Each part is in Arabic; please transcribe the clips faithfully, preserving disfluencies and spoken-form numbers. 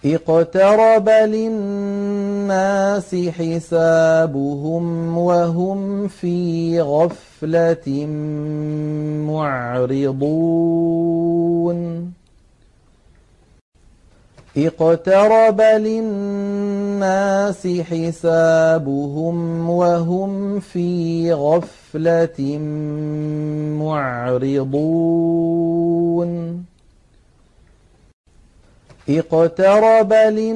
اقترب للناس حسابهم وهم في غفلة معرضون اقترب للناس حسابهم وهم في غفلة معرضون اقترب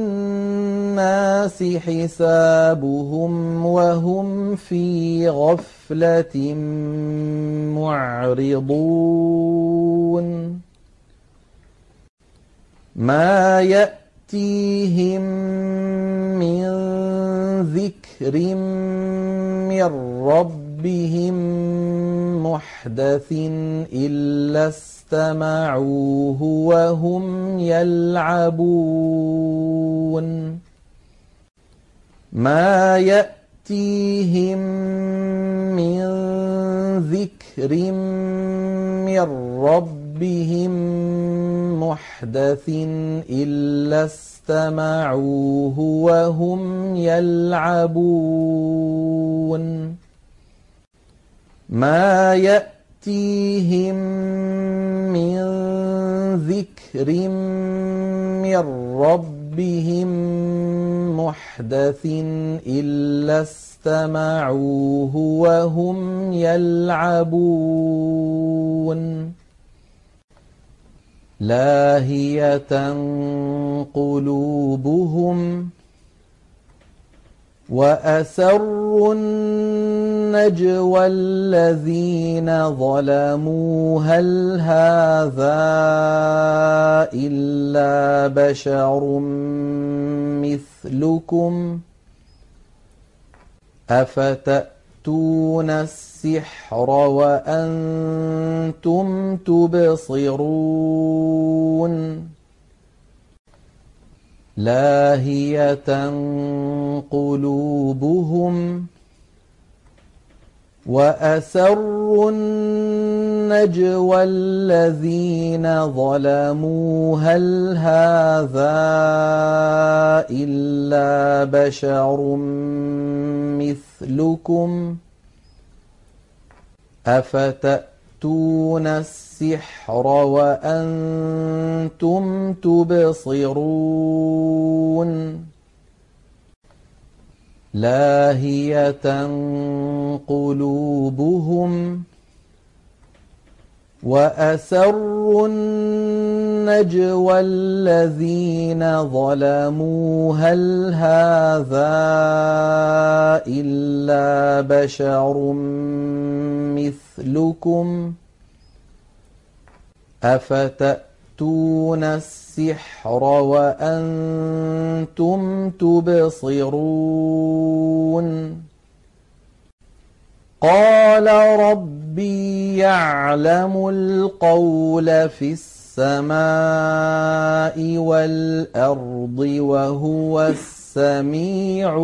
للناس حسابهم وهم في غفلة معرضون ما يأتيهم من ذكر من ربهم محدث إلا استمعوه وهم يلعبون ما يأتيهم من ذكر من ربهم محدث إلا استمعوه وهم يلعبون ما يأتيهم من ذكر من ربهم محدث إلا استمعوه وهم يلعبون لاهية قلوبهم وأسروا النجوى الذين ظلموا هل هذا إلا بشر مثلكم أفتأتون السحر وأنتم تبصرون لاهية قلوبهم وأسروا النجوى الذين ظلموا هل هذا إلا بشر مثلكم أفتأتون السحر وأنتم تبصرون لاهية قلوبهم وأسروا النجوى الذين ظلموا هل هذا إلا بشر مثلكم أفتأتون السحر وأنتم تبصرون قال ربي يعلم القول في السماء والأرض وهو السميع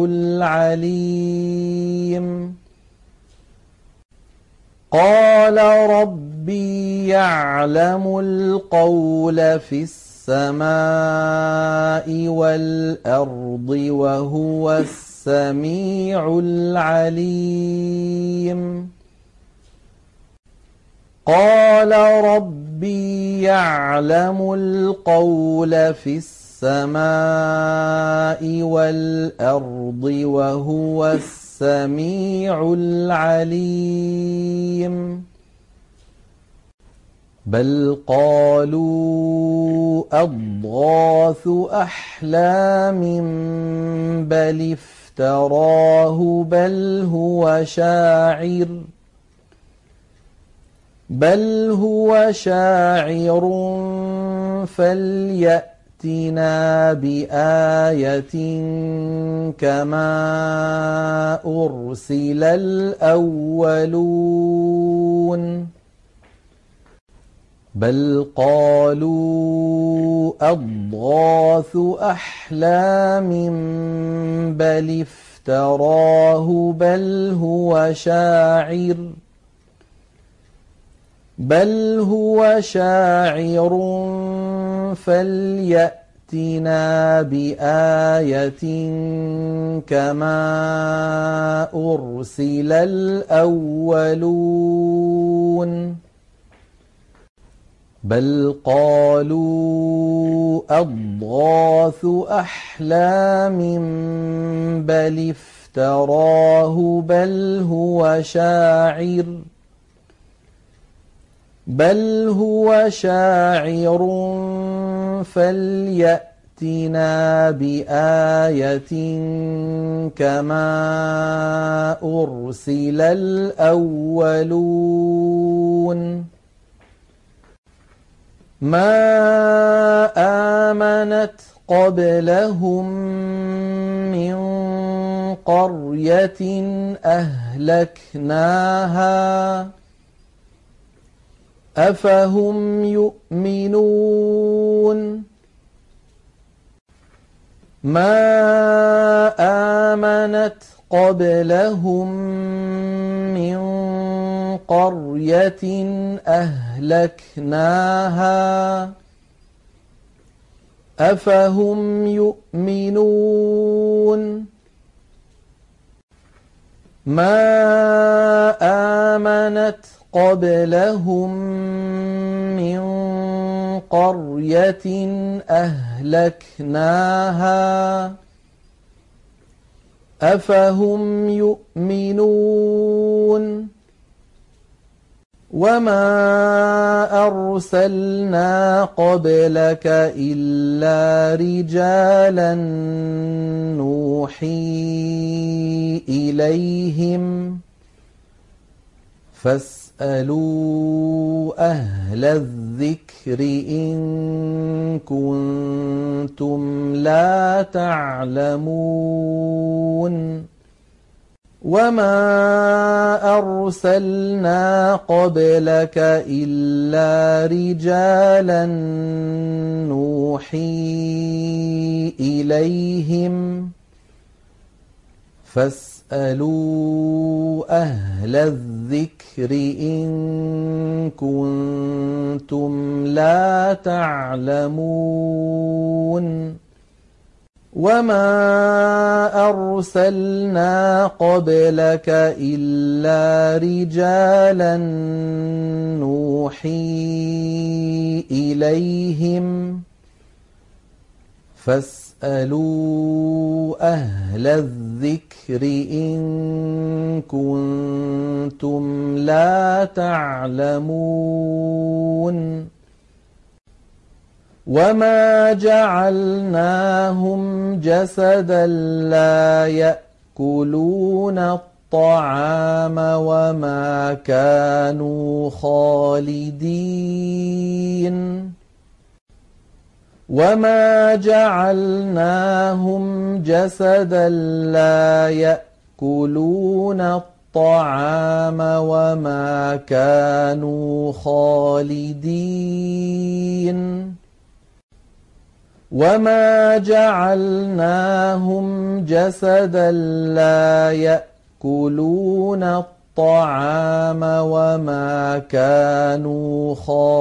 العليم قال ربي يعلم القول في السماء والأرض وهو السميع العليم قال ربي يعلم القول في السماء والأرض وهو السميع العليم بل قالوا أضغاث أحلام بل افتراه بل هو شاعر بل هو شاعر فليأتنا بآية كما أرسل الأولون بل قالوا أضغاث أحلام بل افتراه بل هو شاعر بل هو شاعر فليأتنا ائتنا بآية كما أرسل الأولون بل قالوا أضغاث أحلام بل افتراه بل هو شاعر بل هو شاعر فليأتنا بآية كما أرسل الأولون ما آمنت قبلهم من قرية أهلكناها أفهم يؤمنون ما آمنت قبلهم من قرية أهلكناها أفهم يؤمنون ما آمنت قبلهم من قرية أهلكناها أفهم يؤمنون وما أرسلنا قبلك إلا رجالا نوحي إليهم فاسألوا أهل الذكر إن كنتم لا تعلمون وما أرسلنا قبلك إلا رجالا نوحي إليهم فاسألوا أهل الذكر إن كنتم لا تعلمون وما أرسلنا قبلك إلا رجالا نوحي إليهم فاسألوا أهل الذكر إن كنتم لا تعلمون وما جعلناهم جسدا لا يأكلون الطعام وما كانوا خالدين وما جعلناهم جسدا لا يأكلون الطعام وما كانوا خالدين وما جعلناهم جسدا لا يأكلون الطعام وما كانوا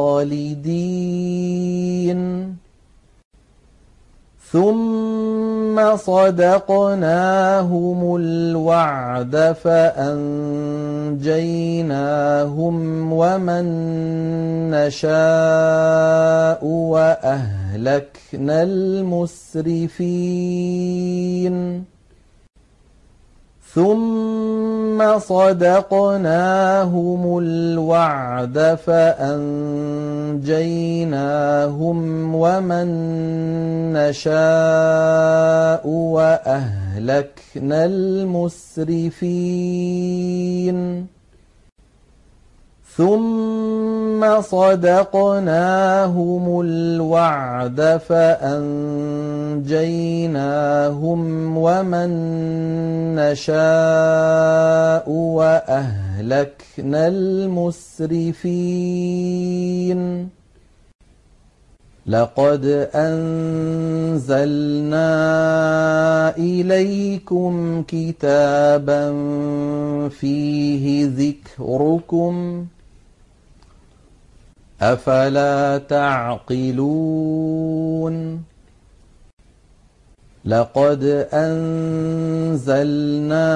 خالدين ثم صدقناهم الوعد فأنجيناهم ومن نشاء وأهلكنا المسرفين ثم صدقناهم الوعد فأنجيناهم ومن نشاء وأهلكنا المسرفين ثم صدقناهم الوعد فأنجيناهم ومن نشاء وأهلكنا المسرفين لقد أنزلنا إليكم كتابا فيه ذكركم أفلا تعقلون لقد أنزلنا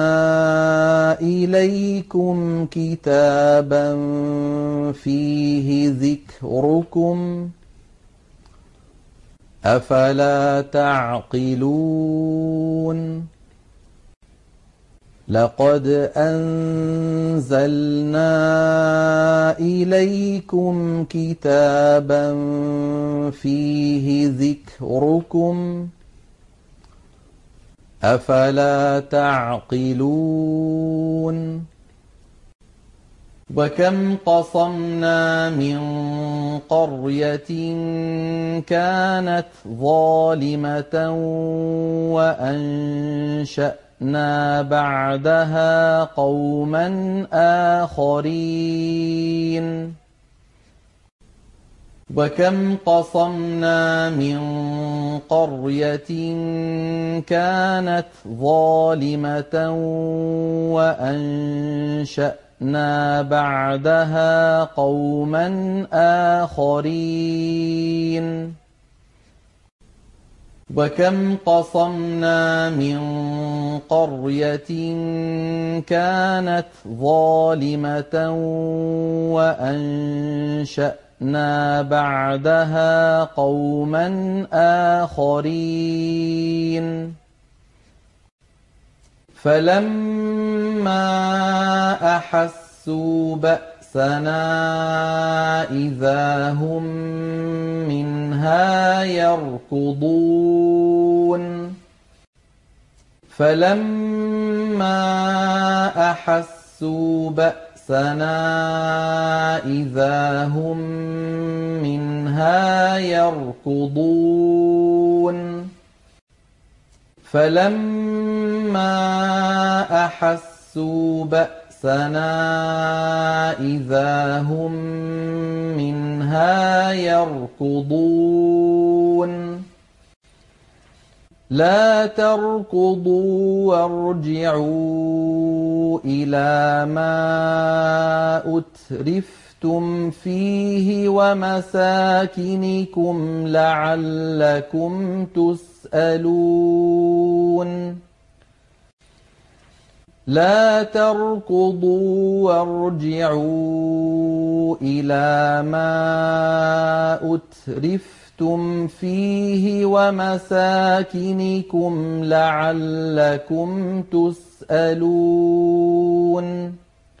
إليكم كتابا فيه ذكركم أفلا تعقلون لقد أنزلنا إليكم كتابا فيه ذكركم أفلا تعقلون وكم قصمنا من قرية كانت ظالمة وأنشأنا بعدها قوما آخرين وكم قصمنا من قرية كانت ظالمة وأنشأنا بعدها قوما آخرين وكم قصمنا من قرية كانت ظالمة وأنشأنا بعدها قوما آخرين فلما أحسوا بأسنا إذا هم منها يركضون فلما أحسوا بأسنا إذا هم منها يركضون فلما أحسوا بأسنا إذا هم منها يركضون لا تركضوا وارجعوا إلى ما أترفتم فيه ومساكنكم لعلكم تسألون لا تركضوا وارجعوا إلى ما أترفتم فيه ومساكنكم لعلكم تسألون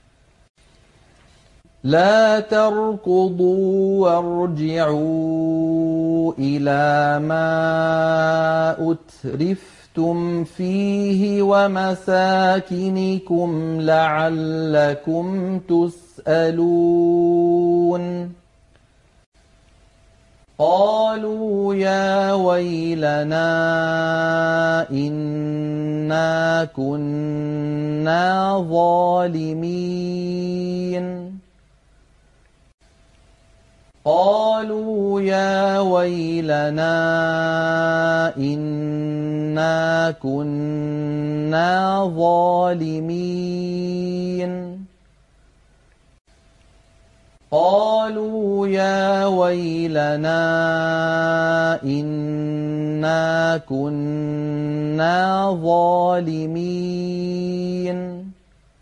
لا تركضوا وارجعوا إلى ما أترفتم فيه ومساكنكم لعلكم تسألون قالوا يا ويلنا إنا كنا ظالمين قالوا يا ويلنا إنا كنا ظالمين قالوا يا ويلنا إنا كنا ظالمين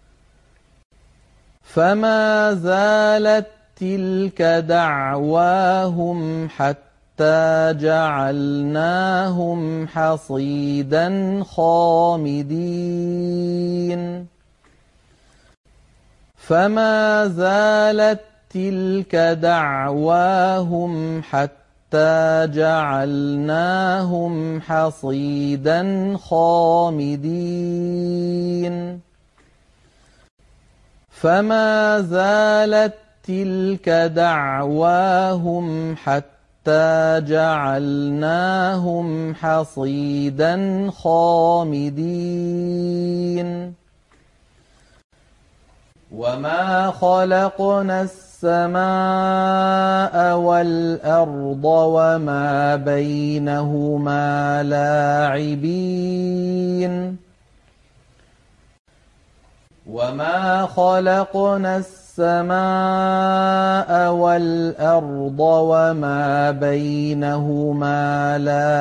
فما زالت تلك دعواهم حتى جعلناهم حصيدا خامدين فما زالت تلك دعواهم حتى جعلناهم حصيدا خامدين فما زالت تلك دعواهم حتى جعلناهم حصيدا خامدين وما خلقنا السماء والأرض وما بينهما لاعبين وما خلقنا السماء السماء والأرض وما بينهما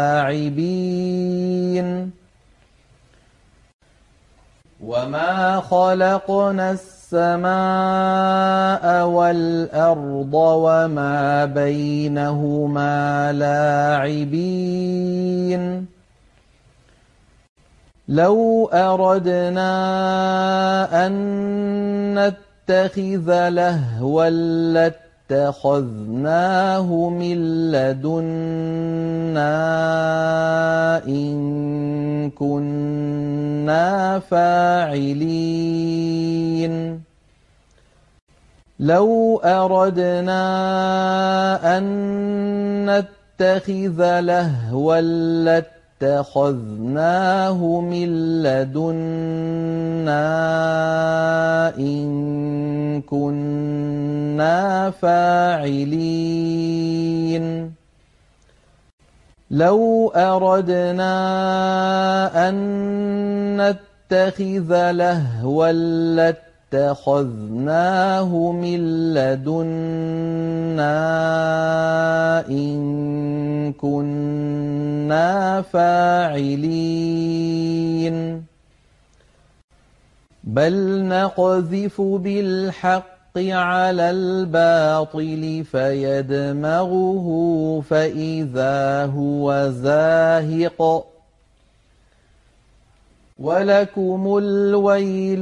لاعبين وما خلقنا السماء والأرض وما بينهما لاعبين لو أردنا أن نتخذ لهوا لاتخذناه من لدنا إن كنا فاعلين لو أردنا أن نتخذ لهوا لاتخذناه من لدنا إن كنا فاعلين لو أردنا أن نتخذ لهوا لاتخذناه من لدنا إن كنا فاعلين بل نقذف بالحق على الباطل فيدمغه فإذا هو زاهق ولكم الويل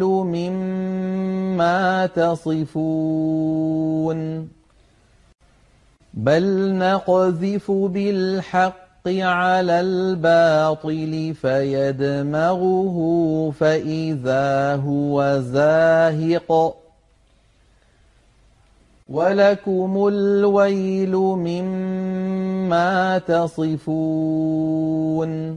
مما تصفون بل نقذف بالحق على الباطل فيدمغه فإذا هو زاهق ولكم الويل مما تصفون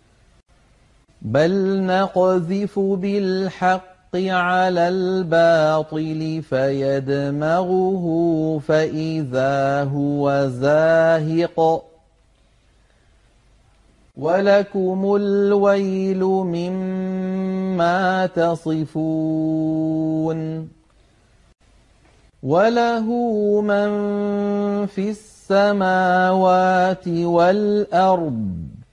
بل نقذف بالحق على الباطل فيدمغه فإذا هو زاهق ولكم الويل مما تصفون وله من في السماوات والأرض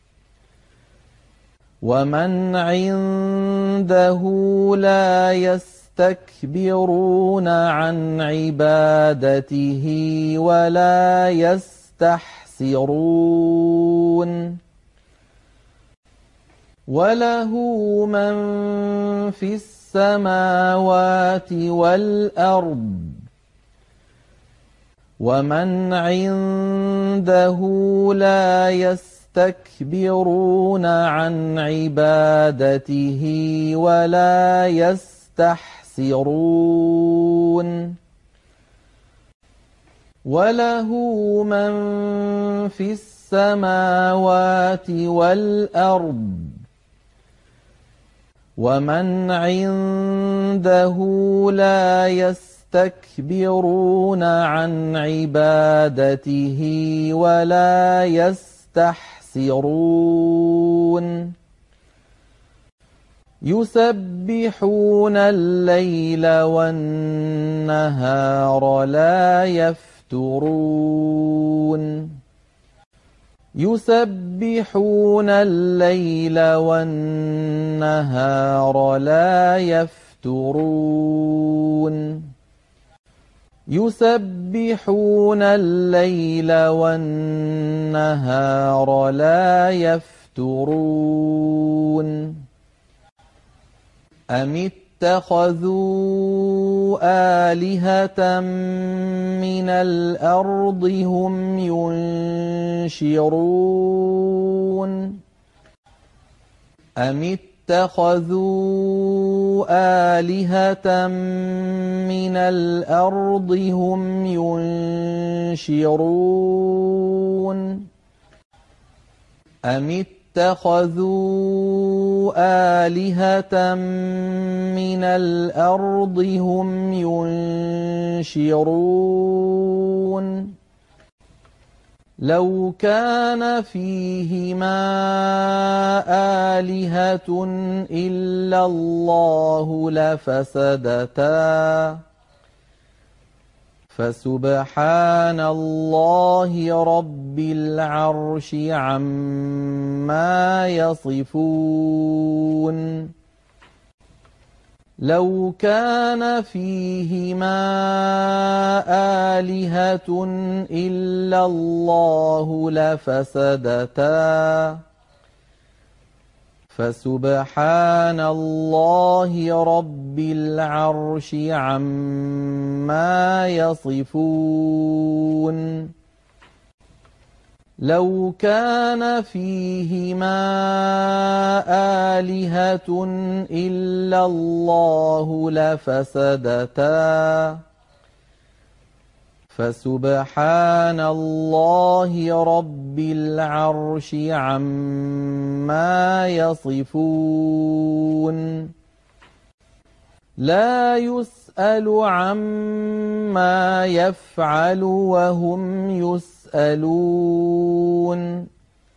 ومن عنده لا يستكبرون عن عبادته ولا يستحسرون وله من في السماوات والأرض ومن عنده لا يستكبرون عن عبادته ولا يستحسرون وله من في السماوات والأرض ومن عنده لا يستكبرون عن عبادته ولا يستحسرون يسبحون الليل والنهار لا يفترون يسبحون الليل والنهار لا يفترون يسبحون الليل والنهار لا يفترون أم اتخذوا آلهة من الأرض هم ينشرون أم اتخذوا آلهة من الأرض هم ينشرون أم اتخذوا آلهة من الأرض هم ينشرون لو كان فيهما آلهة إلا الله لفسدتا فسبحان الله رب العرش عما يصفون لو كان فيهما آلهة إلا الله لفسدتا فسبحان الله رب العرش عما يصفون لو كان فيهما آلهة إلا الله لفسدتا فسبحان الله رب العرش عما يصفون لا يسأل عما يفعل وهم يسألون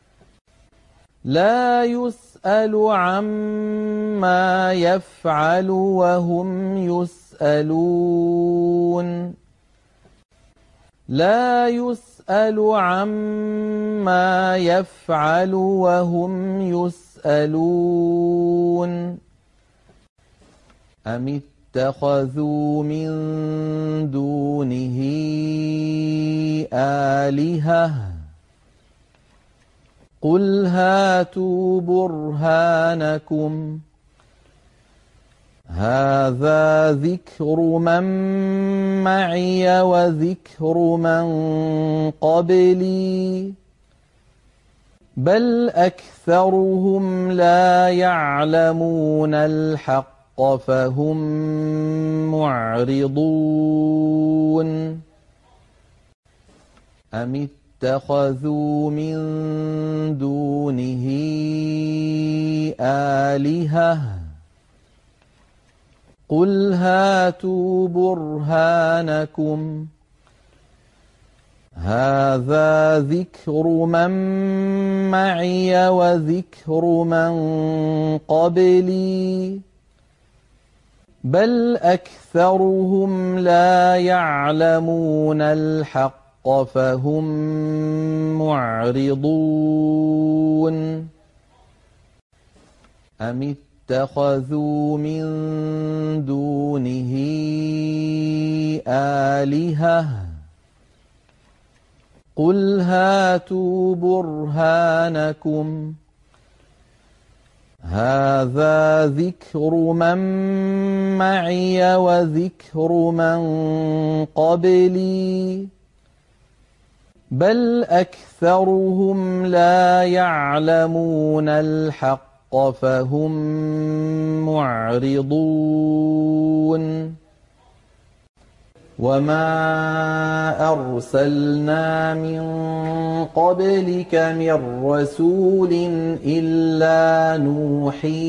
لا يسأل عما يفعل وهم يسألون لا يسأل عما يفعل وهم يسألون أم اتخذوا من دونه آلهة قل هاتوا برهانكم هذا ذكر من معي وذكر من قبلي بل أكثرهم لا يعلمون الحق فهم معرضون أم اتخذوا من دونه آلهة قل هاتوا برهانكم هذا ذكر من معي وذكر من قبلي بل أكثرهم لا يعلمون الحق فهم معرضون أم اتخذوا من دونه آلهة قل هاتوا برهانكم هذا ذكر من معي وذكر من قبلي بل أكثرهم لا يعلمون الحق فهم معرضون وما أرسلنا من قبلك من رسول إلا نوحي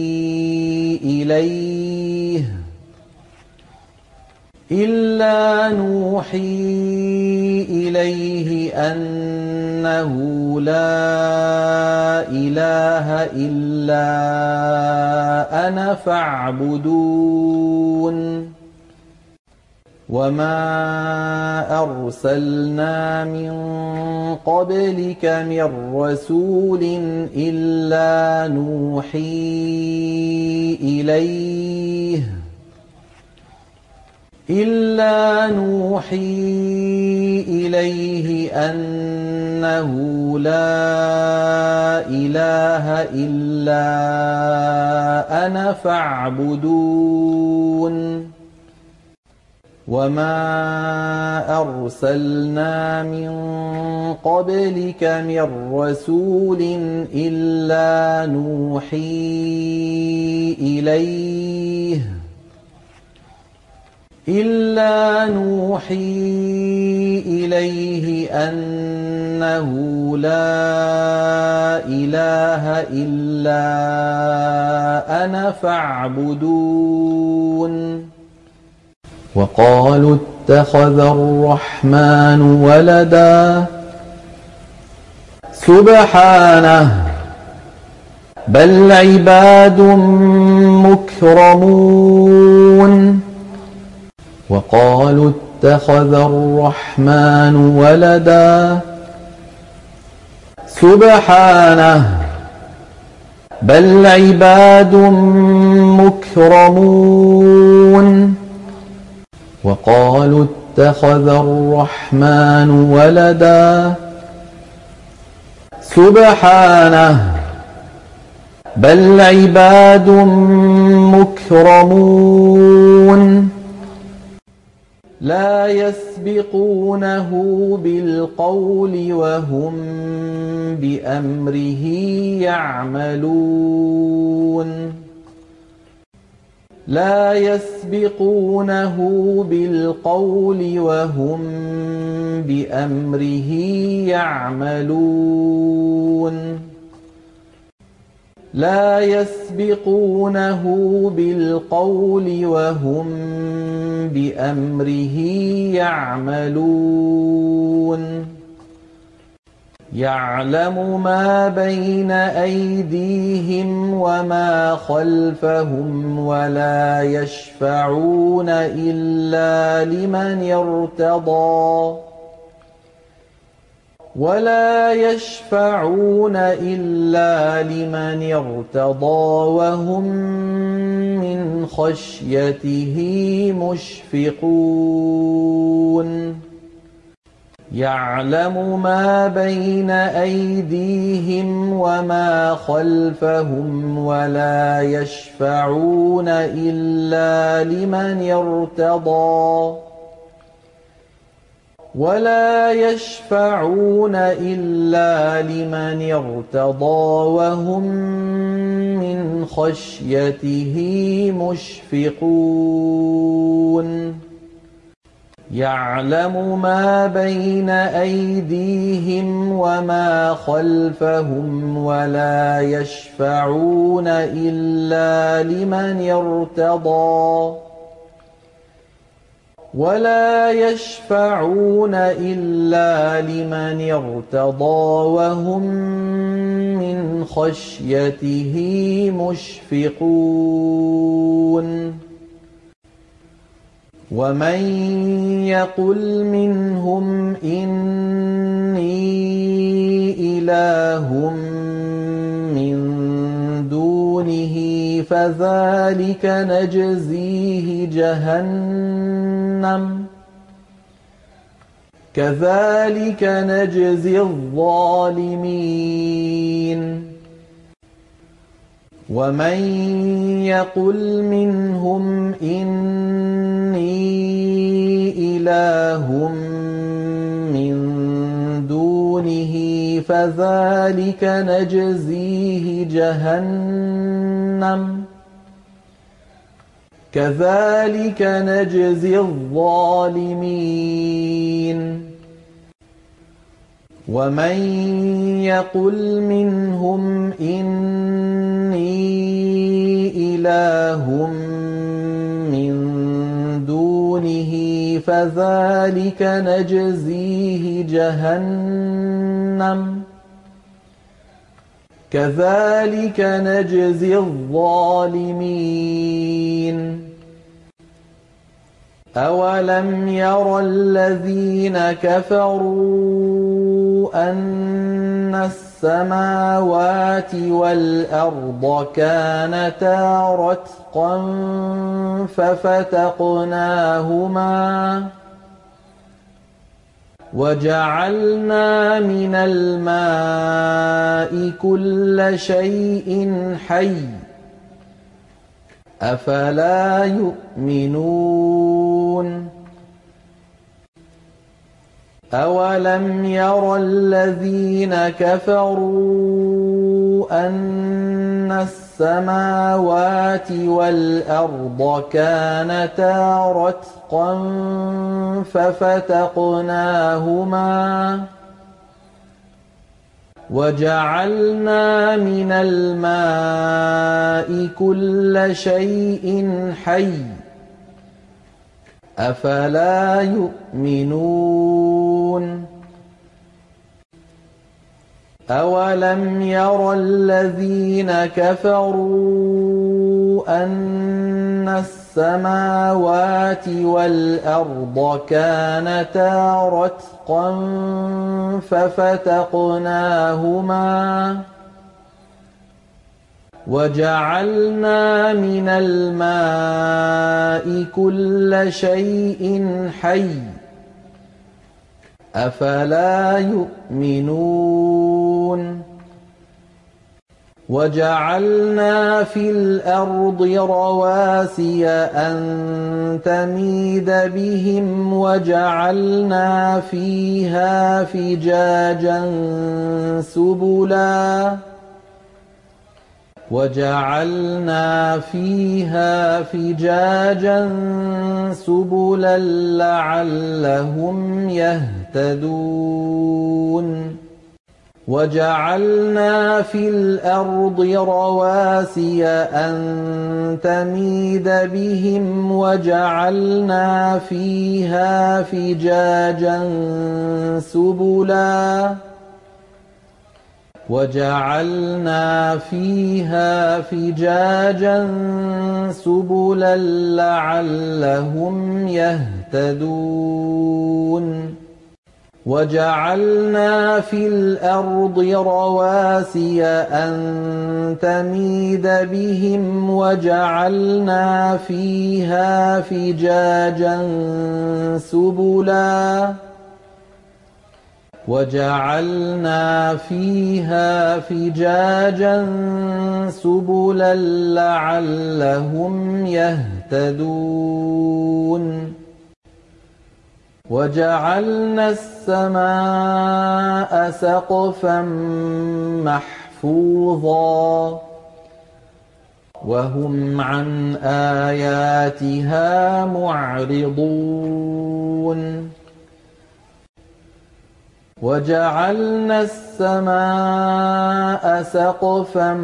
إليه إلا نوحي إليه أنه لا إله إلا أنا فاعبدون وما أرسلنا من قبلك من رسول إلا نوحي إليه إلا نوحي إليه أنه لا إله إلا أنا فاعبدون وما أرسلنا من قبلك من رسول إلا نوحي إليه إلا نوحي إليه أنه لا إله إلا أنا فاعبدون وقالوا اتخذ الرحمن ولدا سبحانه بل عباد مكرمون وقالوا اتخذ الرحمن ولدا سبحانه بل عباد مكرمون وقالوا اتخذ الرحمن ولدا سبحانه بل عباد مكرمون لا يسبقونه بالقول وهم بأمره يعملون لا يسبقونه بالقول وهم بأمره يعملون لا يسبقونه بالقول وهم بأمره يعملون يعلم ما بين أيديهم وما خلفهم ولا يشفعون إلا لمن ارتضى ولا يشفعون إلا لمن ارتضى وهم من خشيته مشفقون يعلم ما بين أيديهم وما خلفهم ولا يشفعون إلا لمن ارتضى ولا يشفعون إلا لمن ارتضى وهم من خشيته مشفقون يعلم ما بين أيديهم وما خلفهم ولا يشفعون إلا لمن ارتضى ولا يشفعون إلا لمن ارتضى وهم من خشيته مشفقون ومن يقل منهم إني إله من دونه فذلك نجزيه جهنم كذلك نجزي الظالمين ومن يقل منهم إني إله من دونه فذلك نجزيه جهنم كذلك نجزي الظالمين ومن يقل منهم إني إله من دونه فذلك نجزيه جهنم كذلك نجزي الظالمين أولم ير الذين كفروا أن السماوات والأرض كانتا رتقا ففتقناهما وجعلنا من الماء كل شيء حي أفلا يؤمنون أولم ير الذين كفروا أن السماوات والأرض كانتا رتقا ففتقناهما وجعلنا من الماء كل شيء حي أفلا يؤمنون أولم ير الذين كفروا أن السماوات والأرض كانتا رتقا ففتقناهما وجعلنا من الماء كل شيء حي أفلا يؤمنون وجعلنا في الأرض رواسي أن تميد بهم وجعلنا فيها فجاجا سبلا وجعلنا فيها فجاجا سبلا لعلهم يهتدون وجعلنا في الأرض رواسي أن تميد بهم وجعلنا فيها فجاجا سبلا وجعلنا فيها فجاجا سبلا لعلهم يهتدون وجعلنا في الأرض رواسي أن تميد بهم وجعلنا فيها فجاجا سبلا وجعلنا فيها فجاجا سبلا لعلهم يهتدون وجعلنا السماء سقفا محفوظا وهم عن آياتها معرضون وجعلنا السماء سقفا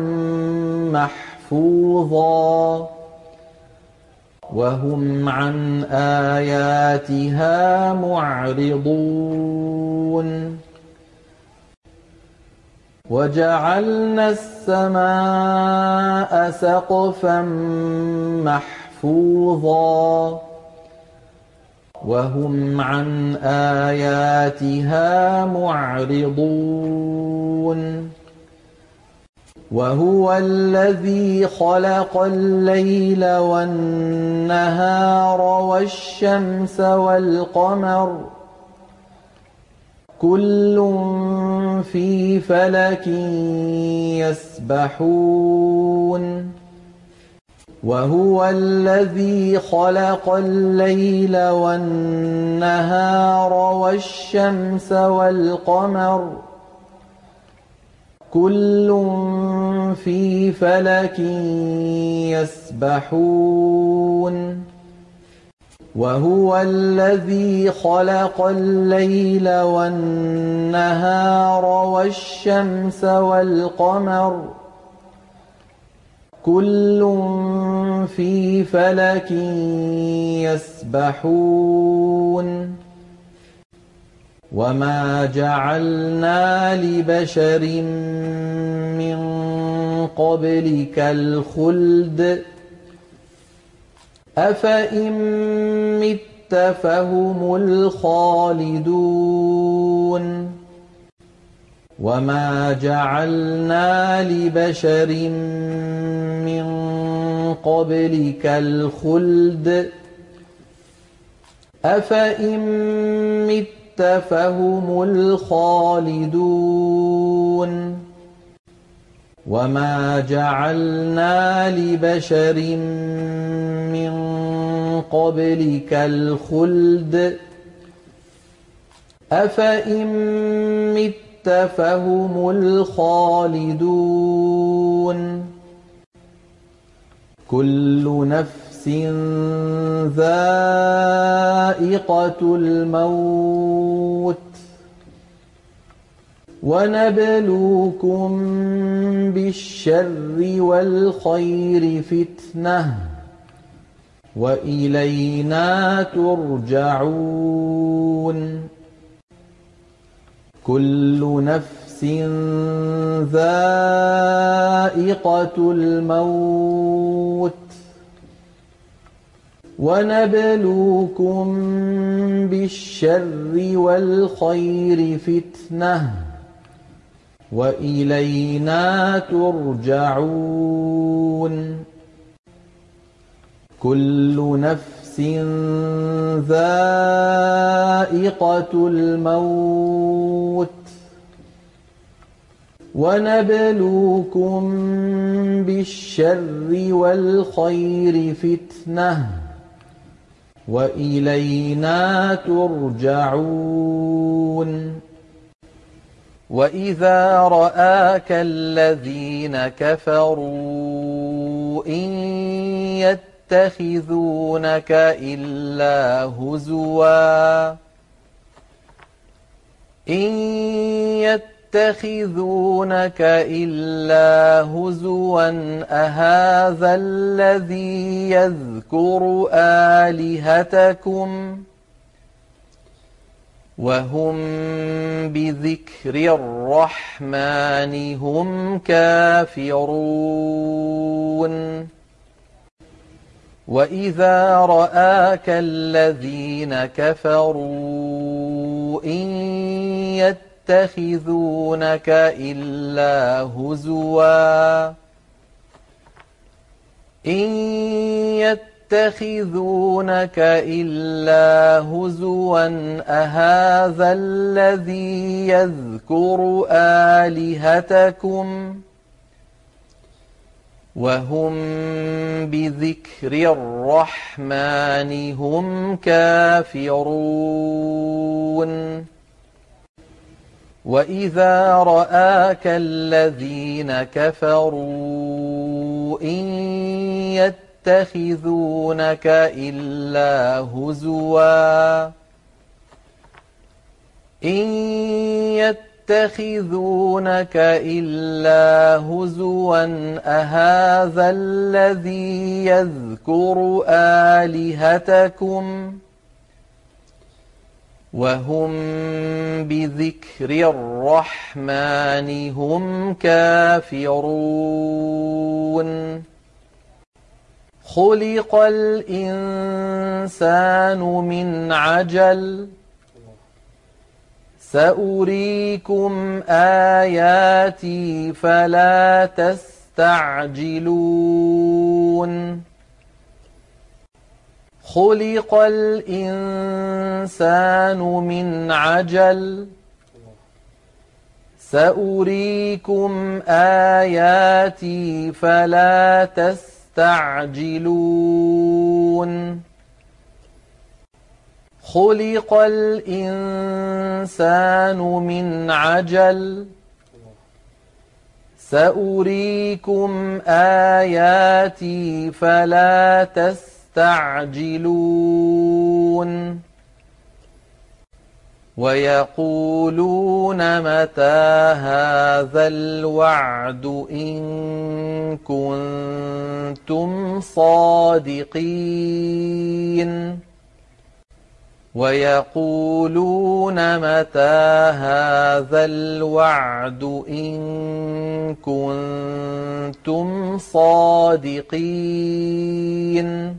محفوظا وهم عن آياتها معرضون وجعلنا السماء سقفا محفوظا وهم عن آياتها معرضون وهو الذي خلق الليل والنهار والشمس والقمر كل في فلك يسبحون وهو الذي خلق الليل والنهار والشمس والقمر كل في فلك يسبحون وهو الذي خلق الليل والنهار والشمس والقمر كل في فلك يسبحون وما جعلنا لبشر من قبلك الخلد أفإن مت فهم الخالدون وما جعلنا لبشر من قبلك الخلد أفإن مت فهم الخالدون وما جعلنا لبشر من قبلك الخلد أفإن مت فهم الخالدون كل نفس ذائقة الموت ونبلوكم بالشر والخير فتنة وإلينا ترجعون كل نفس نَفْسٍ ذَائِقَةُ الْمَوْتِ وَنَبْلُوكُم بِالشَّرِّ وَالْخَيْرِ فِتْنَةً وَإِلَيْنَا تُرْجَعُونَ كُلُّ نَفْسٍ ذَائِقَةُ الْمَوْتِ وَنَبْلُوكُم بِالشَّرِّ وَالْخَيْرِ فِتْنَةً وَإِلَيْنَا تُرْجَعُونَ وَإِذَا رَآكَ الَّذِينَ كَفَرُوا إِن يَتَّخِذُونَكَ إِلَّا هُزُوًا إِن يَتَّخِذُونَكَ إِلَّا هُزُوًا أَهَٰذَا الَّذِي يَذْكُرُ آلِهَتَكُمْ وَهُمْ بِذِكْرِ الرَّحْمَٰنِ هُمْ كَافِرُونَ وَإِذَا رَآكَ الَّذِينَ كَفَرُوا إِن يَتَّخِذُونَكَ إِلَّا هُزُوًا إِن يَتَّخِذُونَكَ إِلَّا هُزُوًا أَهَٰذَا الَّذِي يَذْكُرُ آلِهَتَكُمْ وَهُمْ بِذِكْرِ الرَّحْمَٰنِ هُمْ كَافِرُونَ وَإِذَا رَآكَ الَّذِينَ كَفَرُوا إِن يَتَّخِذُونَكَ إِلَّا هُزُوًا إِن يَتَّخِذُونَكَ إِلَّا هُزُوًا أَهَٰذَا الَّذِي يَذْكُرُ آلِهَتَكُمْ وَهُمْ بِذِكْرِ الرَّحْمَٰنِ هُمْ كَافِرُونَ خُلِقَ الْإِنسَانُ مِنْ عَجَلٍ سَأُرِيكُمْ آيَاتِي فَلَا تَسْتَعْجِلُونِ خُلِقَ الْإِنسَانُ مِنْ عَجَلٍ سَأُرِيكُمْ آيَاتِي فَلَا تَسْتَعْجِلُونِ خُلِقَ الْإِنسَانُ مِنْ عَجَلٍ سَأُرِيكُمْ آيَاتِي فَلَا تَسْتَعْجِلُونِ وَيَقُولُونَ مَتَىٰ هَٰذَا الْوَعْدُ إِن كُنتُمْ صَادِقِينَ وَيَقُولُونَ مَتَىٰ هَٰذَا الْوَعْدُ إِن كُنتُمْ صَادِقِينَ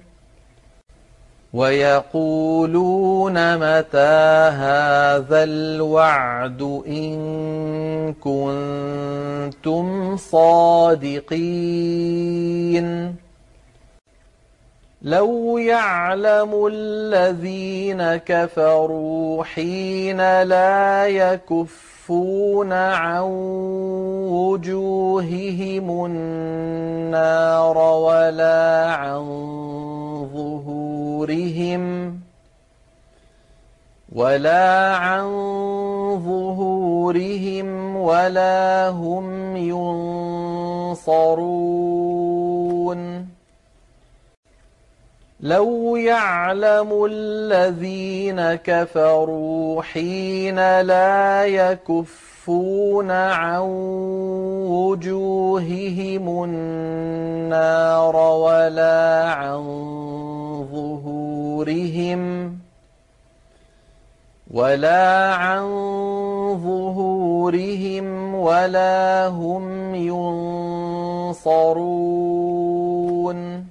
وَيَقُولُونَ مَتَىٰ هَٰذَا الْوَعْدُ إِن كُنتُمْ صَادِقِينَ لَوْ يَعْلَمُ الَّذِينَ كَفَرُوا حِينَ لَا يَكُفُّونَ عَن وُجُوهِهِمُ النَّارَ وَلَا عَن ظُهُورِهِمْ وَلَا عَن ظُهُورِهِمْ وَلَا هُمْ يُنصَرُونَ لَوْ يَعْلَمُ الَّذِينَ كَفَرُوا حِينَ لَا يَكُفُّونَ عَن وُجُوهِهِمُ النَّارَ وَلَا عَن ظُهُورِهِمْ وَلَا عَن ظُهُورِهِمْ ولا هم ينصرون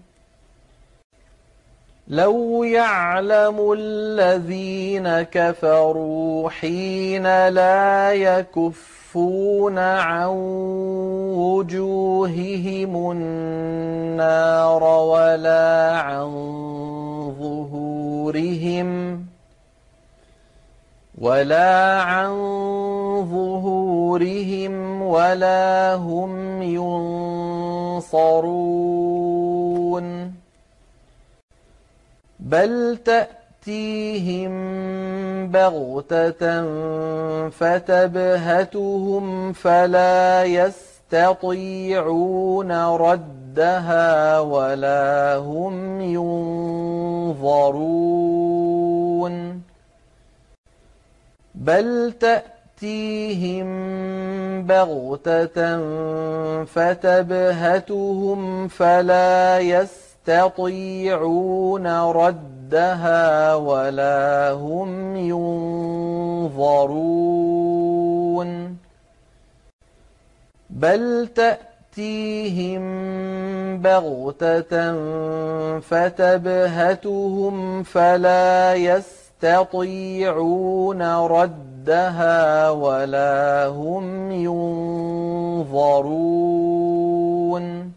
لو يعلم الذين كفروا حين لا يكفون عن وجوههم النار ولا عن ظهورهم ولا عن ظهورهم ولا هم ينصرون بل تأتيهم بغتة فتبهتهم فلا يستطيعون ردها ولا هم ينظرون بل تأتيهم بغتة فتبهتهم فلا يستطيعون ردها ولا هم ينظرون بل تأتيهم بغتة فتبهتهم فلا يستطيعون ردها ولا هم ينظرون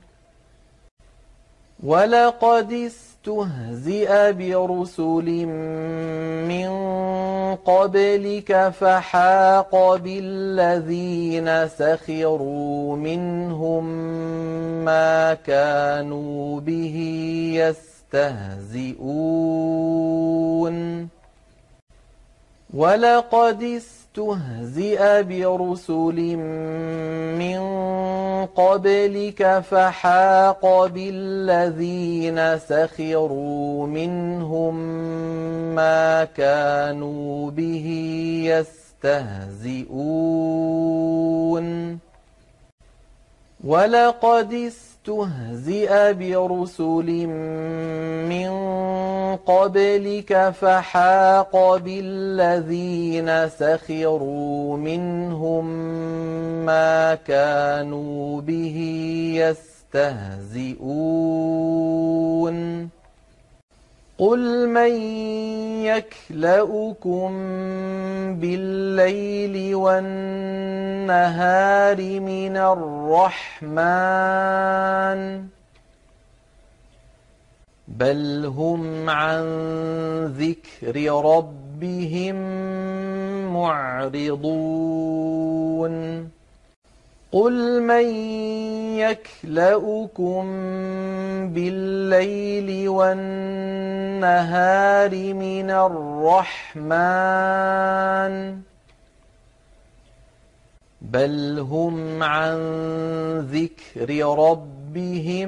ولقد استهزئ برسل من قبلك فحاق بالذين سخروا منهم ما كانوا به يستهزئون ولقد استهزئ برسل من قبلك فحاق بالذين سخروا منهم ما كانوا به يستهزئون ولقد استهزئ برسل من قبلك فحاق بالذين سخروا منهم ما كانوا به يستهزئون قل من يكلؤكم بالليل والنهار من الرحمن بل هم عن ذكر ربهم معرضون قل من يكلؤكم بالليل والنهار من الرحمن بل هم عن ذكر ربهم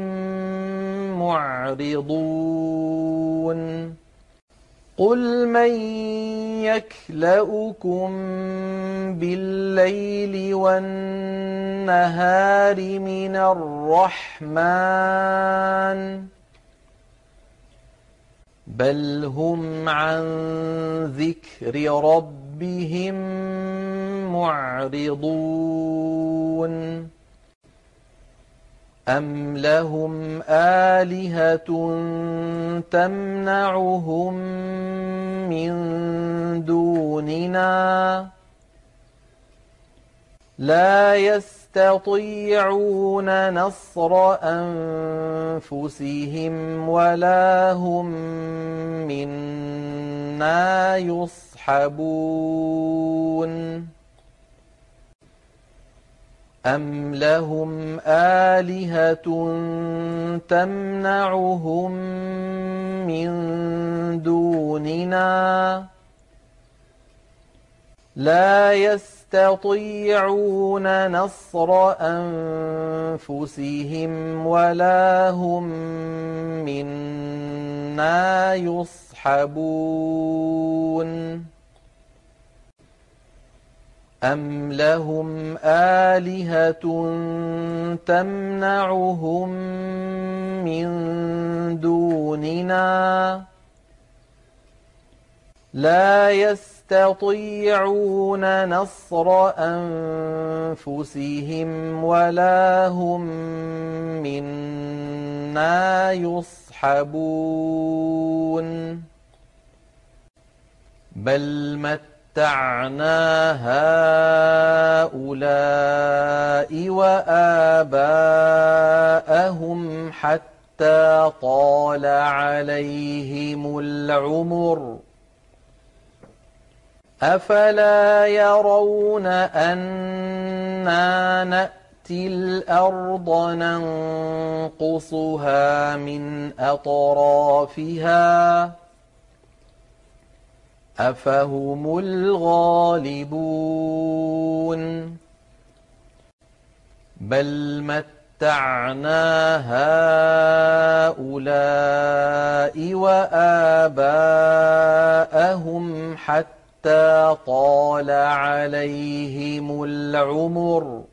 معرضون قل من يكلؤكم بالليل والنهار من الرحمن بل هم عن ذكر ربهم معرضون أم لهم آلهة تمنعهم من دوننا لا يستطيعون نصر أنفسهم ولا هم منا يصحبون أم لهم آلهة تمنعهم من دوننا لا يستطيعون نصر أنفسهم ولا هم منا يصحبون أم لهم آلهة تمنعهم من دوننا لا يستطيعون يستطيعون نصر أنفسهم ولا هم منا يصحبون بل متعنا هؤلاء وآباءهم حتى طال عليهم العمر أفلا يرون أنا نأتي الأرض ننقصها من أطرافها أفهم الغالبون بل متعنا هؤلاء وآباءهم حتى طال عليهم العمر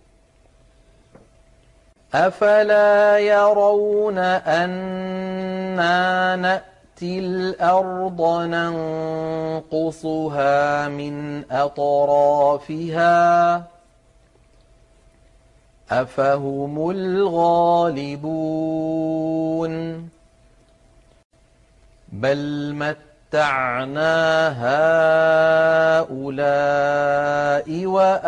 أفلا يرون أنا نأتي الأرض ننقصها من أطرافها أفهم الغالبون بل متعنا هؤلاء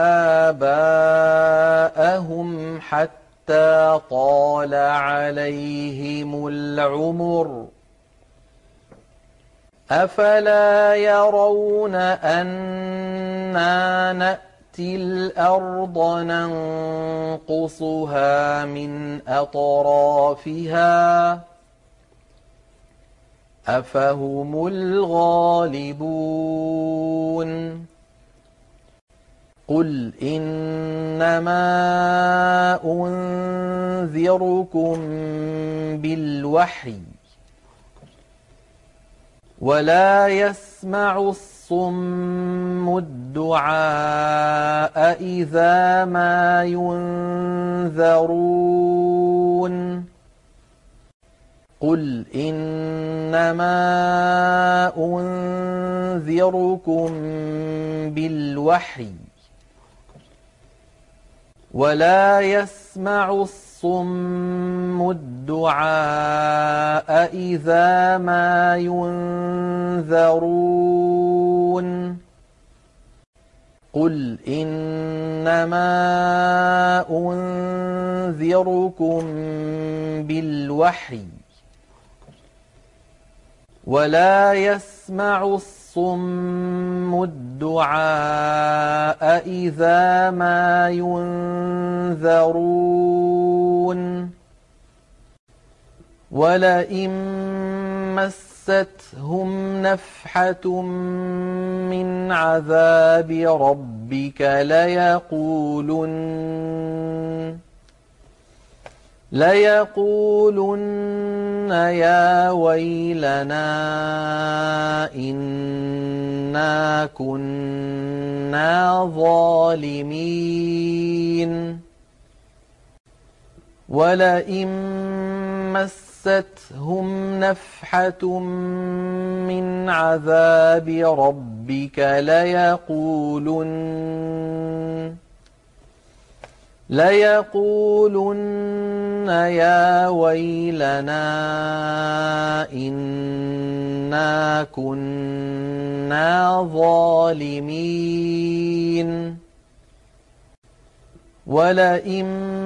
وآباءهم حتى طال عليهم العمر أفلا يرون أنا نأتي الأرض ننقصها من أطرافها أفهم الغالبون قل إنما أنذركم بالوحي ولا يسمع الصم الدعاء إذا ما ينذرون قل إنما أنذركم بالوحي ولا يسمع الصم الدعاء إذا ما ينذرون قل إنما أنذركم بالوحي ولا يسمع الصم الدعاء إذا ما ينذرون ولئن مستهم نفحة من عذاب ربك ليقولن ليقولن يا ويلنا إنا كنا ظالمين ولئن مستهم نفحة من عذاب ربك ليقولن ليقولن يا ويلنا إنا كنا ظالمين ولئن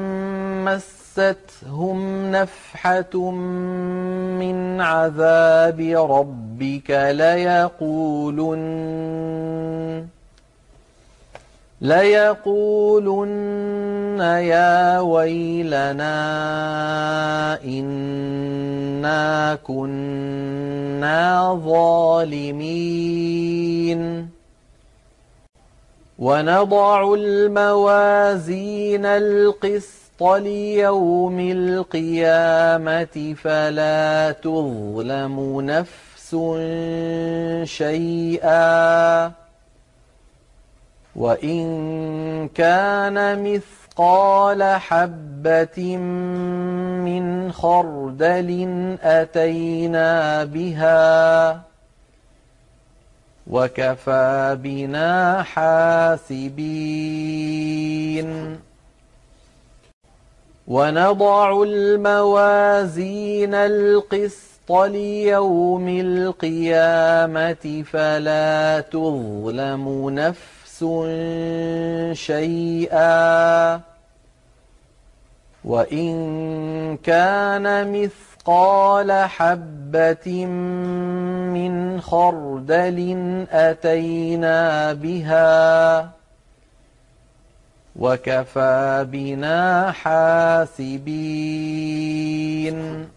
مستهم نفحة من عذاب ربك ليقولن ليقولن يا ويلنا إنا كنا ظالمين ونضع الموازين القسط ليوم القيامة فلا تظلم نفس شيئا وإن كان مثقال حبة من خردل أتينا بها وكفى بنا حاسبين ونضع الموازين القسط ليوم القيامة فلا تظلم نفس شيئا وإن كان مثقال حبة من خردل أتينا بها وكفى بنا حاسبين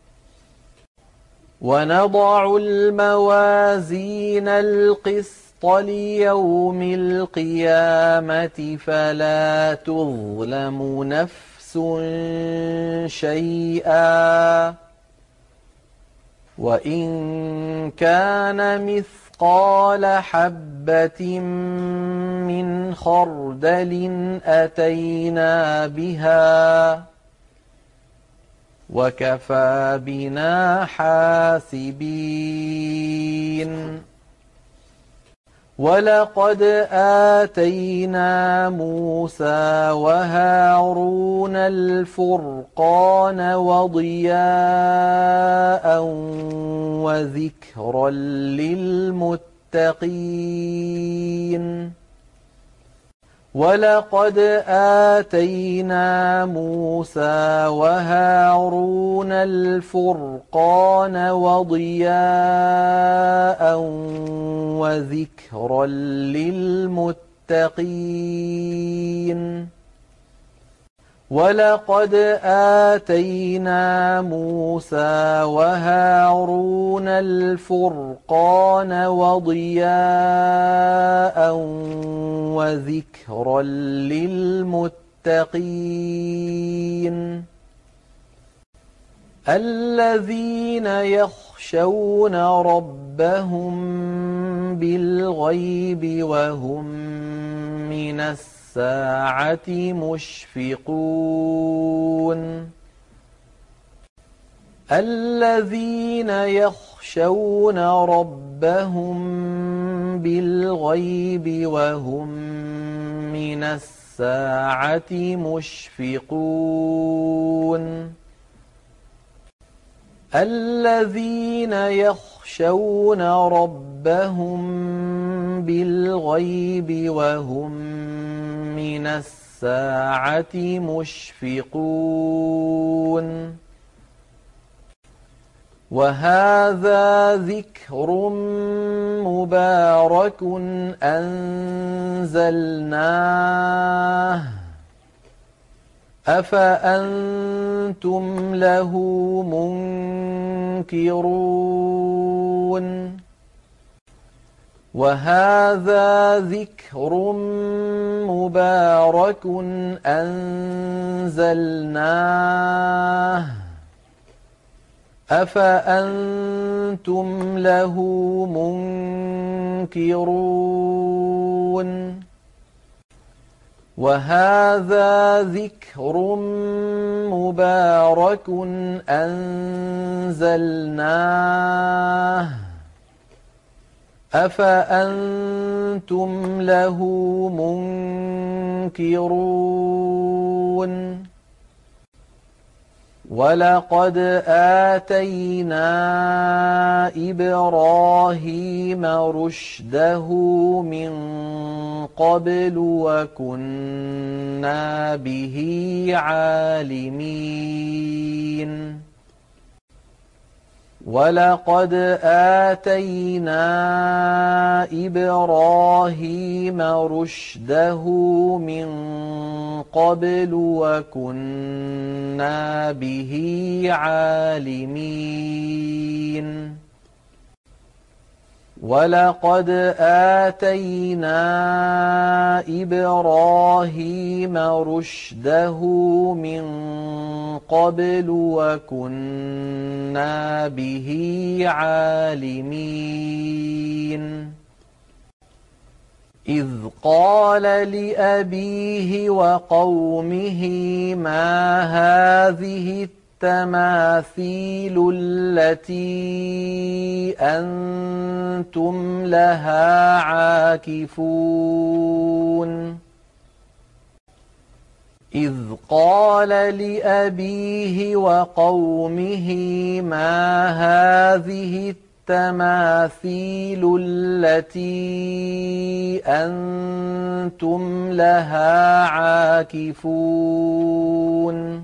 ونضع الموازين القسط ليوم القيامة فلا تظلم نفس شيئا وإن كان مثقال حبة من خردل أتينا بها وكفى بنا حاسبين ولقد آتينا موسى وهارون الفرقان وضياء وذكرا للمتقين ولقد آتينا موسى وهارون الفرقان وضياء وذكرا للمتقين ولقد آتينا موسى وهارون الفرقان وضياء وذكرا للمتقين الذين يخشون ربهم بالغيب وهم من الساعة مشفقون الذين يخشون ربهم بالغيب وهم من الساعة مشفقون الذين يخشون ربهم بالغيب وهم من الساعة مشفقون وهذا ذكر مبارك أنزلناه أفأنتم له منكرون وهذا ذكر مبارك أنزلناه أفأنتم له منكرون وهذا ذكر مبارك أنزلناه أفأنتم له منكرون ولقد آتينا إبراهيم رشده من قبل وكنا به عالمين ولقد آتينا إبراهيم رشده من قبل وكنا به عالمين ولقد آتينا إبراهيم رشده من قبل وكنا به عالمين إذ قال لأبيه وقومه ما هذه التماثيل التي أنتم لها عاكفون إذ قال لأبيه وقومه ما هذه التماثيل التي أنتم لها عاكفون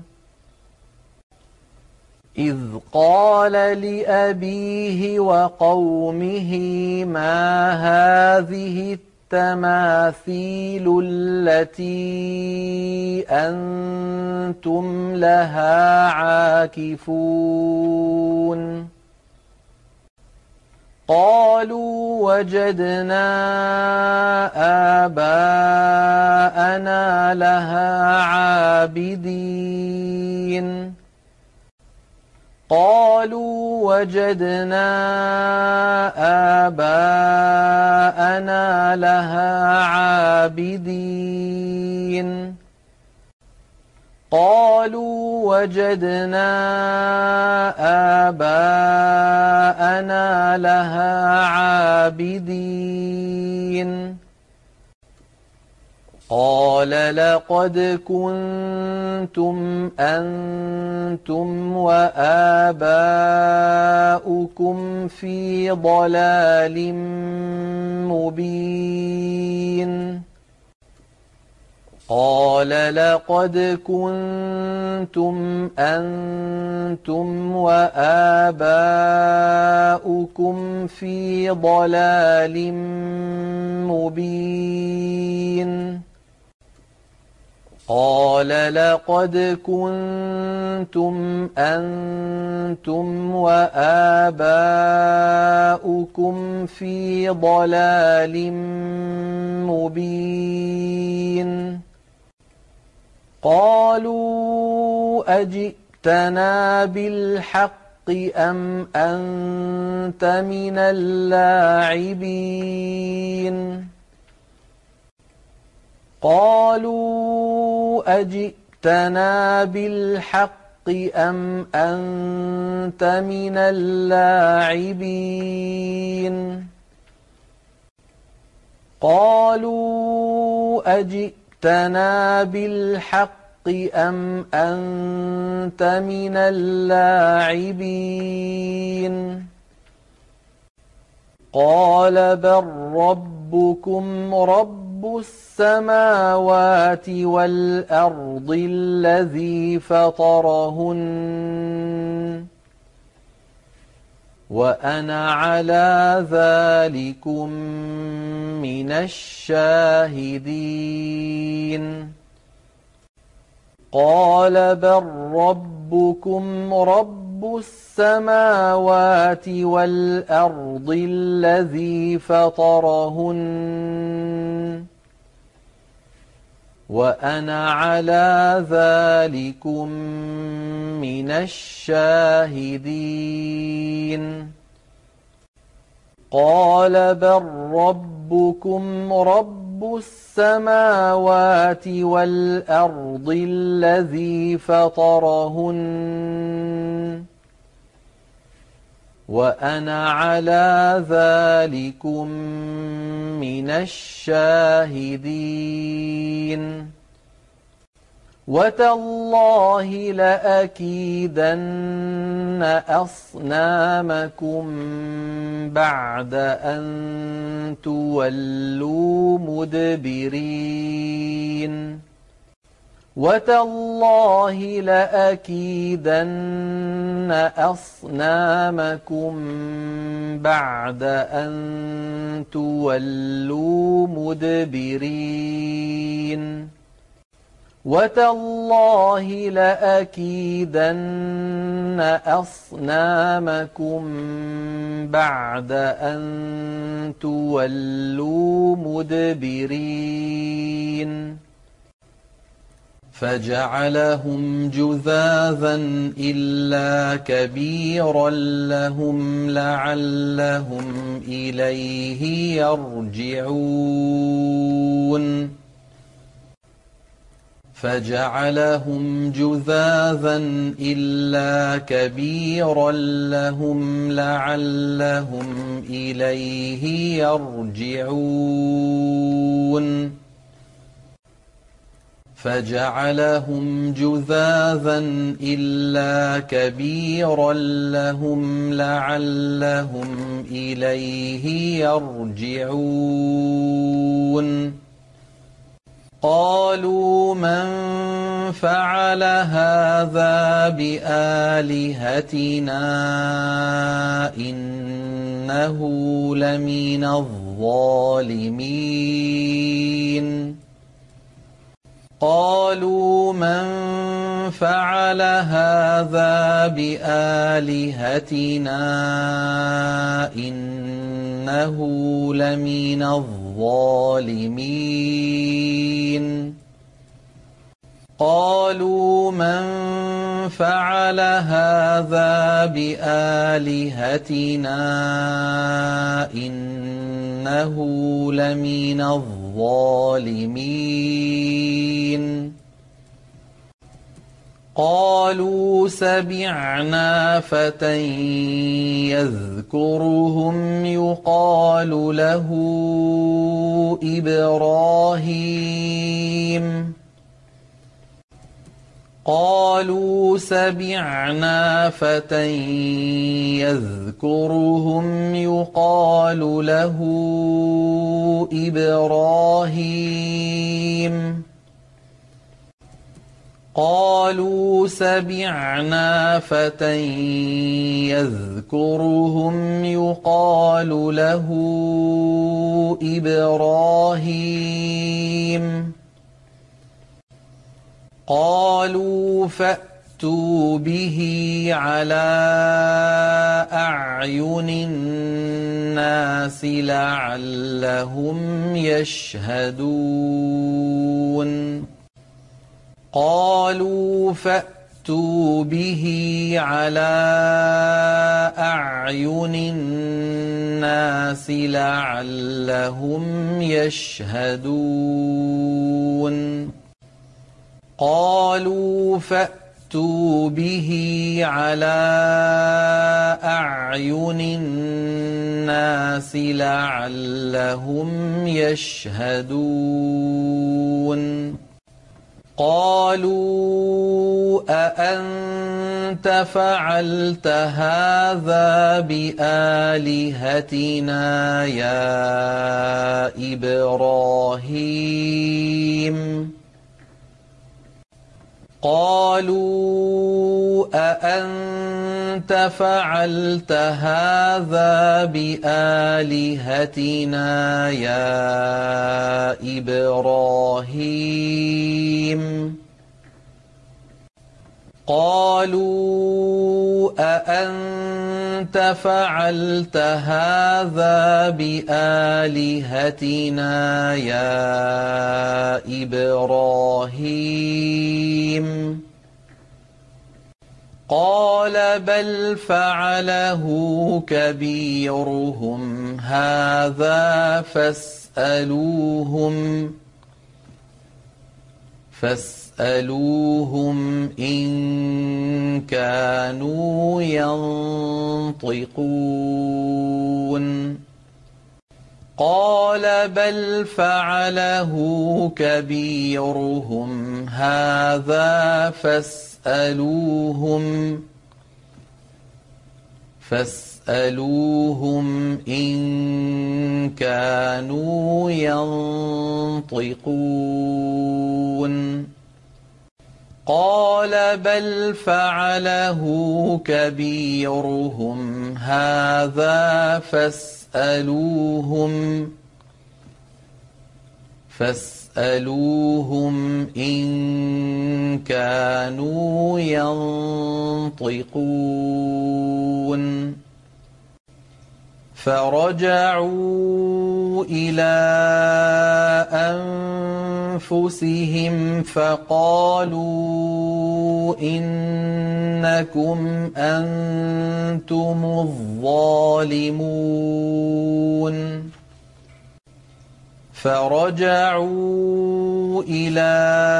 إذ قال لأبيه وقومه ما هذه التماثيل التي أنتم لها عاكفون قالوا وجدنا آباءنا لها عابدين قالوا وجدنا آباءنا لها عابدين قالوا وجدنا آباءنا لها عابدين قال لقد كنتم أنتم وآباؤكم في ضلال مبين قال لقد كنتم أنتم وآباؤكم في ضلال مبين قال لقد كنتم أنتم وآباؤكم في ضلال مبين قالوا أجئتنا بالحق أم أنت من اللاعبين قالوا أجئتنا بالحق أم أنت من اللاعبين قالوا أجئتنا بالحق أم أنت من اللاعبين قال بل ربكم رب السماوات والأرض الذي فطرهن وأنا على ذلكم من الشاهدين قال بل ربكم رب السماوات والأرض الذي فطرهن وأنا على ذلكم من الشاهدين قال بل ربكم رب السماوات والأرض الذي فطرهن وأنا على ذلكم من الشاهدين وتالله لأكيدن أصنامكم بعد أن تولوا مدبرين وتالله لأكيدن أصنامكم بعد أن تولوا مدبرين وتالله لأكيدن أصنامكم بعد أن تولوا مدبرين فجعلهم جذاذا إلا كبيرا لهم لعلهم إليه يرجعون فجعلهم جذاذا إلا كبيرا لهم لعلهم إليه يرجعون فجعلهم جذاذا إلا كبيرا لهم لعلهم إليه يرجعون قالوا من فعل هذا بآلهتنا إنه لمن الظالمين قالوا من فعل هذا بآلهتنا إنه لمن الظالمين قالوا من فعل هذا بآلهتنا إنه لمن الظالمين قالوا سمعنا فتى يذكرهم يقال له إبراهيم قالوا سمعنا فتى يذكرهم يقال له إبراهيم قالوا سمعنا فتى يذكرهم يقال له إبراهيم قالوا فأتوا به على أعين الناس لعلهم يشهدون قالوا فأتوا به على أعين الناس لعلهم يشهدون قالوا فأتوا به على أعين الناس لعلهم يشهدون قالوا أأنت فعلت هذا بآلهتنا يا إبراهيم قالوا أأنت فعلت هذا بآلهتنا يا إبراهيم قالوا أأنت فعلت هذا بآلهتنا يا إبراهيم قال بل فعله كبيرهم هذا فاسألوهم فاسألوهم إن كانوا ينطقون قال بل فعله كبيرهم هذا فاسألوهم فاسألوهم إن كانوا ينطقون قال بل فعله كبيرهم هذا فاسألوهم فاسألوهم إن كانوا ينطقون فرجعوا إلى أنفسهم فقالوا إنكم أنتم الظالمون فرجعوا إلى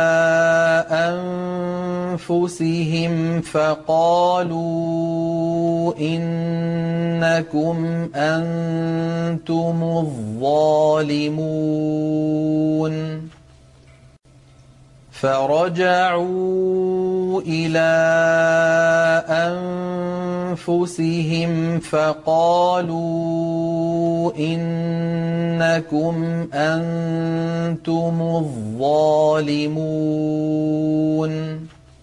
أنفسهم فقالوا إنكم أنتم الظالمون فرجعوا إلى أنفسهم فقالوا إنكم أنتم الظالمون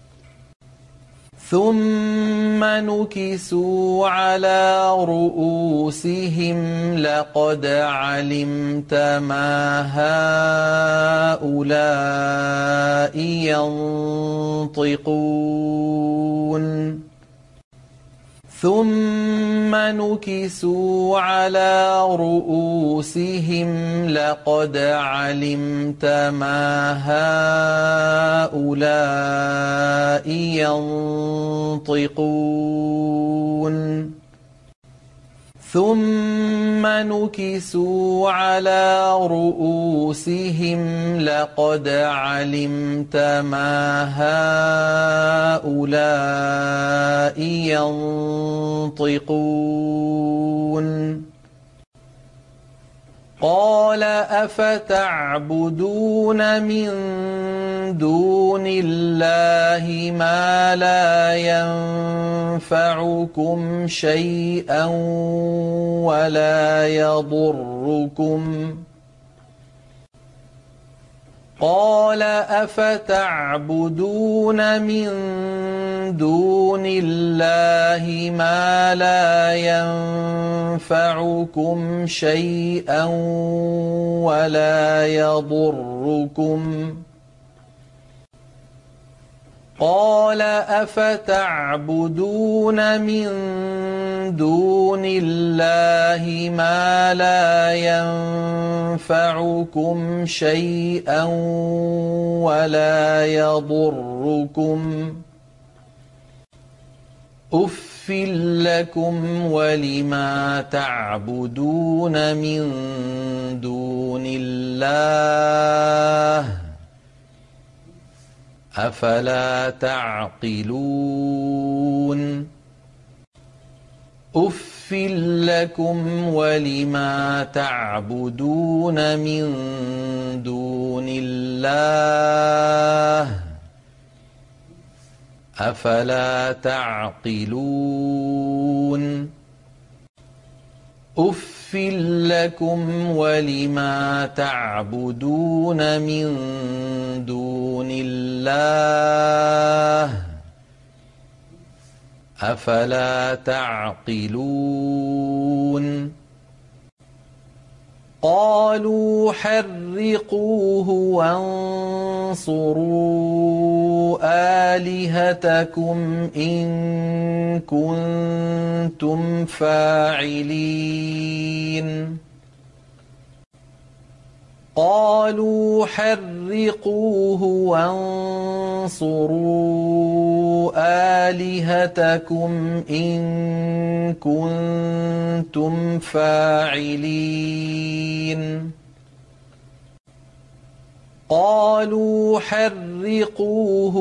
ثم نكسوا على رؤوسهم لقد علمت ما هؤلاء ينطقون ثم نكسوا على رؤوسهم لقد علمت ما هؤلاء ينطقون ثم نكسوا على رؤوسهم لقد علمت ما هؤلاء ينطقون قال أفتعبدون من دون الله ما لا ينفعكم شيئا ولا يضركم قال أفتعبدون من دون الله ما لا ينفعكم شيئا ولا يضركم قال أفتعبدون من دون الله ما لا ينفعكم شيئا ولا يضركم أُفٍّ لكم ولما تعبدون من دون الله أفلا تعقلون أُفٍّ لكم ولما تعبدون من دون الله أفلا تعقلون أُفٍّ لكم ولما تعبدون من دون الله أفلا تعقلون قالوا حرقوه وانصروا آلهتكم إن كنتم فاعلين قالوا حرقوه وانصروا آلهتكم إن كنتم فاعلين قالوا حرقوه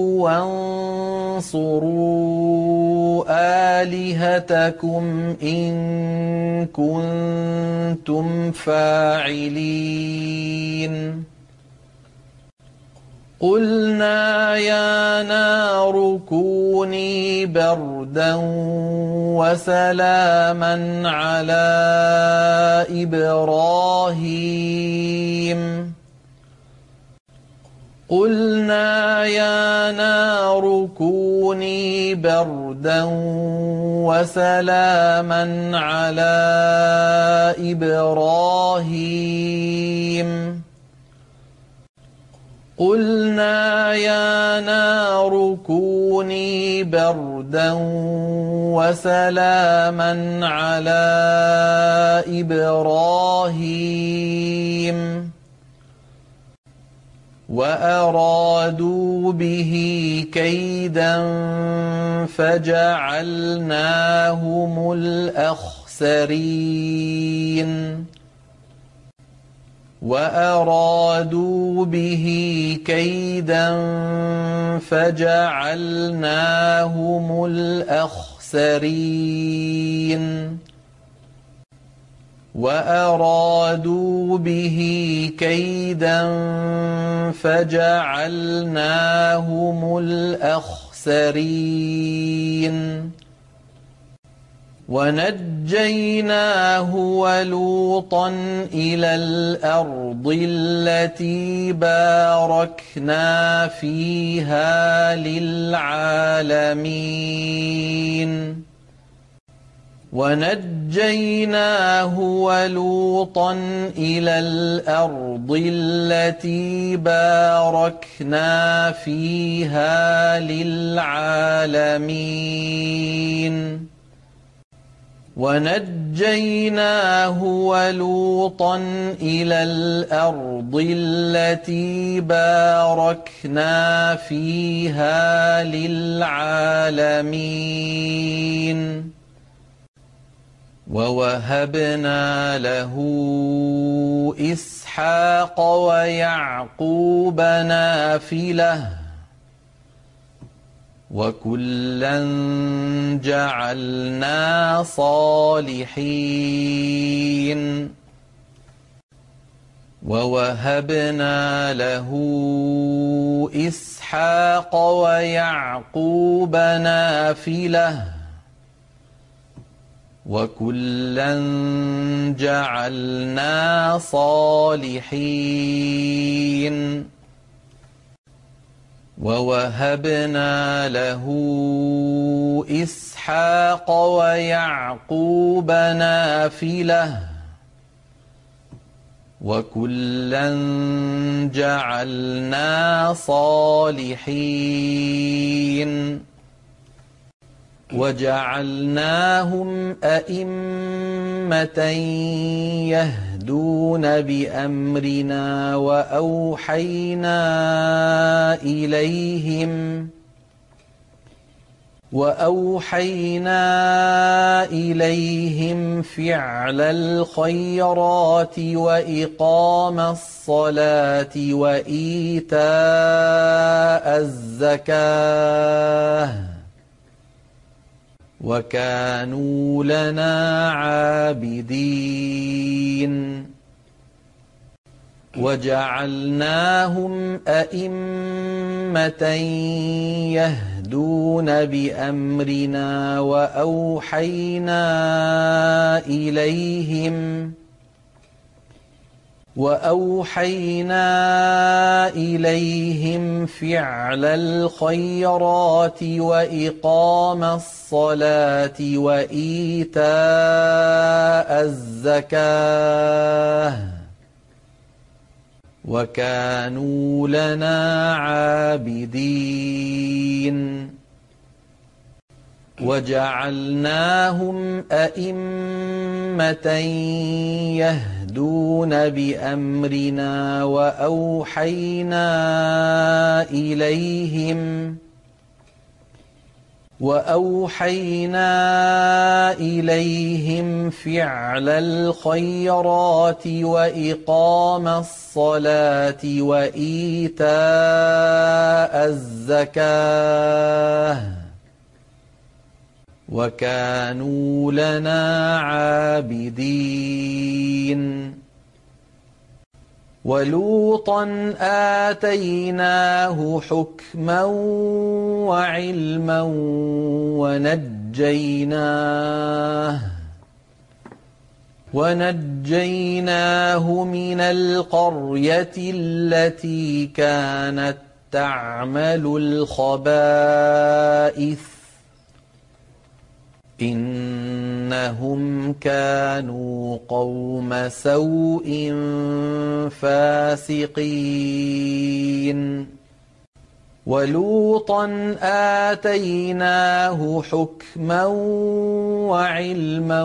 وانصروا آلهتكم إن كنتم فاعلين قلنا يا نار كوني بردا وسلاما على إبراهيم قلنا يا نار كوني بردا وسلاما على إبراهيم قلنا يا نار كوني بردا وسلاما على إبراهيم وأرادوا به كيدا فجعلناهم الأخسرين وأرادوا به كيدا فجعلناهم الأخسرين وأرادوا به كيدا فجعلناهم الأخسرين ونجيناه ولوطا إلى الأرض التي باركنا فيها للعالمين ونجيناه ولوطا إلى الأرض التي باركنا فيها للعالمين ونجيناه ولوطا إلى الأرض التي باركنا فيها للعالمين ووهبنا له إسحاق ويعقوب نافلة وكلا جعلنا صالحين ووهبنا له إسحاق ويعقوب نافلة وكلا جعلنا صالحين ووهبنا له إسحاق ويعقوب نافلة وكلا جعلنا صالحين وجعلناهم أئمة يهدون بأمرنا وأوحينا إليهم وأوحينا إليهم فعل الخيرات وإقام الصلاة وإيتاء الزكاة وكانوا لنا عابدين وجعلناهم أئمة يهدون بأمرنا وأوحينا إليهم وأوحينا إليهم فعل الخيرات وإقام الصلاة وإيتاء الزكاة وكانوا لنا عابدين وجعلناهم أئمة يهدون بأمرنا وأوحينا إليهم وأوحينا إليهم فعل الخيرات وإقام الصلاة وإيتاء الزكاة وكانوا لنا عابدين ولوطا آتيناه حكما وعلما ونجيناه ونجيناه من القرية التي كانت تعمل الخبائث إنهم كانوا قوم سوء فاسقين ولوطا آتيناه حكما وعلما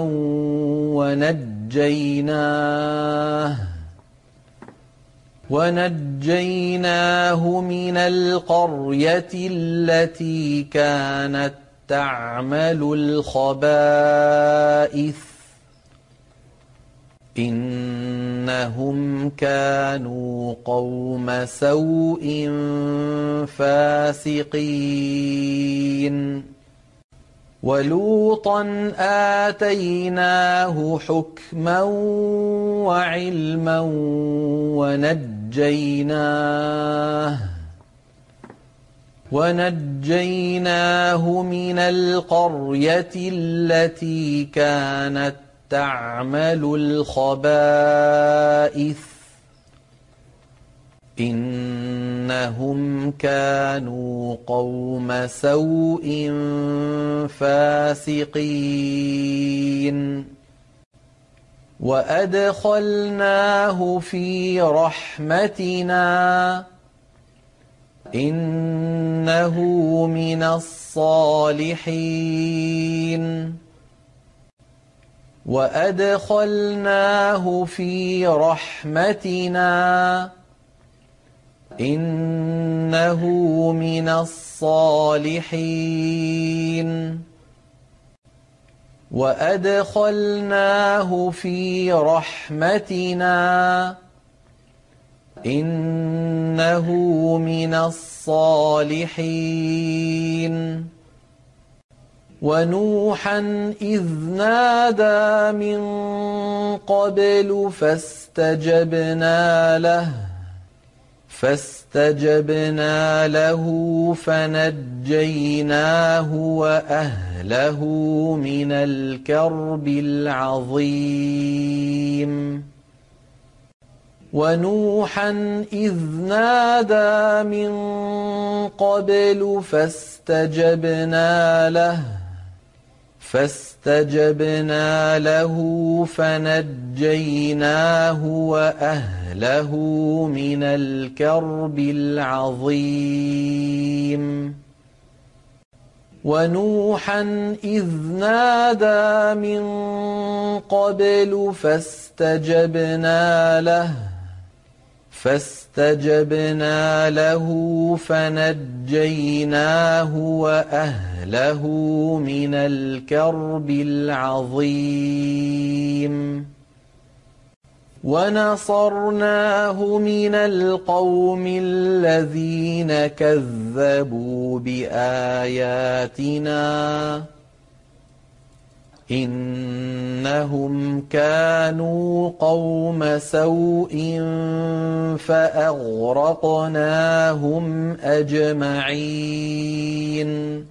ونجيناه ونجيناه من القرية التي كانت تعمل الخبائث إن إنهم كانوا قوم سوء فاسقين ولوطا آتيناه حكما وعلما ونجيناه ونجيناه من القرية التي كانت تعمل الخبائث إنهم كانوا قوم سوء فاسقين وأدخلناه في رحمتنا إنه من الصالحين وأدخلناه في رحمتنا إنه من الصالحين وأدخلناه في رحمتنا إنه من الصالحين ونوحا إذ نادى من قبل فاستجبنا له فاستجبنا له فنجيناه وأهله من الكرب العظيم ونوحا إذ نادى من قبل فاستجبنا له فاستجبنا له فنجيناه وأهله من الكرب العظيم ونوحا إذ نادى من قبل فاستجبنا له فاستجبنا له فنجيناه وأهله من الكرب العظيم ونصرناه من القوم الذين كذبوا بآياتنا إنهم كانوا قوم سوء فأغرقناهم أجمعين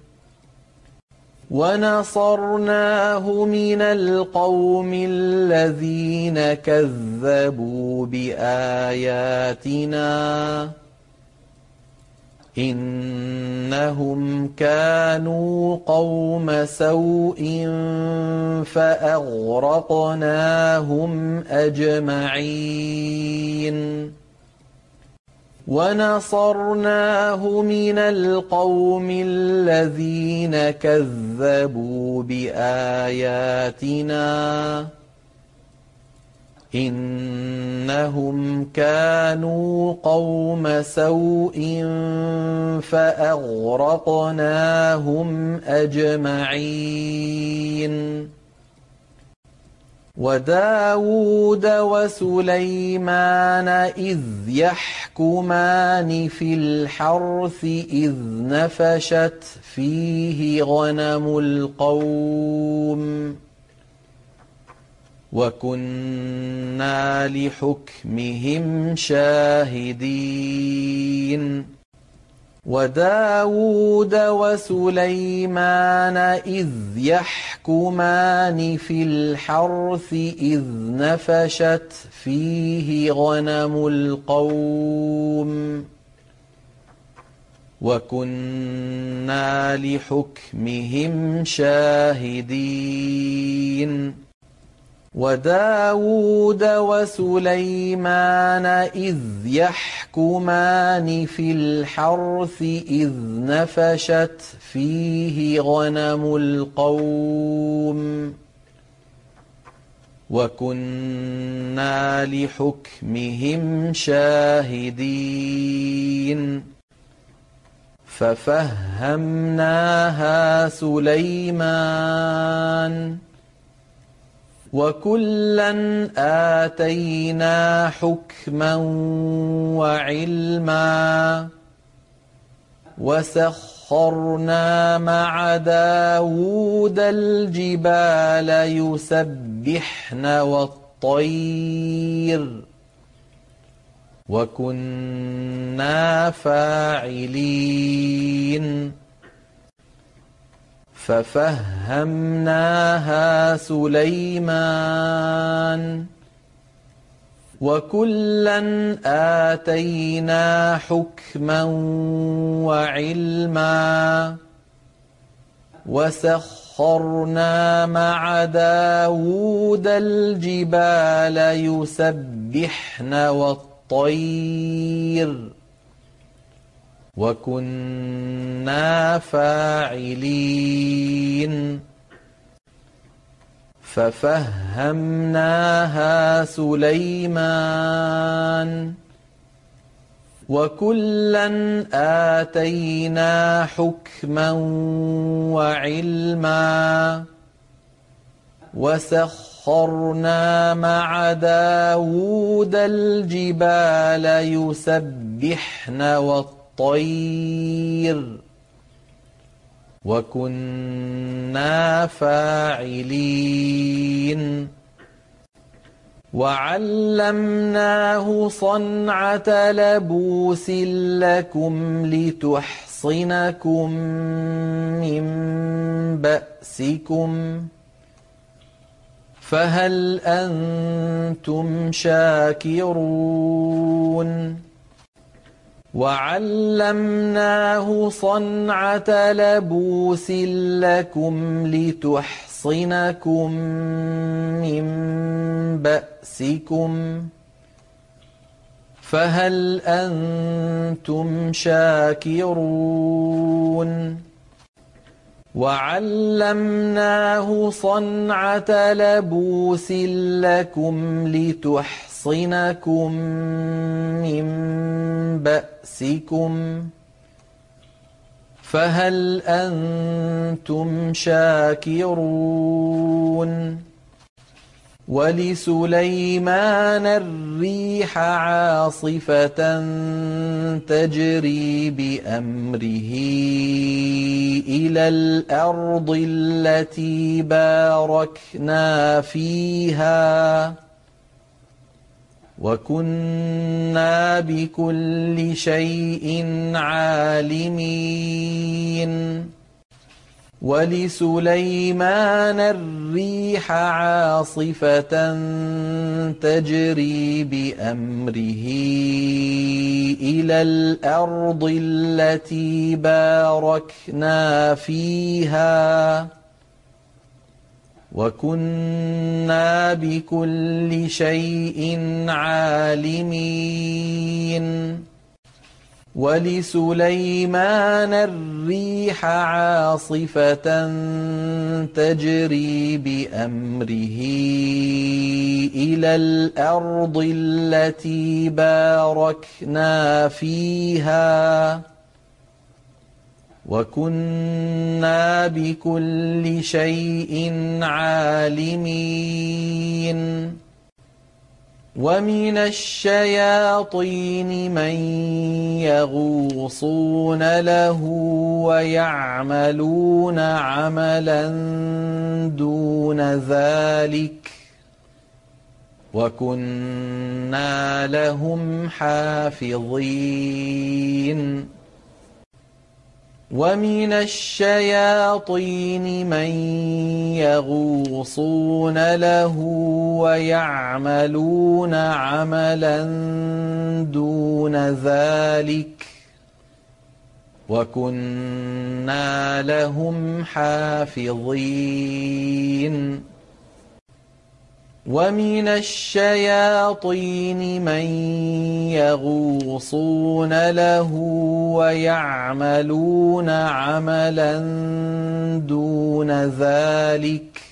ونصرناه من القوم الذين كذبوا بآياتنا إنهم كانوا قوم سوء فأغرقناهم أجمعين ونصرناه من القوم الذين كذبوا بآياتنا إنهم كانوا قوم سوء فأغرقناهم أجمعين وداود وسليمان إذ يحكمان في الحرث إذ نفشت فيه غنم القوم وكنا لحكمهم شاهدين وداود وسليمان إذ يحكمان في الحرث إذ نفشت فيه غنم القوم وكنا لحكمهم شاهدين وداود وسليمان إذ يحكمان في الحرث إذ نفشت فيه غنم القوم وكنا لحكمهم شاهدين ففهمناها سليمان وكلا آتينا حكما وعلما وسخرنا مع داود الجبال يسبحن والطير وكنا فاعلين ففهمناها سليمان وكلا آتينا حكما وعلما وسخرنا مع داود الجبال يسبحن والطير وكنا فاعلين ففهمناها سليمان وكلا آتينا حكما وعلما وسخرنا مع داود الجبال يسبحن والطير وكنا فاعلين وعلمناه صنعة لبوس لكم لتحصنكم من بأسكم فهل أنتم شاكرون وعلمناه صنعة لبوس لكم لتحصنكم من بأسكم فهل أنتم شاكرون وعلمناه صنعة لبوس لكم لتحصنكم من بأسكم فهل أنتم شاكرون ولسليمان الريح عاصفة تجري بأمره إلى الأرض التي باركنا فيها وكنا بكل شيء عالمين ولسليمان الريح عاصفة تجري بأمره إلى الأرض التي باركنا فيها وكنا بكل شيء عالمين ولسليمان الريح عاصفة تجري بأمره إلى الأرض التي باركنا فيها وكنا بكل شيء عالمين ومن الشياطين من يغوصون له ويعملون عملا دون ذلك وكنا لهم حافظين ومن الشياطين من يغوصون له ويعملون عملا دون ذلك وكنا لهم حافظين ومن الشياطين من يغوصون له ويعملون عملا دون ذلك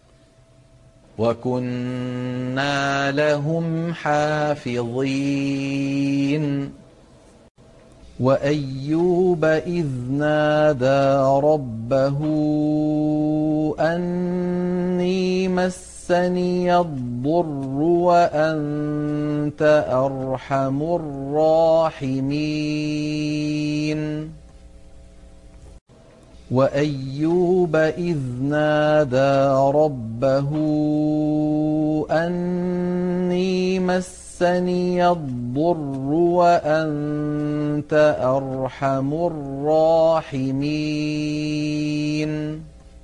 وكنا لهم حافظين وأيوب إذ نادى ربه أني مس مسني الضر وأنت أرحم الراحمين وأيوب إذ نادى ربه أني مسني الضر وأنت أرحم الراحمين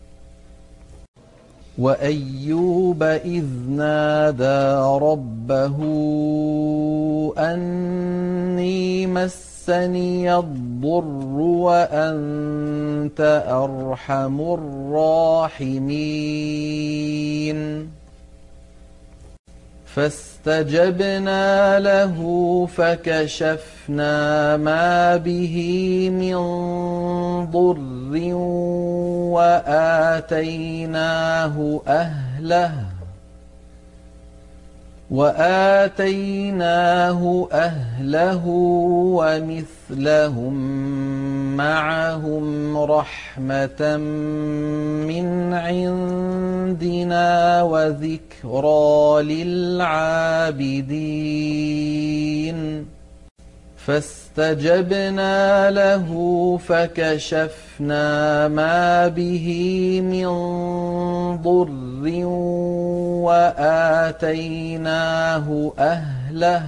وأيوب إذ نادى ربه أني مسني الضر وأنت أرحم الراحمين فاستجبنا له فكشفنا ما به من ضر وآتيناه أهله وآتيناه أهله ومثلهم معهم رحمة من عندنا وذكرى للعابدين فاستجبنا له فكشفنا ما به من ضر وآتيناه أهله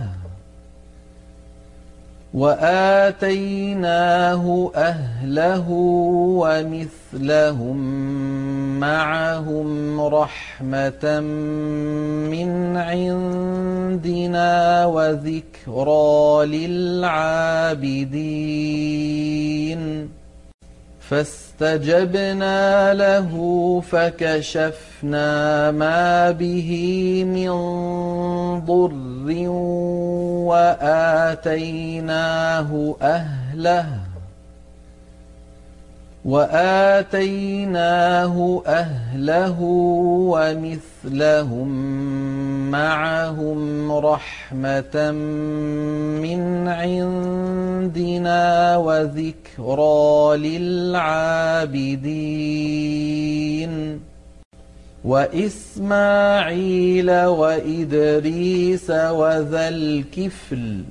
وآتيناه أهله ومثلهم معهم رحمة من عندنا وذكرى للعابدين فاستجبنا له فكشفنا ما به من ضر وآتيناه أهله وآتيناه أهله ومثلهم معهم رحمة من عندنا وذكرى للعابدين وإسماعيل وإدريس وذا الكفل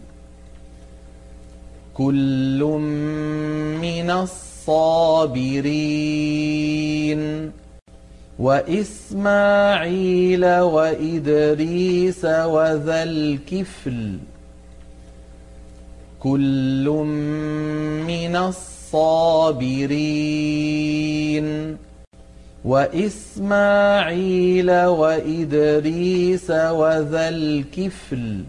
كل من الصابرين وإسماعيل وإدريس وذا الكفل كل من الصابرين وإسماعيل وإدريس وذا الكفل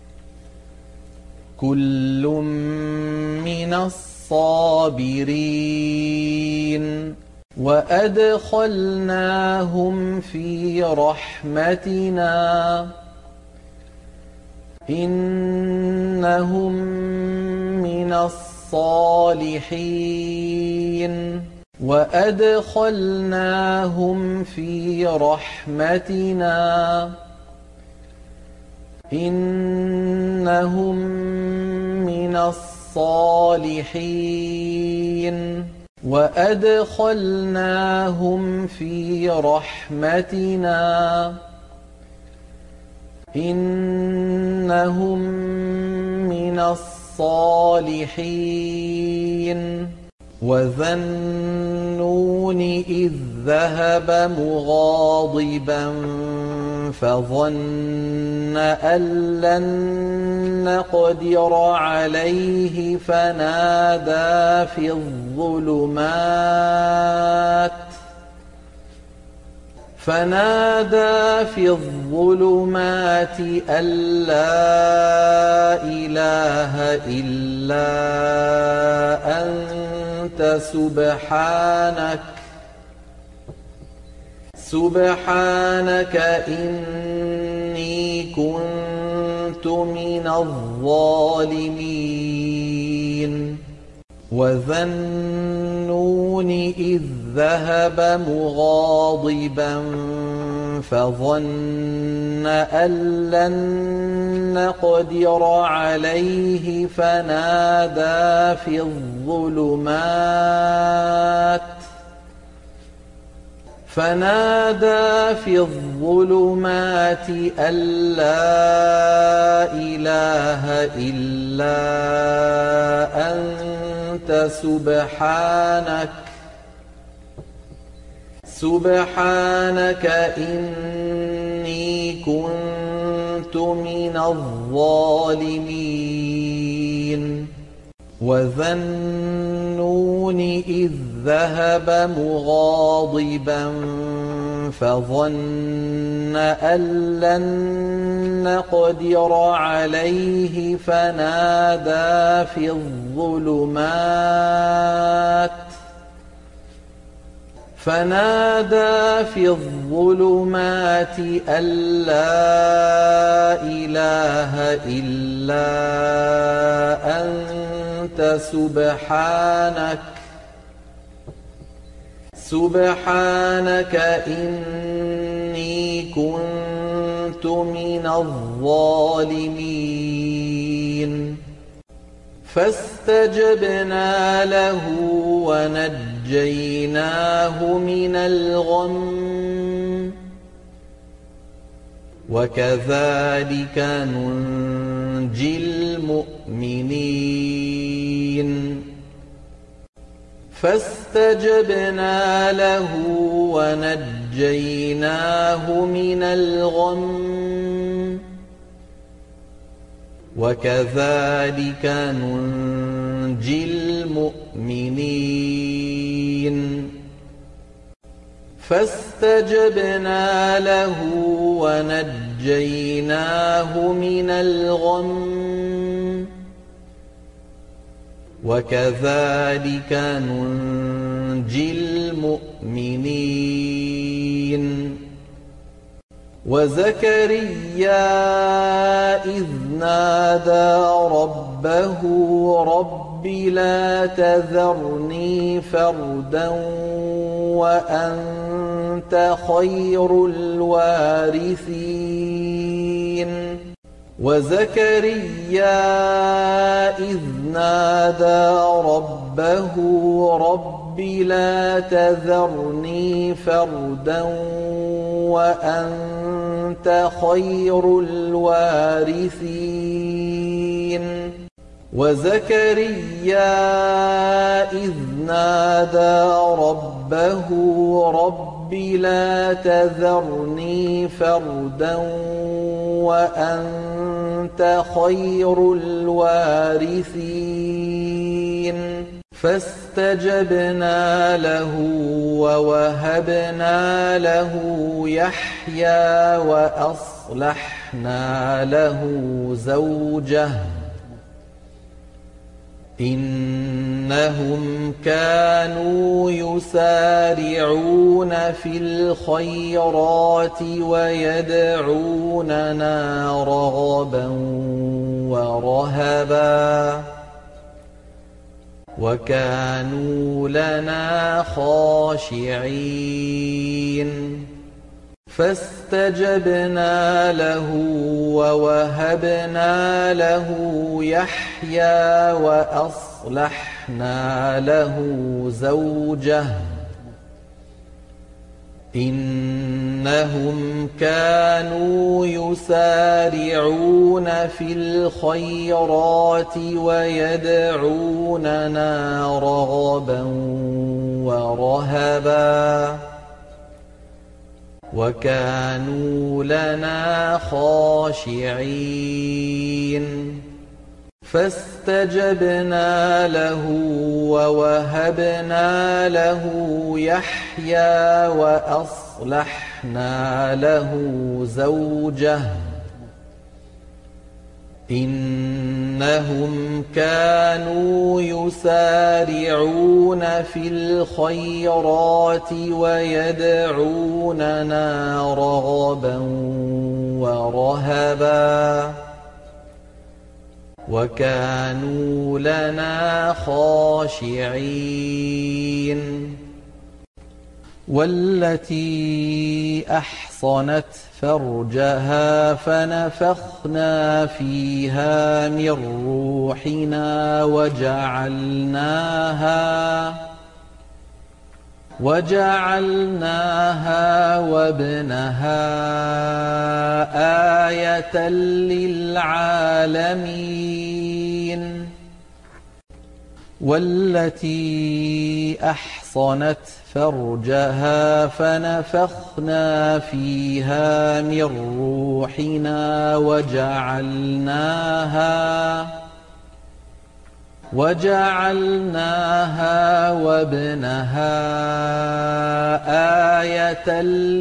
كل من الصابرين وأدخلناهم في رحمتنا إنهم من الصالحين وأدخلناهم في رحمتنا إنهم من الصالحين وأدخلناهم في رحمتنا إنهم من الصالحين وذا النون إذ ذهب مغاضبا فظن أن لن نقدر عليه فنادى في الظلمات فنادى في الظلمات أن لا إله إلا أنت سبحانك سبحانك إني كنت من الظالمين وذا النون إذ ذهب مغاضبا فظن أن لن نقدر عليه فنادى في الظلمات فنادى في الظلمات أن لا إله إلا أنت سبحانك سبحانك إني كنت من الظالمين وذا النون إذ ذهب مغاضبا فظن أن لن نقدر عليه فنادى في الظلمات فنادى في الظلمات أن لا إله إلا أنت سبحانك سبحانك إني كنت من الظالمين فاستجبنا له ونجيناه من الغم وكذلك ننجي المؤمنين فاستجبنا له ونجيناه من الغم وكذلك ننجي المؤمنين فاستجبنا له ونجيناه من الغم وكذلك ننجي المؤمنين وزكريا إذ نادى ربه رب لا تذرني فردا وأنت خير الوارثين وزكريا إذ نادى ربه رب لا تذرني فردا وأنت خير الوارثين وزكريا إذ نادى ربه رب لا تذرني فردا وأنت خير الوارثين فاستجبنا له ووهبنا له يحيى وأصلحنا له زوجه إنهم كانوا يسارعون في الخيرات ويدعوننا رغبا ورهبا وكانوا لنا خاشعين فاستجبنا له ووهبنا له يحيى وأصلحنا له زوجه إنهم كانوا يسارعون في الخيرات ويدعوننا رغبا ورهبا وكانوا لنا خاشعين فاستجبنا له ووهبنا له يحيى وأصلحنا له زوجه إنهم كانوا يسارعون في الخيرات ويدعوننا رغبا ورهبا وكانوا لنا خاشعين والتي أحصنت فرجها فنفخنا فيها من روحنا وجعلناها وجعلناها وابنها آية للعالمين والتي أحصنت فرجها فنفخنا فيها من روحنا وجعلناها وجعلناها وابنها آية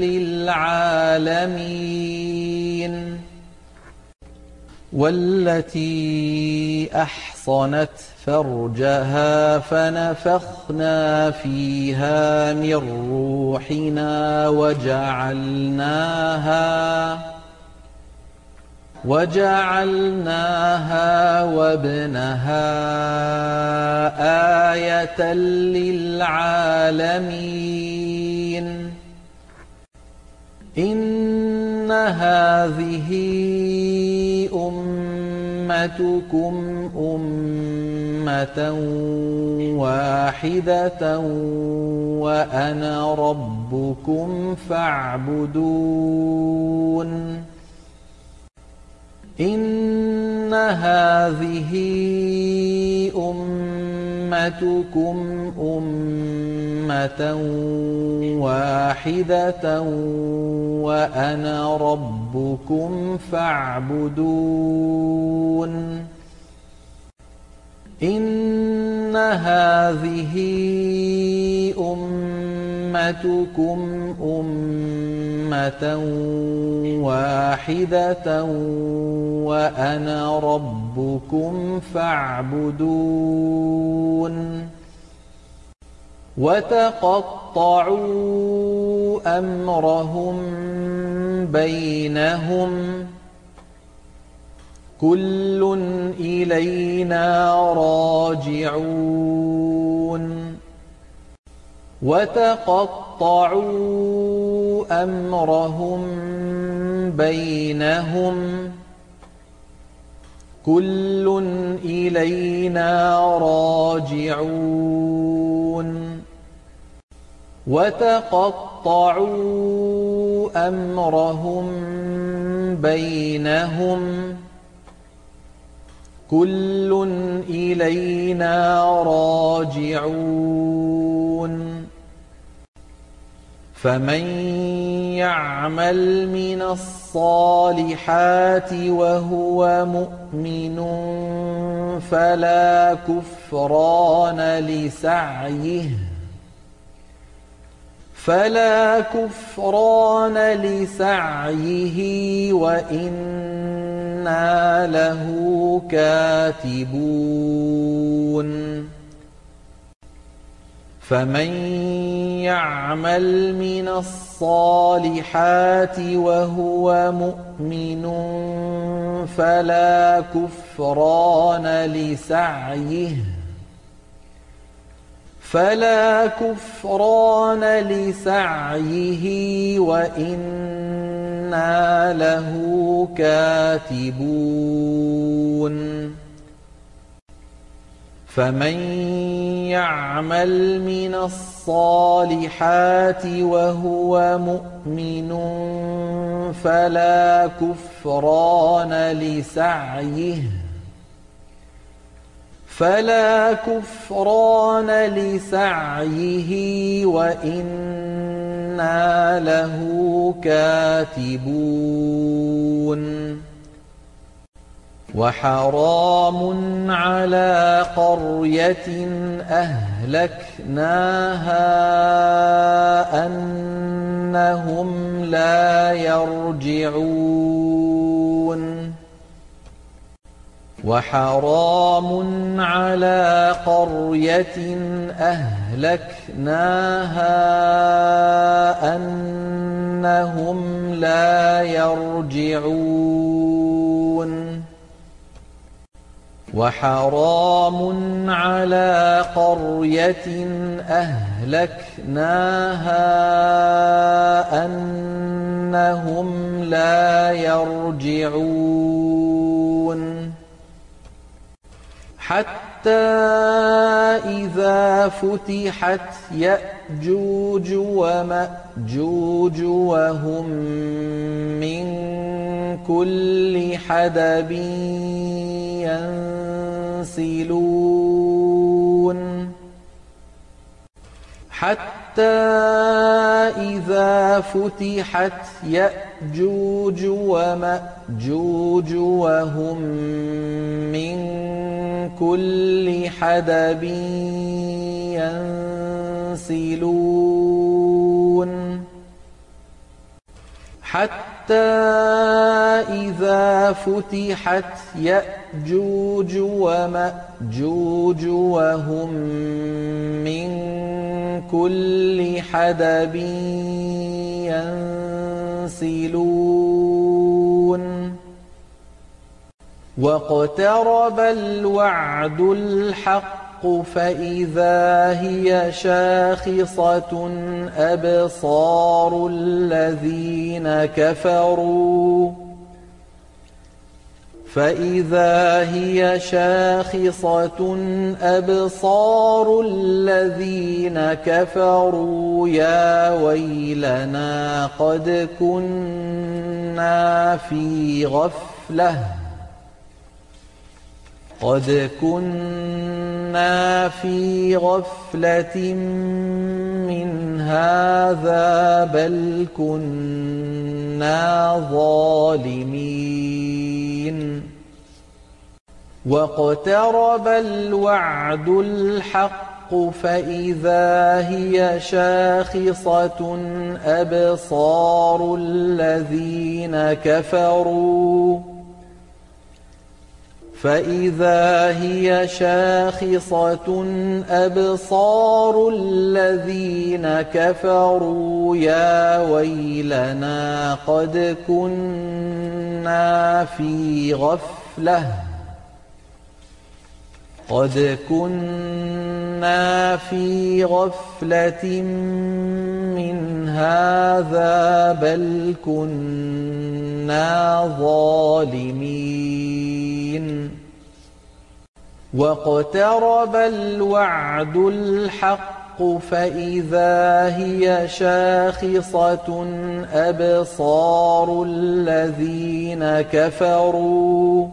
للعالمين والتي أحصنت فرجها فنفخنا فيها من روحنا وجعلناها وجعلناها وابنها آية للعالمين إن هذه أمتكم أمة واحدة وأنا ربكم فاعبدون إن هذه أمتكم أمة واحدة وأنا ربكم فاعبدون إن هذه أمتكم أمة واحدة وأنا ربكم فاعبدون وتقطعوا أمرهم بينهم كل إلينا راجعون وتقطعوا أمرهم بينهم كل إلينا راجعون وتقطعوا أمرهم بينهم كل إلينا راجعون فمن يعمل من الصالحات وهو مؤمن فلا كفران لسعيه فلا كفران لسعيه وإنا له كاتبون فمن يعمل من الصالحات وهو مؤمن فلا كفران لسعيه فلا كفران لسعيه وإنا له كاتبون فمن يعمل من الصالحات وهو مؤمن فلا كفران لسعيه فلا كفران لسعيه وإنا له كاتبون وحرام على قرية أهلكناها أنهم لا يرجعون وحرام على قرية أهلكناها أنهم لا يرجعون وحرام على قرية أهلكناها أنهم لا يرجعون حتى إذا فتحت يأجوج ومأجوج وهم من كل حدب ينسلون حتى إذا فتحت يأجوج ومأجوج وهم من كل حدب ينسلون حتى إذا فتحت يأجوج ومأجوج وهم من كل حدب ينسلون واقترب الوعد الحق فإذا هي شاخصة أبصار الذين كفروا فإذا هي شاخصة أبصار الذين كفروا يا ويلنا قد كنا في غفلة قد كنا في غفلة من هذا بل كنا ظالمين واقترب الوعد الحق فإذا هي شاخصة أبصار الذين كفروا فإذا هي شاخصة أبصار الذين كفروا يا ويلنا قد كنا في غفلة قد كنا في غفلة من هذا بل كنا ظالمين واقترب الوعد الحق فإذا هي شاخصة أبصار الذين كفروا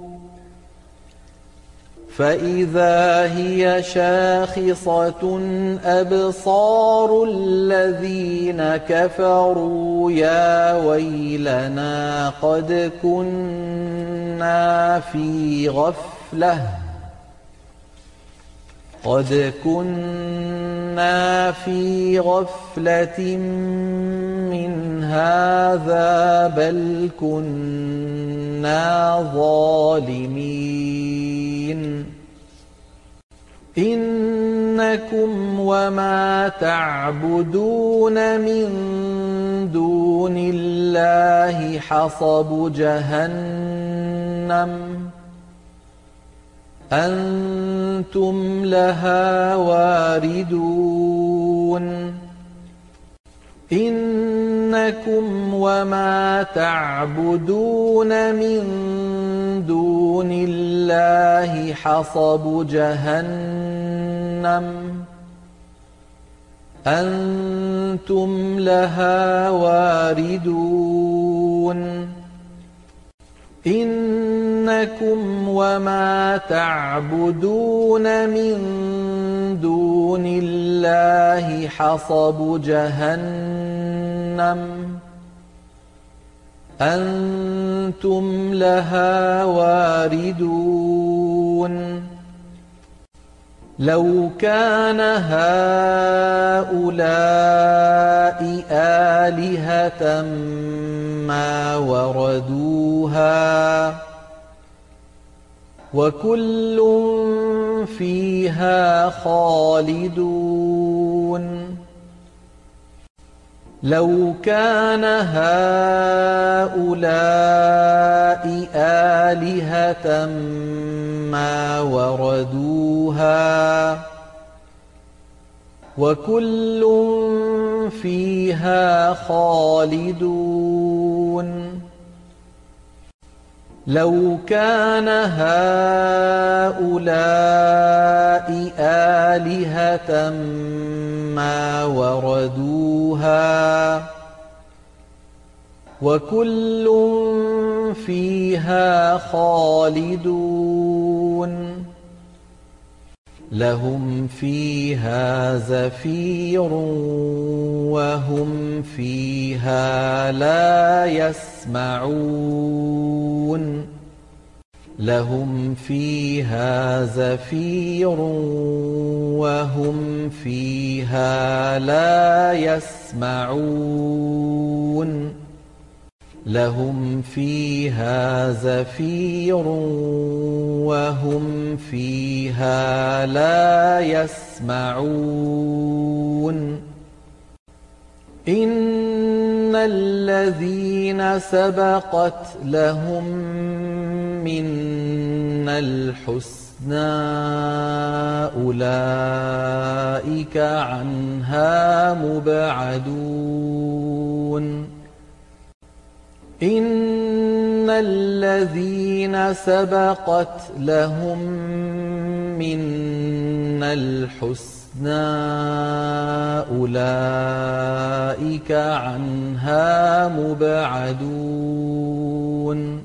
فإذا هي شاخصة أبصار الذين كفروا يا ويلنا قد كنا في غفلة قد كنا في غفلة من هذا بل كنا ظالمين إنكم وما تعبدون من دون الله حصب جهنم أنتم لها واردون إنكم وما تعبدون من دون الله حصب جهنم أنتم لها واردون إنكم وما تعبدون من دون الله حصب جهنم أنتم لها واردون لو كان هؤلاء آلهة ما وردوها وكل فيها خالدون لو كان هؤلاء آلهة ما وردوها وكل فيها خالدون لو كان هؤلاء آلهة ما وردوها وكل فيها خالدون لهم فيها زفير وهم فيها لا يسمعون لهم فيها زفير وهم فيها لا يسمعون لهم فيها زفير وهم فيها لا يسمعون إن الذين سبقت لهم منا الحسنى أولئك عنها مبعدون إن الذين سبقت لهم منا الحسنى أولئك عنها مبعدون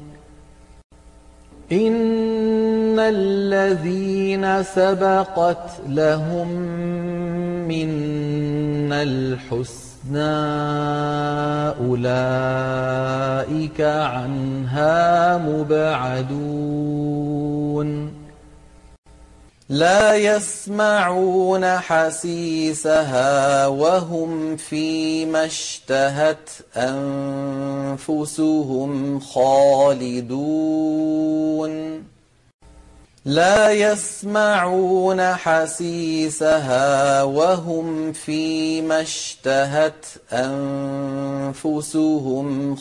إن الذين سبقت لهم منا الحسنى أولئك عنها مبعدون لا يسمعون حسيسها وهم فيما اشتهت أنفسهم خالدون لا يسمعون حسيسها وهم فيما اشتهت أنفسهم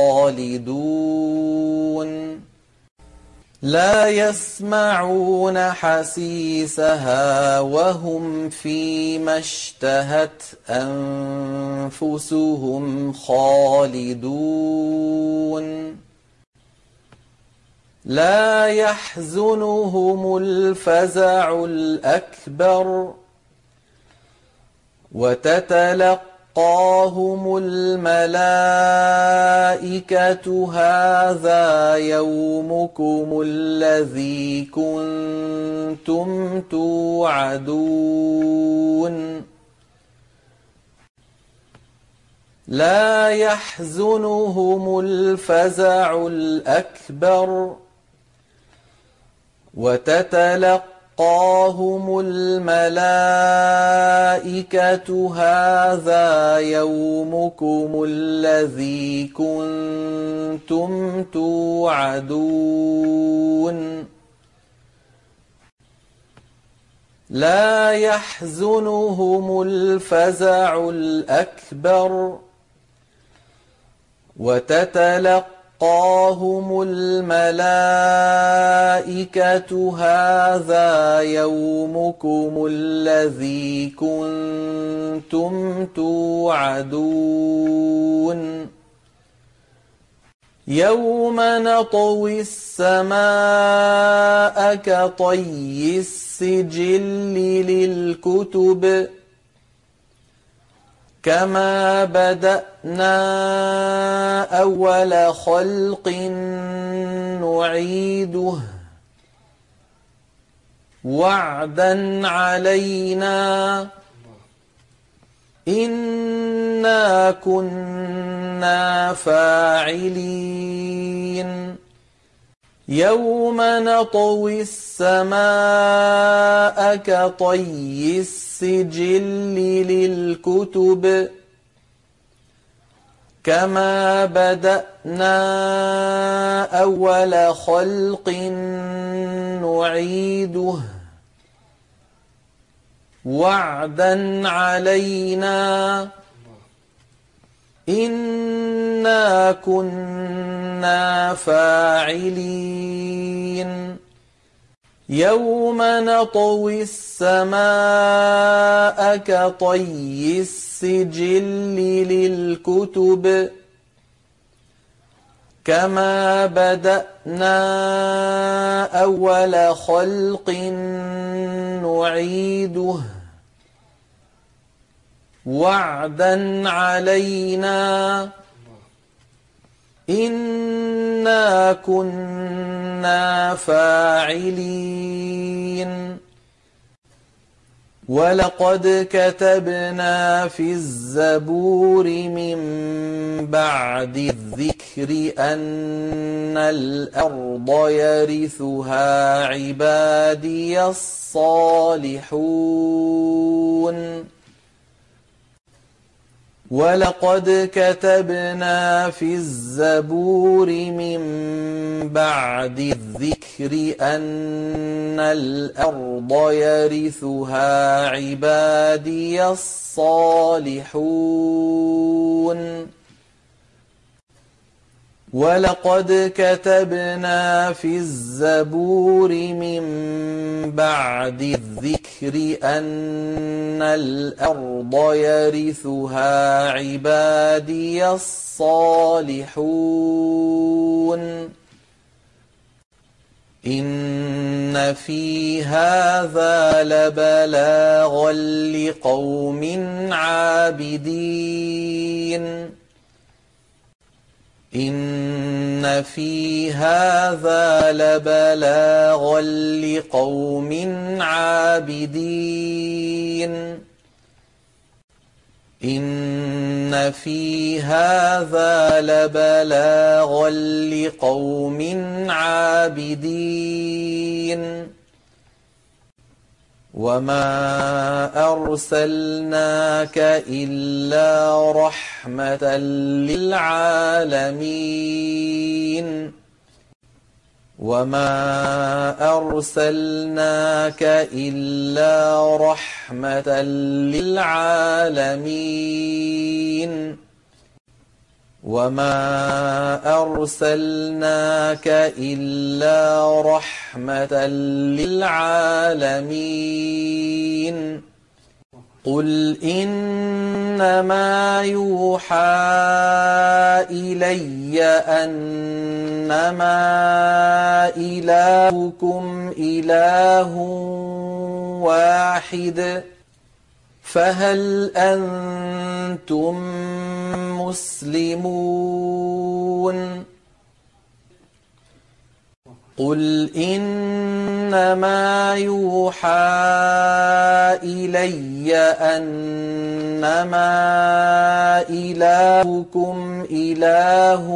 خالدون لا يسمعون حسيسها وهم فيما اشتهت أنفسهم خالدون لا يحزنهم الفزع الأكبر وتتلقاهم الملائكة هذا يومكم الذي كنتم توعدون لا يحزنهم الفزع الأكبر وتتلقاهم الملائكة هذا يومكم الذي كنتم توعدون لا يحزنهم الفزع الأكبر وتتلقاهم الملائكة هذا يومكم الذي كنتم توعدون يوم نطوي السماء كطي السجل للكتب كما بدأنا أول خلق نعيده وعدا علينا إنا كنا فاعلين يوم نطوي السماء كطي السجل للكتب كما بدأنا أول خلق نعيده وعدا علينا إنا كنا فاعلين يوم نطوي السماء كطي السجل للكتب كما بدأنا أول خلق نعيده وعدا علينا إنا كنا فاعلين ولقد كتبنا في الزبور من بعد الذكر أن الأرض يرثها عبادي الصالحون ولقد كتبنا في الزبور من بعد الذكر أن الأرض يرثها عبادي الصالحون ولقد كتبنا في الزبور من بعد الذكر أن الأرض يرثها عبادي الصالحون إن في هذا لبلاغا لقوم عابدين إن في هذا لبلاغا لقوم عابدين إن في هذا لبلاغا لقوم عابدين وما أرسلناك إلا رحمة للعالمين وما أرسلناك إلا رحمة للعالمين وما أرسلناك إلا رحمة للعالمين قل إنما يوحى إلي أنما إلهكم إله واحد فهل أنتم مسلمون قل إنما يوحى إلي أنما إلهكم إله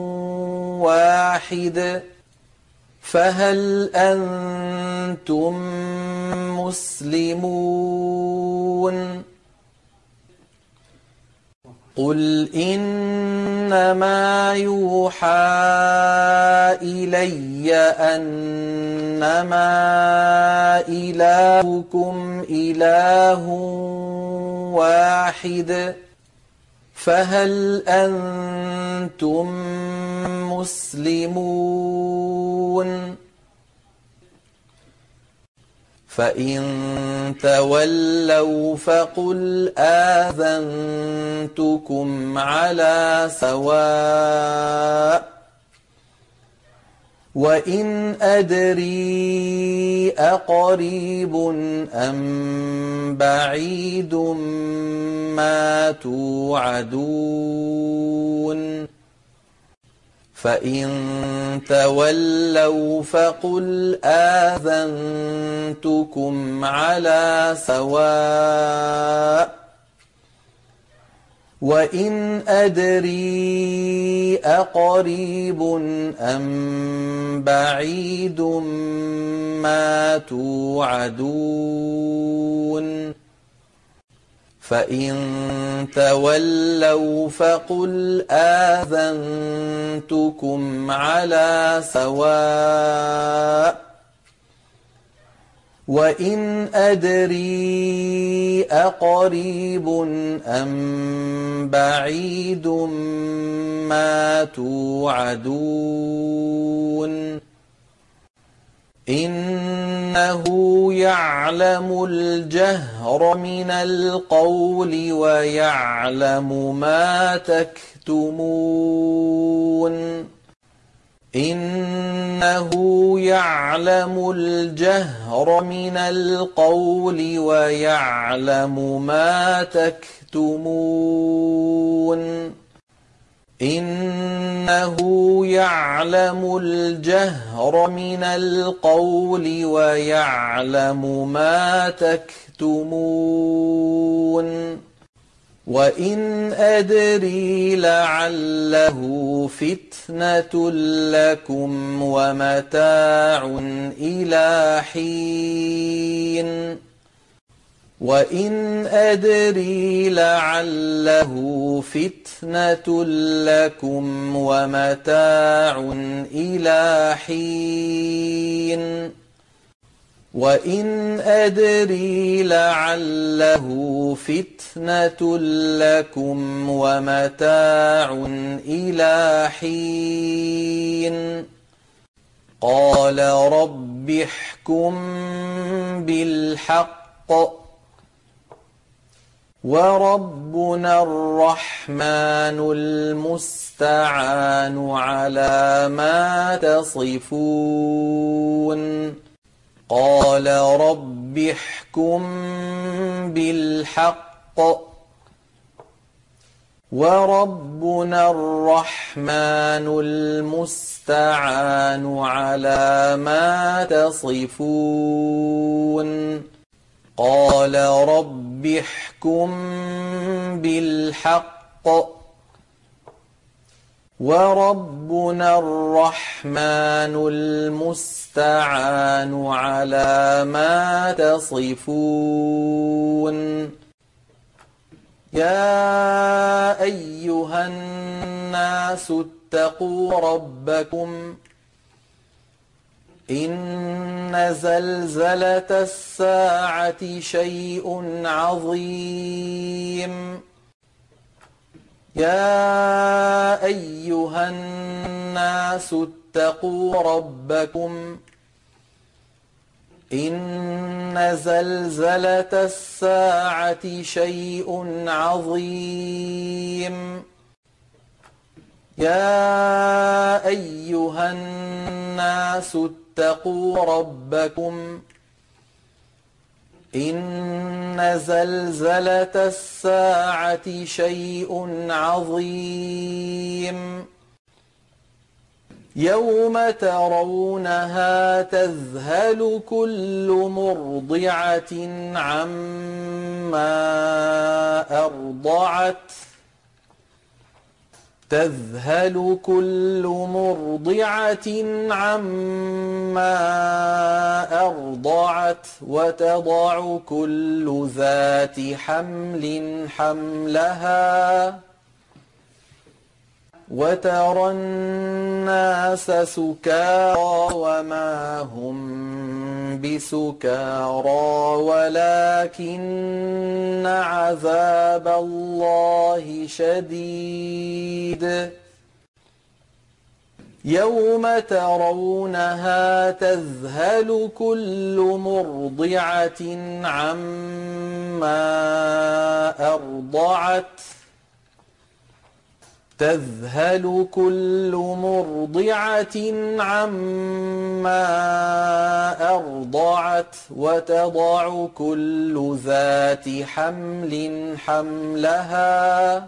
واحد فهل أنتم مسلمون قل إنما يوحى إلي أنما إلهكم إله واحد فهل أنتم مسلمون فإن تولوا فقل آذنتكم على سواء وإن أدري أقريب أم بعيد ما توعدون فإن تولوا فقل آذنتكم على سواء وإن أدري أقريب أم بعيد ما توعدون فإن تولوا فقل آذنتكم على سواء وإن أدري أقريب أم بعيد ما توعدون إنه يعلم الجهر من القول ويعلم ما تكتمون إنه يعلم الجهر من القول ويعلم ما تكتمون إنه يعلم الجهر من القول ويعلم ما تكتمون وإن أدري لعله فتنة لكم ومتاع إلى حين وإن أدري لعله فتنة لكم ومتاع إلى حين وإن أدري لعله فتنة لكم ومتاع إلى حين قال رب احكم بالحق وربنا الرحمن المستعان على ما تصفون قال رب احكم بالحق وربنا الرحمن المستعان على ما تصفون قال رب احكم بالحق وربنا الرحمن المستعان على ما تصفون يا أيها الناس اتقوا ربكم إن زلزلة الساعة شيء عظيم يا أيها الناس اتقوا ربكم إن زلزلة الساعة شيء عظيم يا أيها الناس اتقوا ربكم إن زلزلة الساعة شيء عظيم يوم ترونها تذهل كل مرضعة عما أرضعت تذهل كل مرضعة عما أرضعت وتضع كل ذات حمل حملها وترى الناس سكارى وما هم بسكارى ولكن عذاب الله شديد يوم ترونها تذهل كل مرضعة عما أرضعت تذهل كل مرضعة عما أرضعت وتضع كل ذات حمل حملها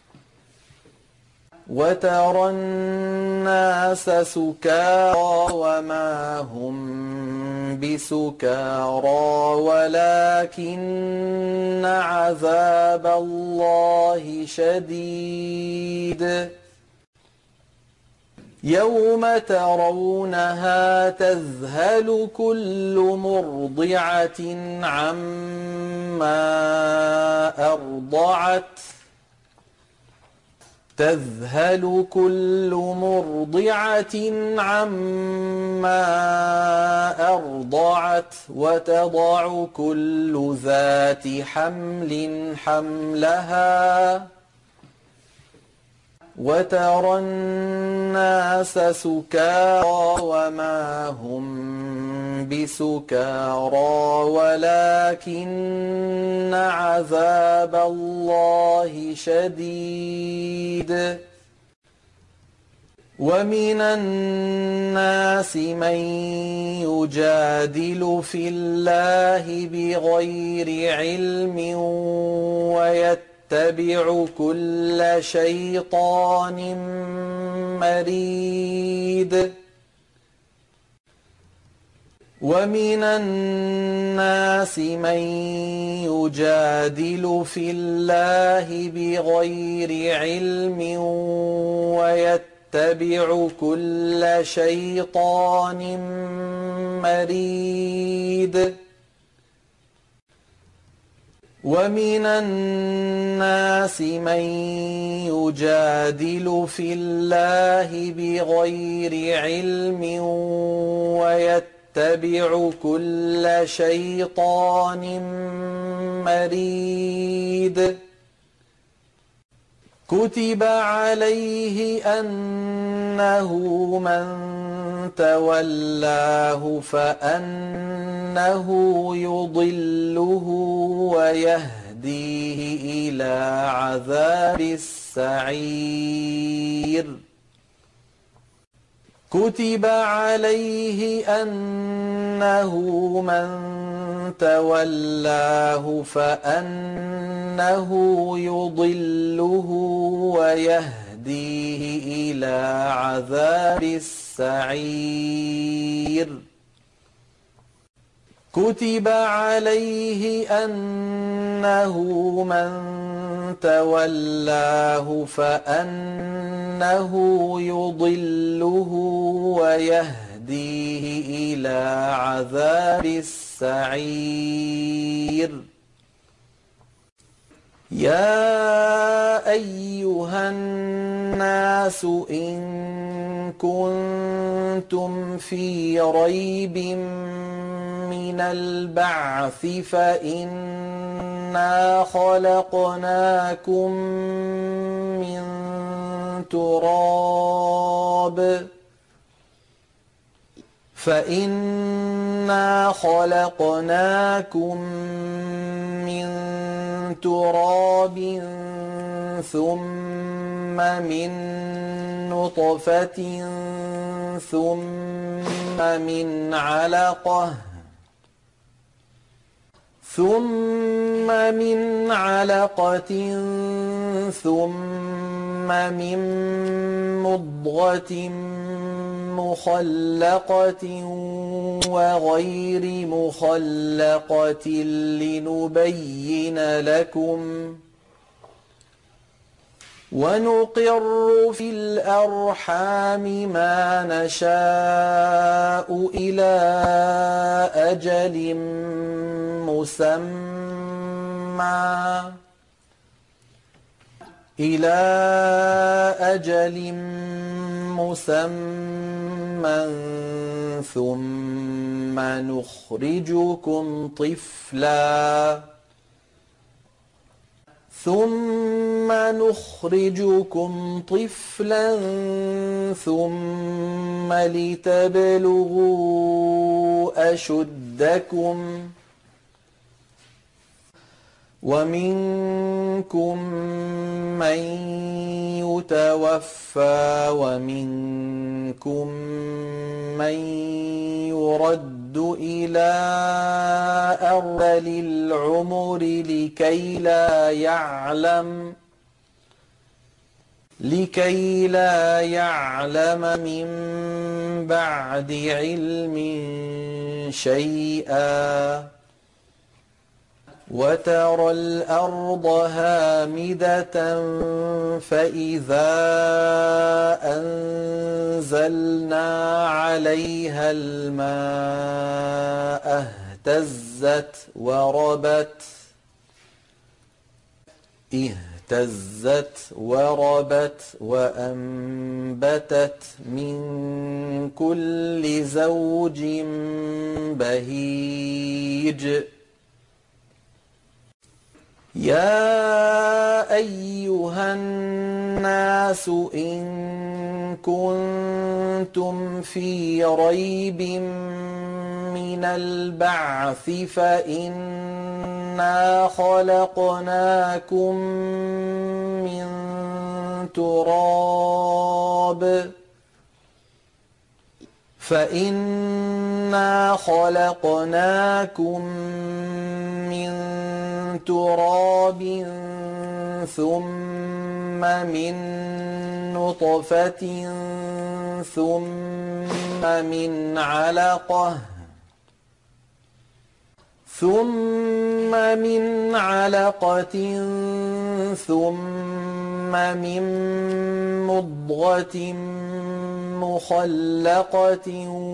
وترى الناس سكارى وما هم بسكارى ولكن عذاب الله شديد يوم ترونها تذهل كل مرضعة عما أرضعت تذهل كل مرضعة عما أرضعت وتضع كل ذات حمل حملها وترى الناس سكارى وما هم بسكارى ولكن عذاب الله شديد ومن الناس من يجادل في الله بغير علم ويتبع كل شيطان مريد ومن الناس من يجادل في الله بغير علم ويتبع كل شيطان مريد ومن الناس من يجادل في الله بغير علم ويتبع كل شيطان مريد كتب عليه أنه من تولاه فأنه يضله ويهديه إلى عذاب السعير كتب عليه أنه من تولاه فأنه يضله ويهديه إلى عذاب السعير كتب عليه أنه من تولاه فأنه يضله ويهديه إلى عذاب السعير يا أيها الناس إن كنتم في ريب من البعث فإنا خلقناكم من تراب فإنا خلقناكم من تراب ثم من نطفة ثم من علقة ثم من علقة ثم من مضغة مخلقة وغير مخلقة لنبين لكم ونقر في الأرحام ما نشاء إلى أجل مسمى إلى أجل مسمى ثم نخرجكم طفلا ثم نخرجكم طفلا ثم لتبلغوا أشدكم ومنكم من يتوفى ومنكم من يرد إلى أرذل العمر لكي لا يعلم لكي لا يعلم من بعد علم شيئا وترى الأرض هامدة فإذا أنزلنا عليها الماء اهتزت وربت اهتزت وربت وأنبتت من كل زوج بهيج يا أيها الناس إن كنتم في ريب من البعث فإنا خلقناكم من تراب فإنا خلقناكم من تراب ثم من نطفة ثم من علقة ثم من علقة ثم من مضغة مخلقة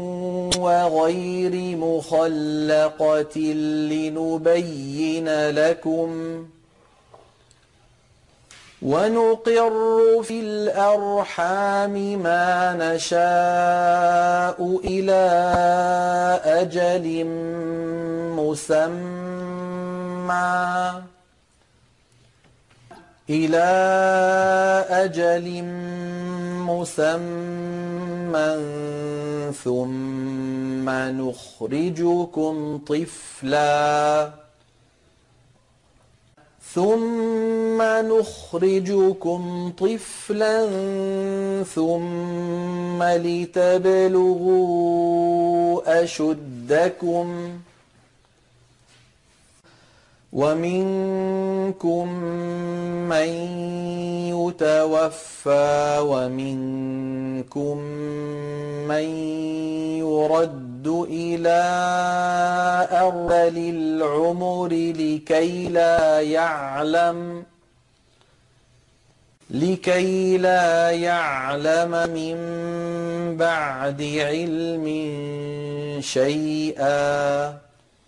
وغير مخلقة لنبين لكم ونقر في الأرحام ما نشاء إلى أجل مسمى إلى أجل مسمى ثم نخرجكم طفلا ثم نخرجكم طفلا ثم لتبلغوا أشدكم ومنكم من يتوفى ومنكم من يرد إلى أرذل العمر لكي لا يعلم لكي لا يعلم من بعد علم شيئا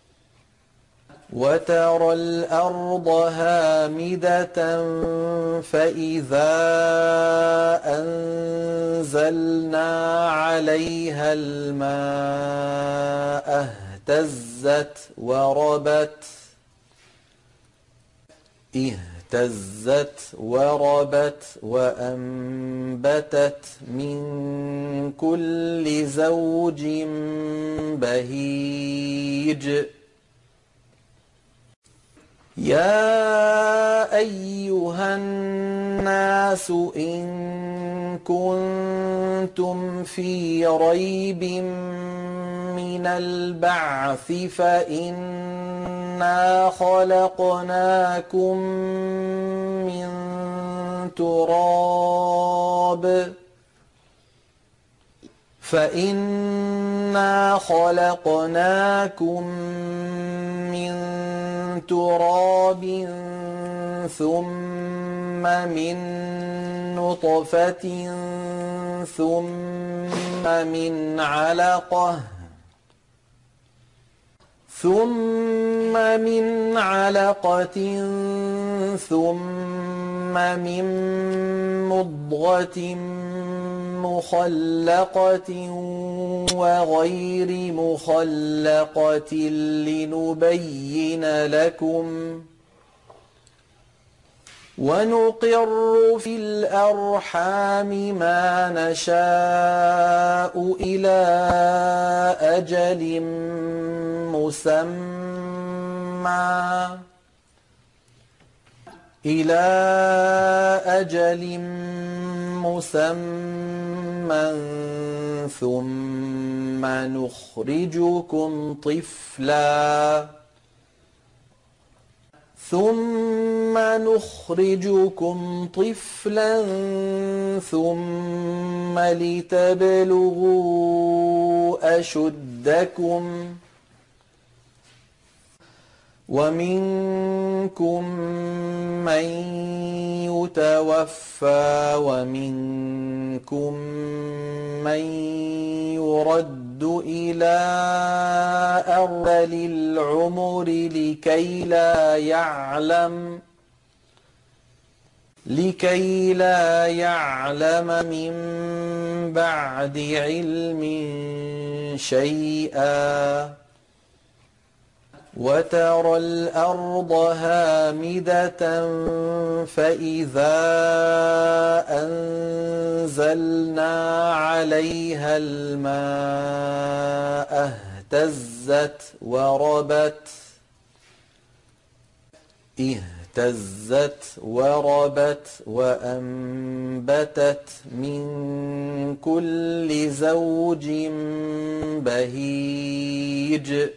وترى الأرض هامدة فإذا أنزلنا عليها الماء اهتزت وربت اهتزت وربت وأنبتت من كل زوج بهيج يا أيها الناس إن كنتم في ريب من البعث فإنا خلقناكم من تراب فإنا خلقناكم من تراب ثم من نطفة ثم من علقة ثم من علقة ثم من مضغة مخلقة وغير مخلقة لنبين لكم ونقر في الأرحام ما نشاء إلى أجل مسمى إلى أجل مسمى ثم نخرجكم طفلا ثم نخرجكم طفلا ثم لتبلغوا أشدكم ومنكم من يتوفى ومنكم من يرد إلى أرذل العمر لكي لا يعلم لكي لا يعلم من بعد علم شيئا وترى الأرض هامدة فإذا أنزلنا عليها الماء اهتزت وربت اهتزت وربت وأنبتت من كل زوج بهيج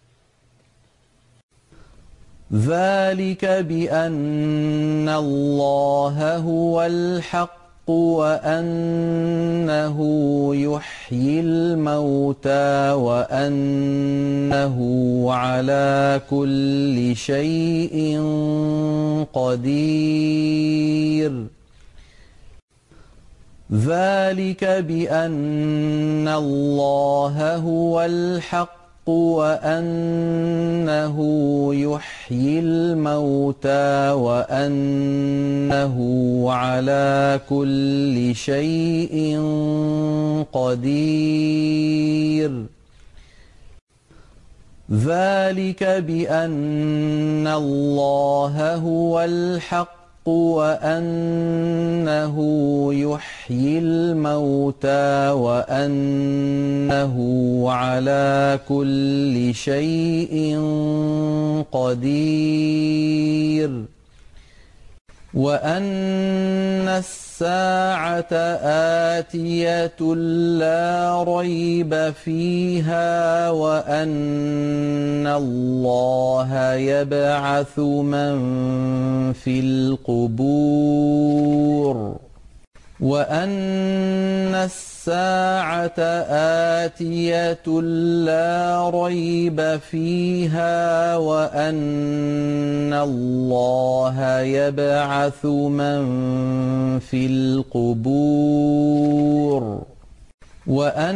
ذلك بأن الله هو الحق وأنه يحيي الموتى وأنه على كل شيء قدير ذلك بأن الله هو الحق وأنه يحيي الموتى وأنه على كل شيء قدير ذلك بأن الله هو الحق وأنه يحيي الموتى وأنه على كل شيء قدير وأن الساعة آتية لا ريب فيها وأن الله يبعث من في القبور وأن الساعة آتية لا ريب فيها وأن الله يبعث من في القبور وأن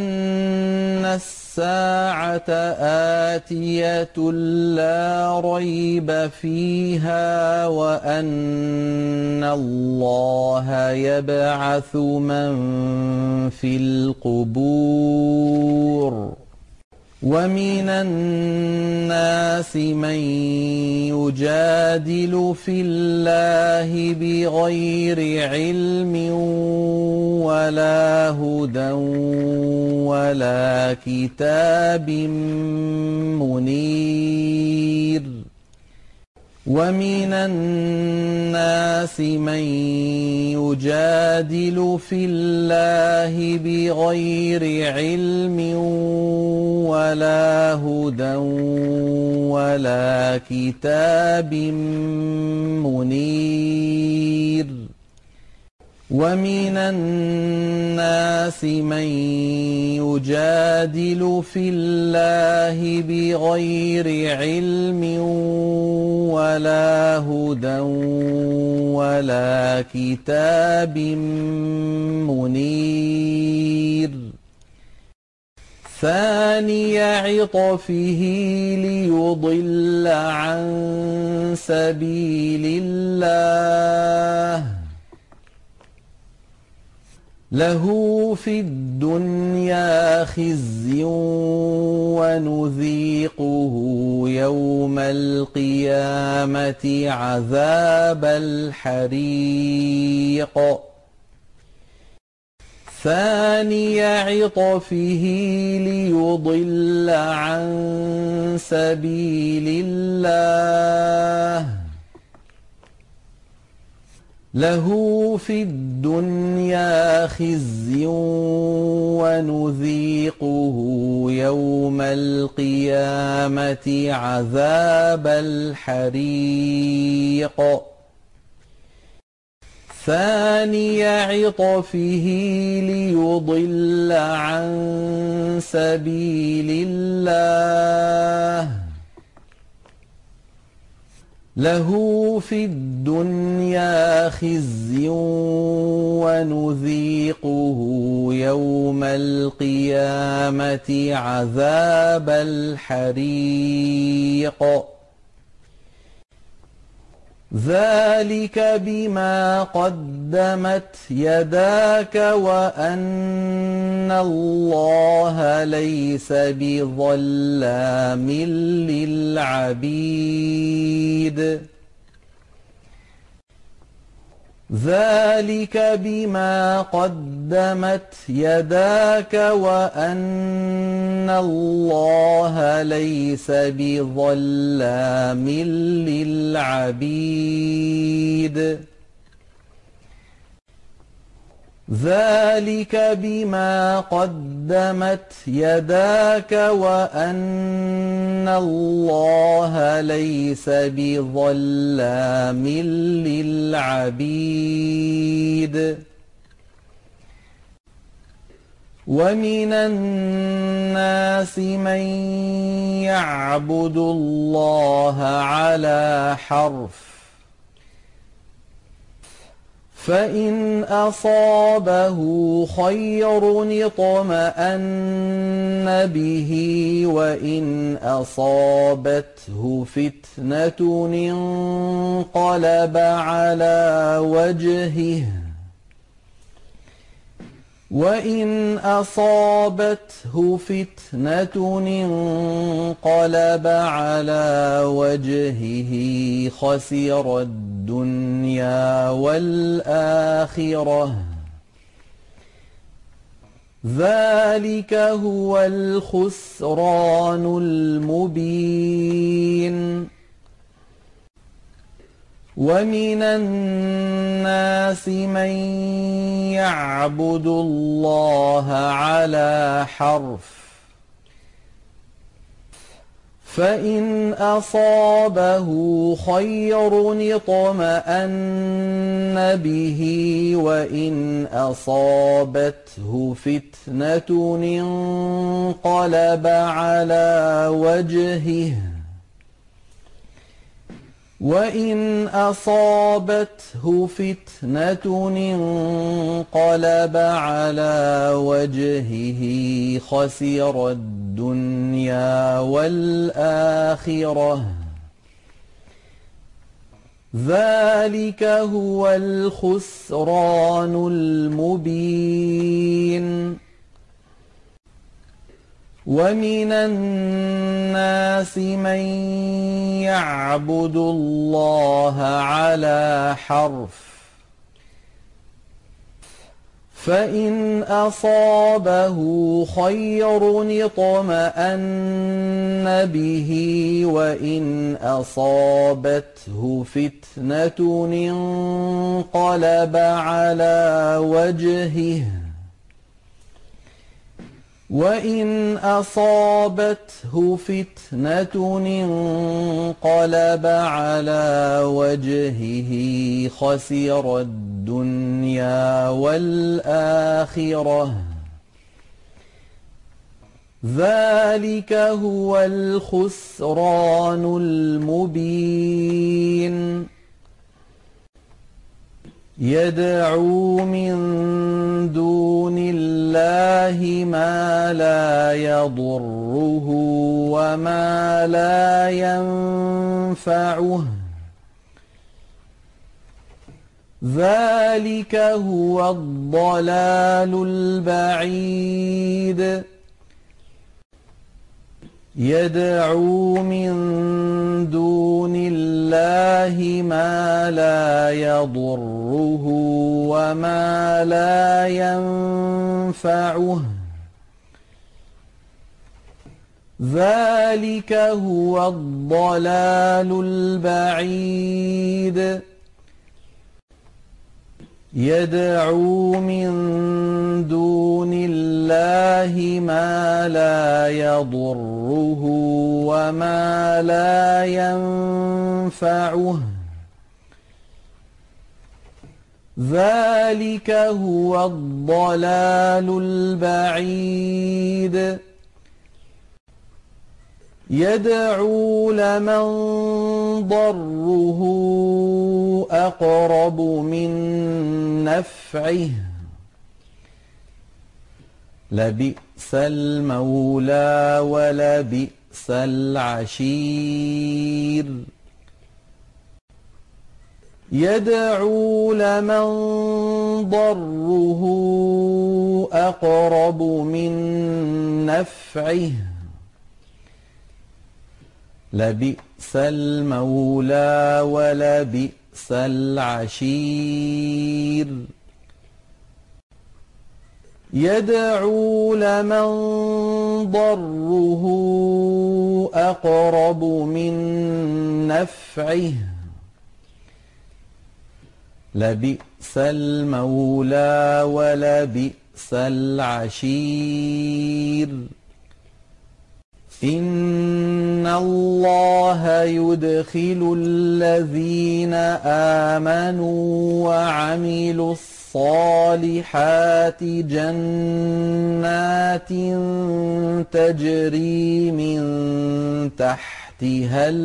الساعة آتية لا ريب فيها وأن الله يبعث من في القبور ومن الناس من يجادل في الله بغير علم ولا هدى ولا كتاب منير ومن الناس من يجادل في الله بغير علم ولا هدى ولا كتاب منير ومن الناس من يجادل في الله بغير علم ولا هدى ولا كتاب منير ثاني عطفه ليضل عن سبيل الله له في الدنيا خزي ونذيقه يوم القيامة عذاب الحريق ثاني عطفه ليضل عن سبيل الله له في الدنيا خزي ونذيقه يوم القيامة عذاب الحريق ثاني عطفه ليضل عن سبيل الله له في الدنيا خزي ونذيقه يوم القيامة عذاب الحريق ذلك بما قدمت يداك وأن الله ليس بظلام للعبيد ذلك بما قدمت يداك وأن الله ليس بظلام للعبيد ذلك بما قدمت يداك وأن الله ليس بظلام للعبيد ومن الناس من يعبد الله على حرف فإن أصابه خير اطمأن به وإن أصابته فتنة انقلب على وجهه وإن أصابته فتنة انقلب على وجهه خسر الدنيا والآخرة ذلك هو الخسران المبين ومن الناس من يعبد الله على حرف فإن أصابه خير اطمأن به وإن أصابته فتنة انقلب على وجهه وإن أصابته فتنة انقلب على وجهه خسر الدنيا والآخرة ذلك هو الخسران المبين ومن الناس من يعبد الله على حرف فإن أصابه خير اطمأن به وإن أصابته فتنة انقلب على وجهه وإن أصابته فتنة انقلب على وجهه خسر الدنيا والآخرة ذلك هو الخسران المبين يدعو من دون الله ما لا يضره وما لا ينفعه ذلك هو الضلال البعيد يدعو من دون الله ما لا يضره وما لا ينفعه ذلك هو الضلال البعيد يدعو من دون الله ما لا يضره وما لا ينفعه ذلك هو الضلال البعيد يدعو لمن ضره أقرب من نفعه لبئس المولى ولبئس العشير يدعو لمن ضره أقرب من نفعه لبئس المولى ولبئس لبئس العشير يدعو لمن ضره أقرب من نفعه لبئس المولى ولبئس العشير إن الله يدخل الذين آمنوا وعملوا الصالحات جنات تجري من تحتها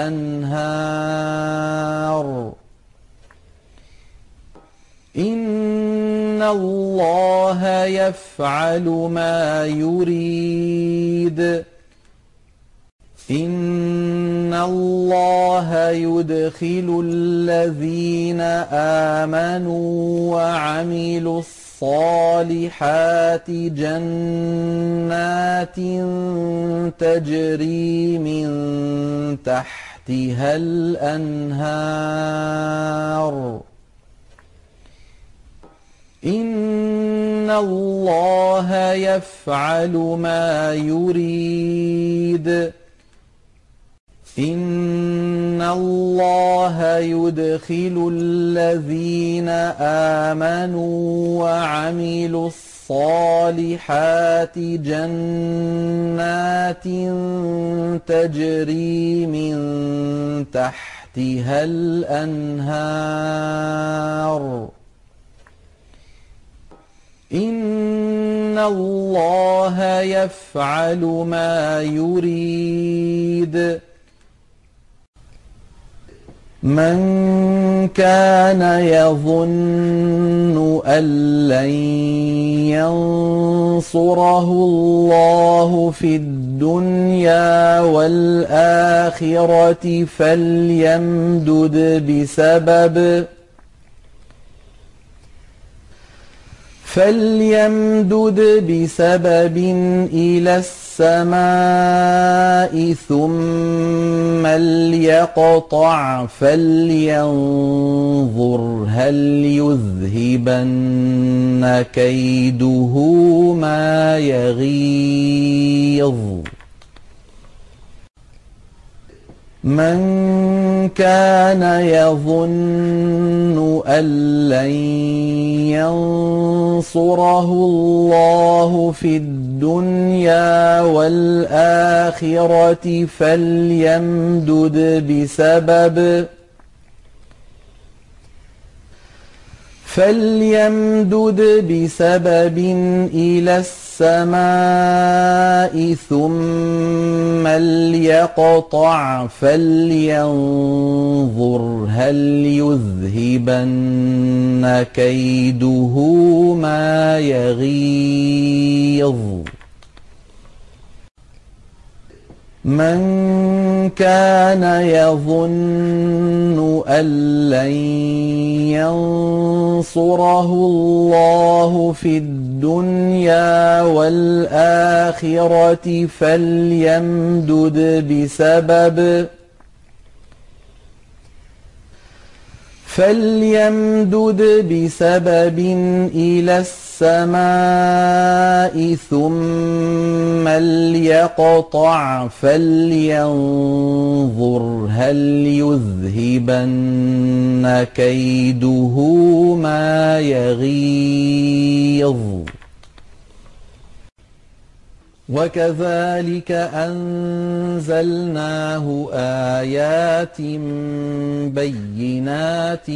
الأنهار إن الله يفعل ما يريد إن الله يدخل الذين آمنوا وعملوا الصالحات جنات تجري من تحتها الأنهار إن الله يفعل ما يريد إن الله يدخل الذين آمنوا وعملوا الصالحات جنات تجري من تحتها الأنهار إن الله يفعل ما يريد من كان يظن أن لن ينصره الله في الدنيا والآخرة فليمدد بسبب فليمدد بسبب إلى السماء ثم ليقطع فلينظر هل يذهبن كيده ما يغيظ من كان يظن أن لن ينصره الله في الدنيا والآخرة فليمدد بسبب فليمدد بسبب إلى السماء ثم ليقطع فلينظر هل يذهبن كيده ما يغيظ من كان يظن أن لن ينصره الله في الدنيا والآخرة فليمدد بسبب فليمدد بسبب إلى السماء ثم ليقطع فلينظر هل يذهبن كيده ما يغيظ وكذلك أنزلناه آيات بينات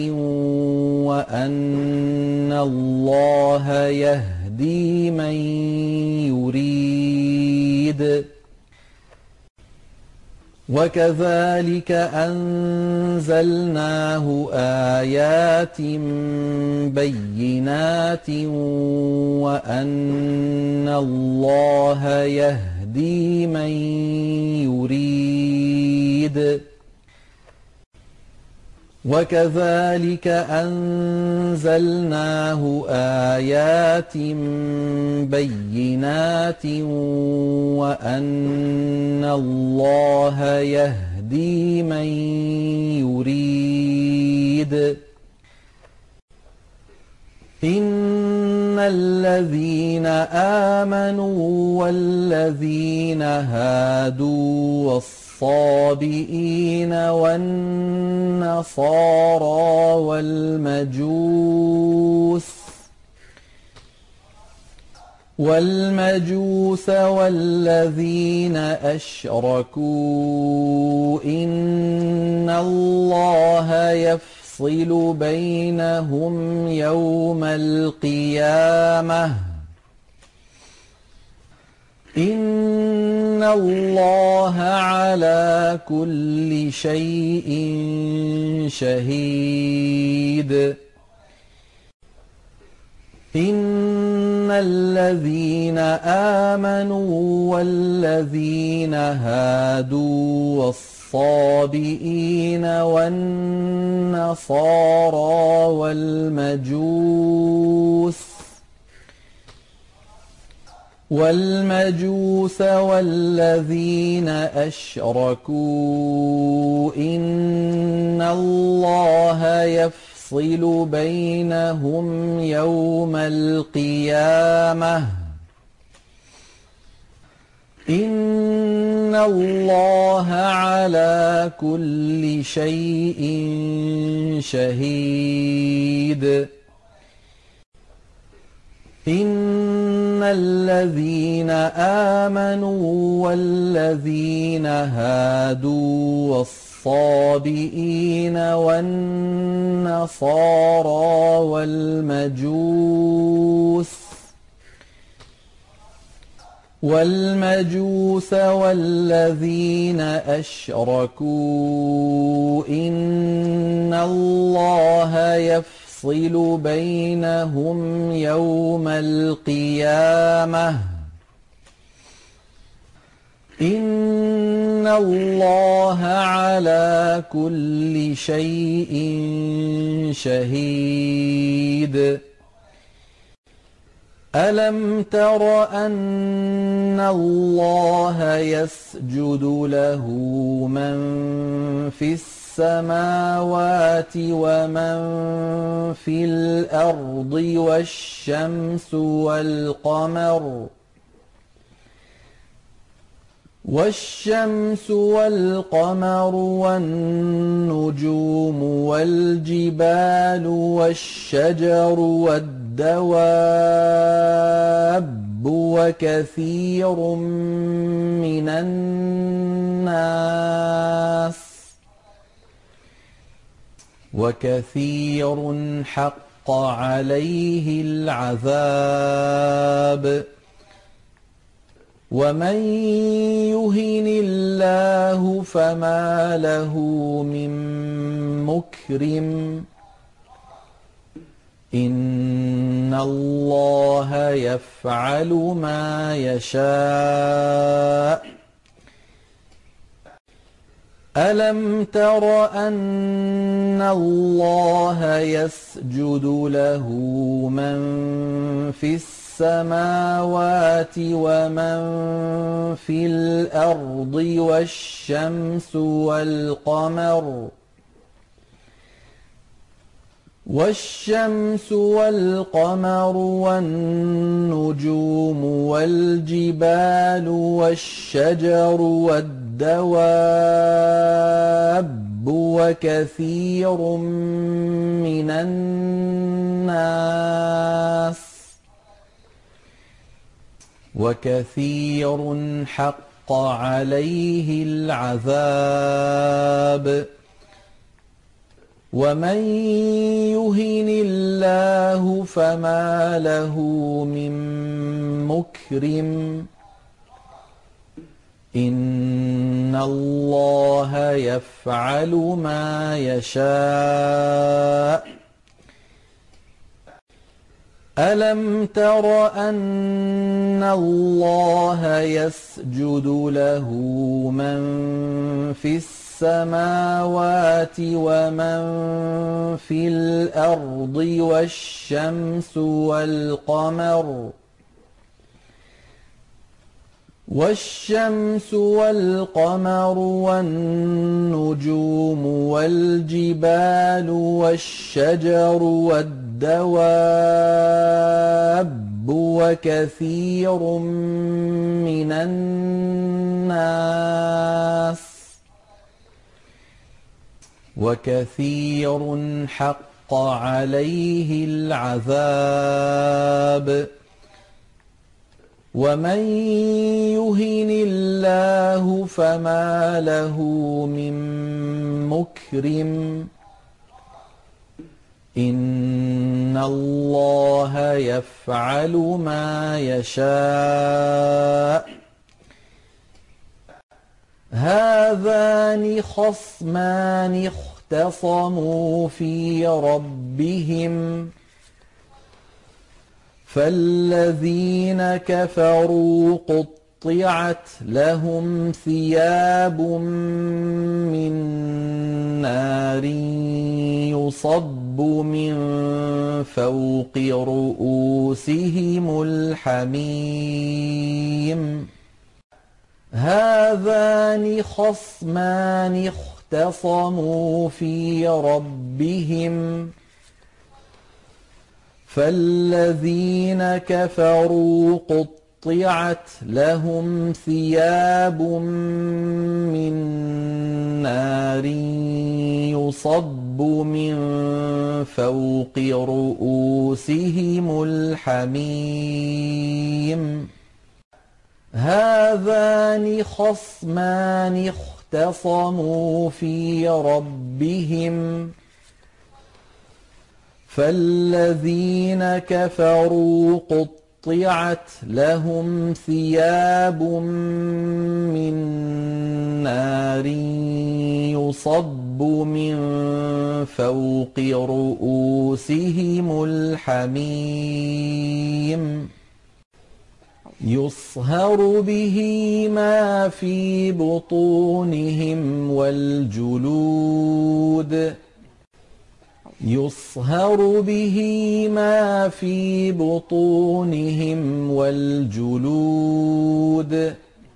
وأن الله يهدي من يريد وكذلك أنزلناه آيات بينات وأن الله يهدي من يريد وكذلك أنزلناه آيات بينات وأن الله يهدي من يريد شهيد إن الذين آمنوا والذين هادوا والصابئين والنصارى والمجوس والمجوس والذين أشركوا إن الله يفصل بينهم يوم القيامة إن الله على كل شيء شهيد إن الذين آمنوا والذين هادوا والصابئين والنصارى والمجوس والمجوس والذين أشركوا إن الله يفصل بينهم يوم القيامة إن الله على كل شيء شهيد إن الذين آمنوا والذين هادوا والصابئين والنصارى والمجوس والمجوس والذين أشركوا إن الله يفصل بينهم يوم القيامة إن الله على كل شيء شهيد ألم تر أن الله يسجد له من في السماوات ومن في الأرض والشمس والقمر والشمس والقمر والنجوم والجبال والشجر والدواب وكثير من الناس وكثير حق عليه العذاب ومن يهن الله فما له من مكرم إن الله يفعل ما يشاء ألم تر أن الله يسجد له من في السماوات ومن في الأرض والشمس والقمر والشمس والقمر والنجوم والجبال والشجر والدواب وكثير من الناس وكثير حق عليه العذاب ومن يهن الله فما له من مكرم إن الله يفعل ما يشاء ألم تر أن الله يسجد له من في السماوات ومن في الأرض والشمس والقمر والشمس والقمر والنجوم والجبال والشجر والدواب وكثير من الناس وكثير حق عليه العذاب ومن يهن الله فما له من مكرم إن الله يفعل ما يشاء هذان خصمان اختصموا في ربهم فالذين كفروا قطعت لهم ثياب من نار يصب من فوق رؤوسهم الحميم هذان خصمان اختصموا في ربهم فالذين كفروا قطعت لهم ثياب من نار يصب من فوق رؤوسهم الحميم هذان خصمان اختصموا في ربهم فالذين كفروا قطعت لهم ثياب من نار يصب من فوق رؤوسهم الحميم يصهر به ما في بطونهم والجلود يصهر به ما في بطونهم والجلود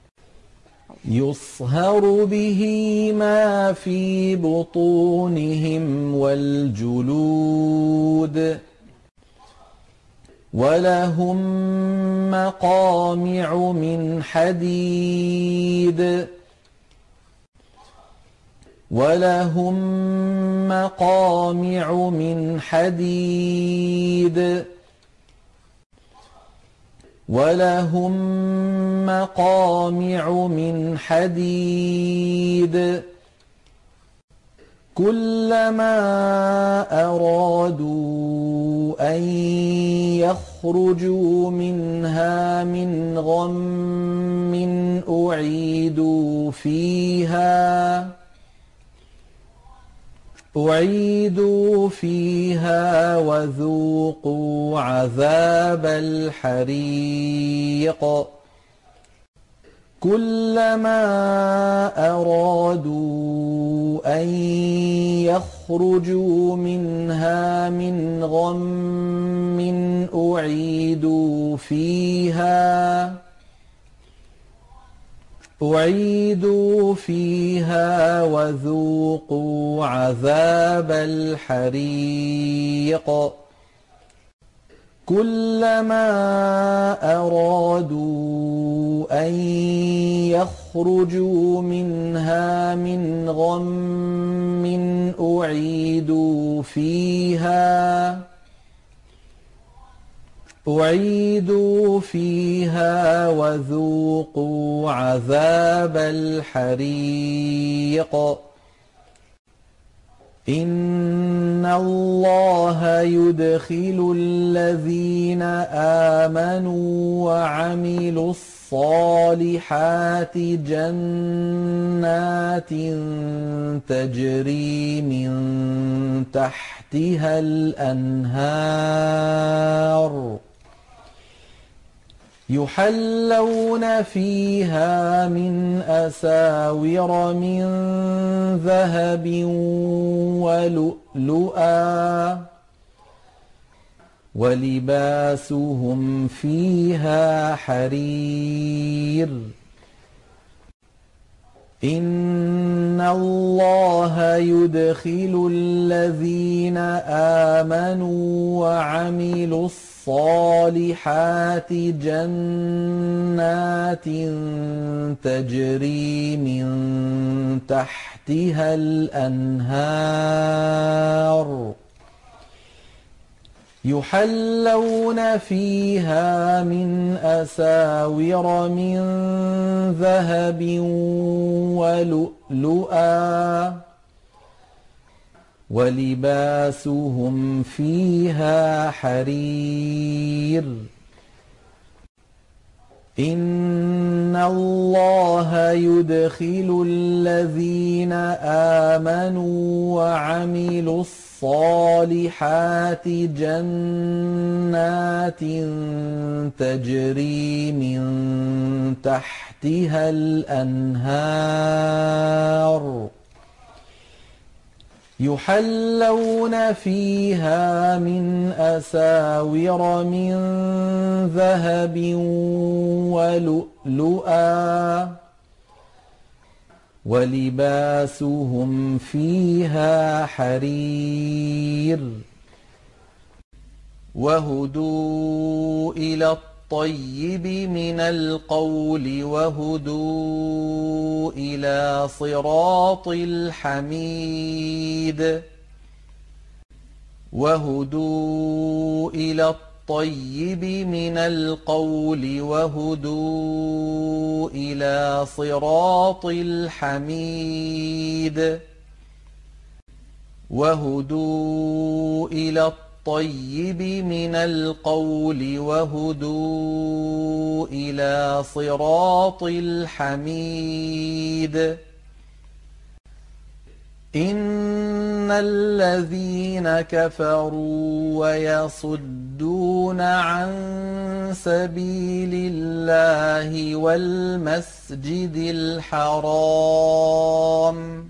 يصهر به ما في بطونهم والجلود ولهم مقامع من حديد ولهم مقامع من حديد ولهم مقامع من حديد كلما أرادوا أن يخرجوا منها من غم أعيدوا فيها أعيدوا فيها وذوقوا عذاب الحريق كلما أرادوا أن يخرجوا منها من غم أعيدوا فيها أعيدوا فيها وذوقوا عذاب الحريق كلما أرادوا أن يخرجوا منها من غم أعيدوا فيها أعيدوا فيها وذوقوا عذاب الحريق إن الله يدخل الذين آمنوا وعملوا الصالحات جنات تجري من تحتها الأنهار يحلون فيها من أساور من ذهب ولؤلؤا ولباسهم فيها حرير إن الله يدخل الذين آمنوا وعملوا الصالحات جنات تجري من تحتها الأنهار يحلون فيها من أساور من ذهب ولؤلؤا ولباسهم فيها حرير إن الله يدخل الذين آمنوا وعملوا الصالحات جنات تجري من تحتها الأنهار يحلون فيها من أساور من ذهب ولؤلؤا ولباسهم فيها حرير وهدوا إلى الطيب من القول وهدوا إلى صراط الحميد وهدوا إلى الطيب من القول وهدوا إلى صراط الحميد وهدوا إلى الطيب من القول وهدوا إلى صراط الحميد إن الذين كفروا ويصدون عن سبيل الله والمسجد الحرام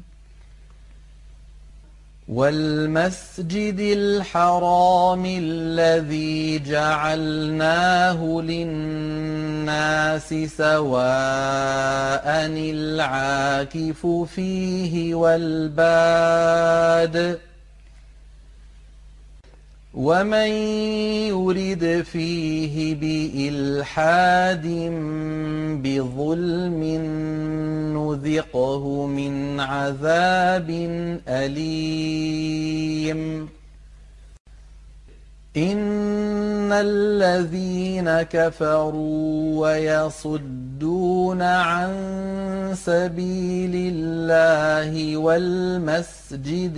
والمسجد الحرام الذي جعلناه للناس سواء العاكف فيه والباد ومن يرد فيه بإلحاد بظلم نذقه من عذاب أليم إن الذين كفروا ويصدون عن سبيل الله والمسجد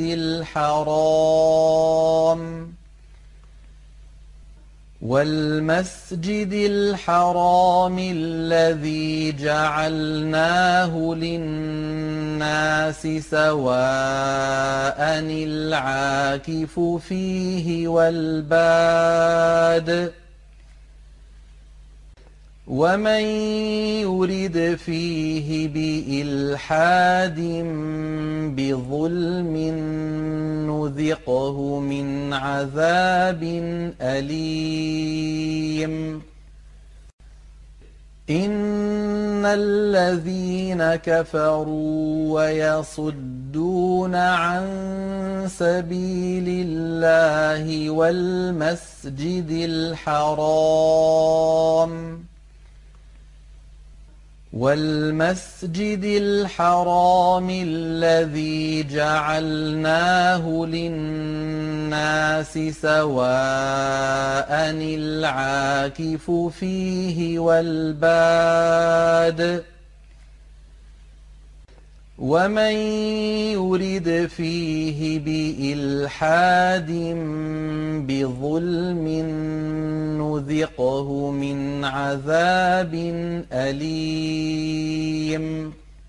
الحرام والمسجد الحرام الذي جعلناه للناس سواء العاكف فيه والباد ومن يرد فيه بإلحاد بظلم نذقه من عذاب أليم إن الذين كفروا ويصدون عن سبيل الله والمسجد الحرام والمسجد الحرام الذي جعلناه للناس سواء العاكف فيه والباد ومن يرد فيه بإلحاد بظلم نذقه من عذاب أليم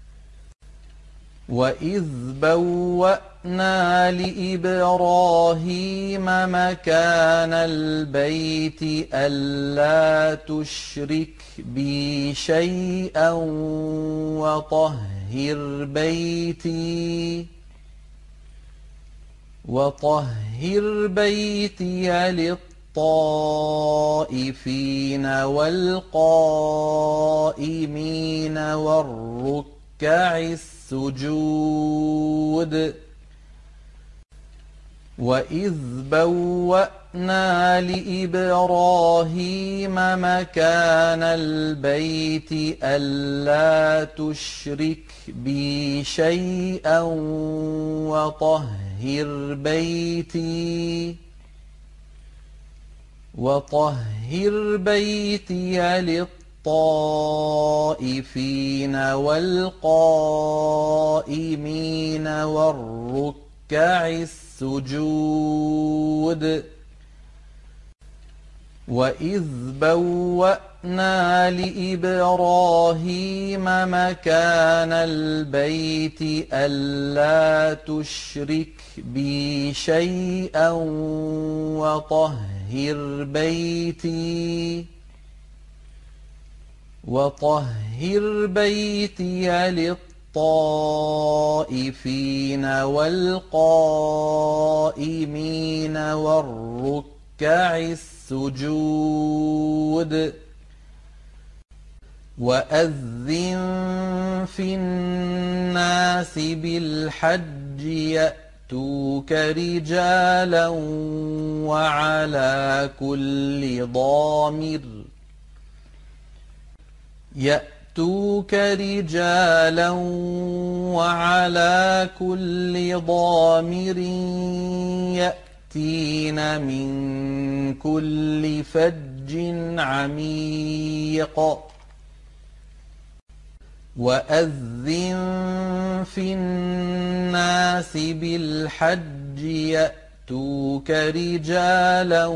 وإذ بوأنا لإبراهيم مكان البيت ألا تشرك بي شيئا وطهر بيتي وطهر بيتي للطائفين والقائمين والركع السجود السجود وإذ بوأنا لإبراهيم مكان البيت ألا تشرك بي شيئا وطهر بيتي وطهر بيتي للطائفين والقائمين والركع السجود وإذ بوأنا لإبراهيم مكان البيت ألا تشرك بي شيئا وطهر بيتي وطهر بيتي للطائفين والقائمين والركع السجود وأذن في الناس بالحج يأتوك رجالا وعلى كل ضامر يأتوك رجالا وعلى كل ضامر يأتين من كل فج عميق وأذن في الناس بالحج يأتوك رجالا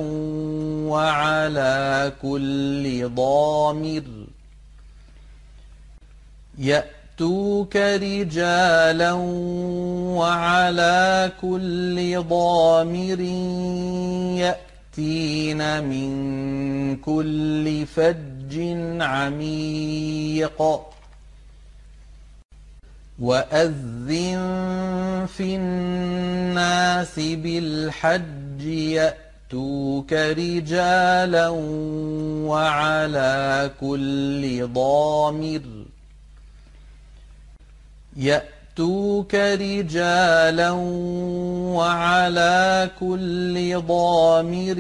وعلى كل ضامر يأتوك رجالا وعلى كل ضامر يأتين من كل فج عميق وأذن في الناس بالحج يأتوك رجالا وعلى كل ضامر يأتوك رجالا وعلى كل ضامر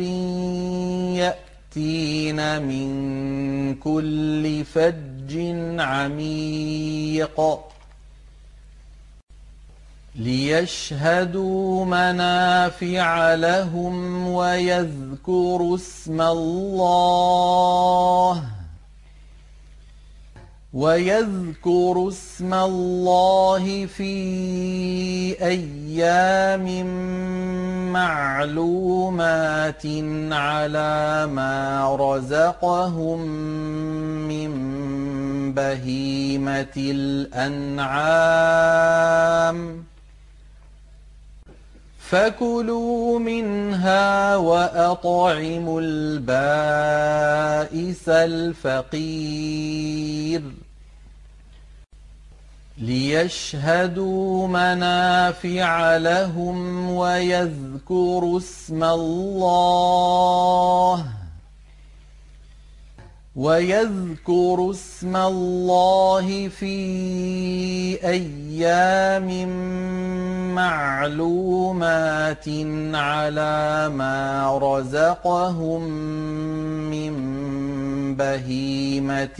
يأتين من كل فج عميق ليشهدوا منافع لهم ويذكروا اسم الله ويذكروا اسم الله في أيام معلومات على ما رزقهم من بهيمة الأنعام فكلوا منها وأطعموا البائس الفقير ليشهدوا منافع لهم ويذكروا اسم الله ويذكروا اسم الله في أيام معلومات على ما رزقهم من بهيمة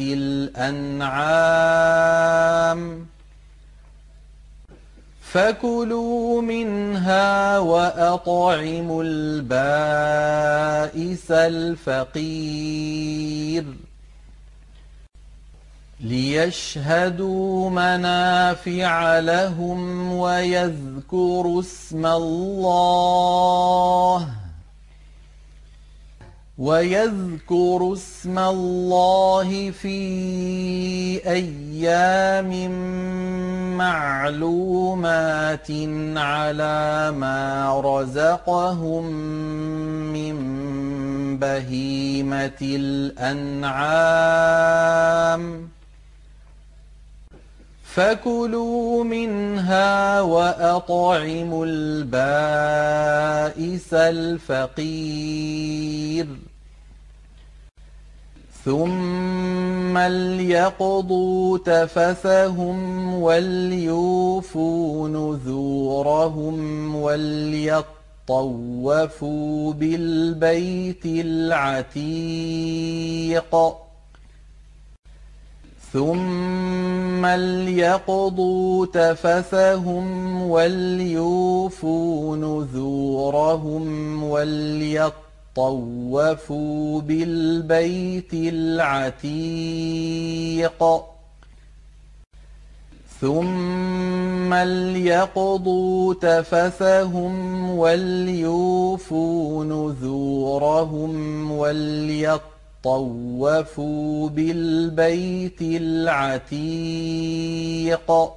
الأنعام فكلوا منها وأطعموا البائس الفقير ليشهدوا منافع لهم ويذكروا اسم الله ويذكروا اسم الله في أيام معلومات على ما رزقهم من بهيمة الأنعام فكلوا منها وأطعموا البائس الفقير ثم ليقضوا تفثهم وليوفوا نذورهم وليطوفوا بالبيت العتيق ثم ليقضوا تفثهم وليوفوا نذورهم وليطوفوا بالبيت العتيق ثم ليقضوا تفثهم وليوفوا نذورهم وليطوفوا بالبيت العتيق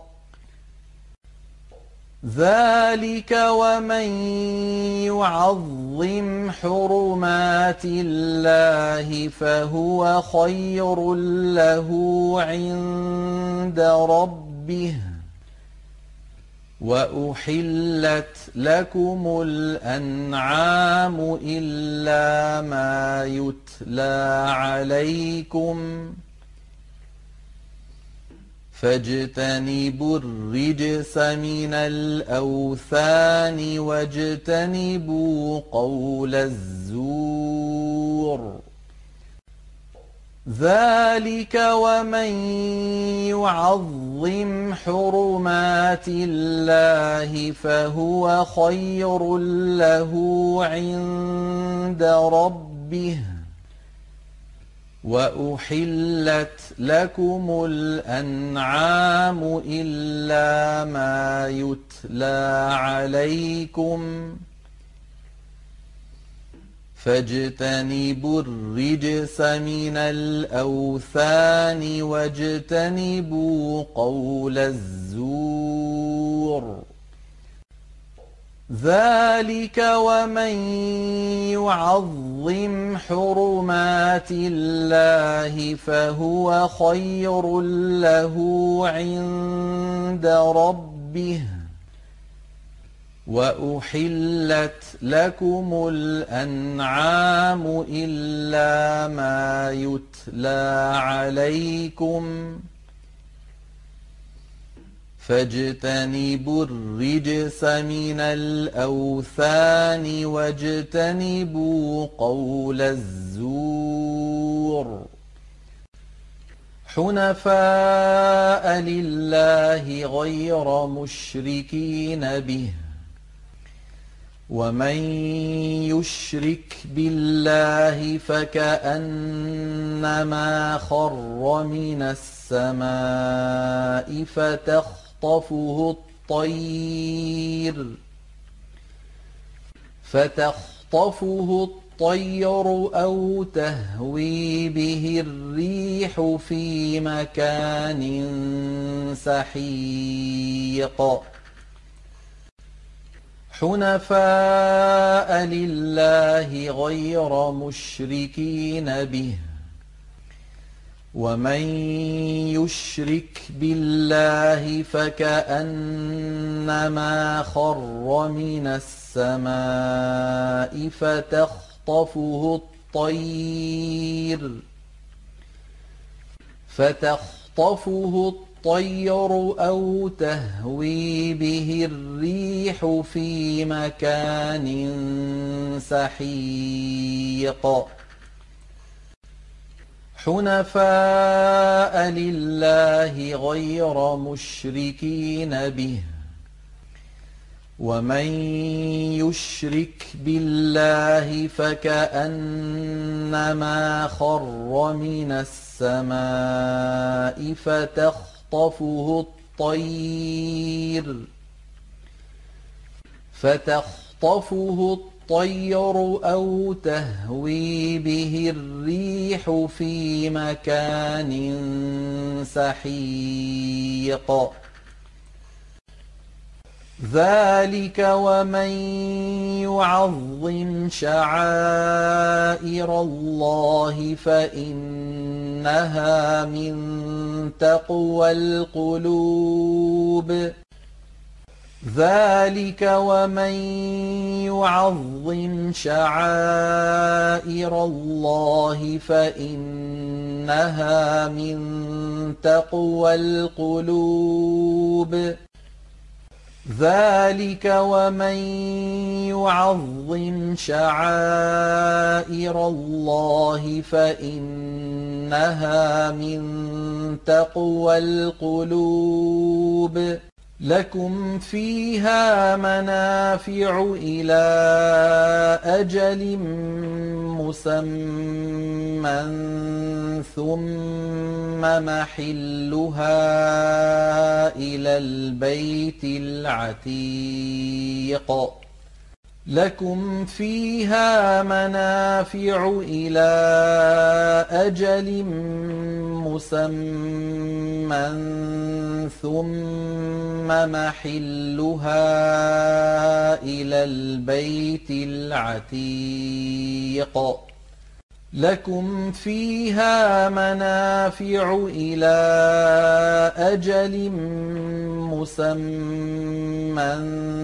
ذلك ومن يعظم حرمات الله فهو خير له عند ربه وأحلت لكم الأنعام إلا ما يتلى عليكم فاجتنبوا الرجس من الأوثان واجتنبوا قول الزور ذلك ومن يعظم حرمات الله فهو خير له عند ربه وأحلت لكم الأنعام إلا ما يتلى عليكم فاجتنبوا الرجس من الأوثان واجتنبوا قول الزور ذلك ومن يعظم حرمات الله فهو خير له عند ربه وأحلت لكم الأنعام إلا ما يتلى عليكم فاجتنبوا الرجس من الأوثان واجتنبوا قول الزور حنفاء لله غير مشركين به ومن يشرك بالله فكأنما خر من السماء فتخطفه الطير فتخطفه الطير أو تهوي به الريح في مكان سحيق حنفاء لله غير مشركين به ومن يشرك بالله فكأنما خر من السماء فتخطفه الطير فتخطفه الطير أو تهوي به الريح في مكان سحيق حنفاء لله غير مشركين به ومن يشرك بالله فكأنما خر من السماء فتخطفه الطير فتخطفه الطير أو تهوي به الريح في مكان سحيق ذلك ومن يعظم شعائر الله فإنها من تقوى القلوب ذلك ومن يعظم شعائر الله فإنها فإنها من تقوى القلوب. ذلك ومن يعظم شعائر الله فإنها من تقوى القلوب. لكم فيها منافع إلى أجل مسمى ثم محلها إلى البيت العتيق. لكم فيها منافع إلى أجل مسمى ثم محلها إلى البيت العتيق. لكم فيها منافع إلى أجل مسمى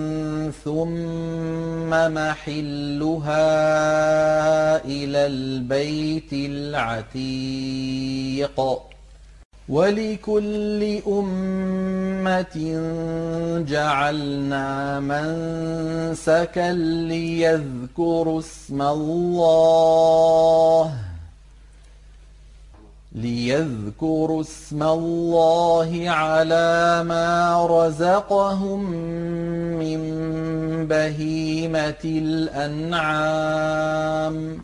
ثم محلها إلى البيت العتيق. ولكل أمة جعلنا منسكا ليذكروا اسم الله ليذكروا اسم الله على ما رزقهم من بهيمة الأنعام.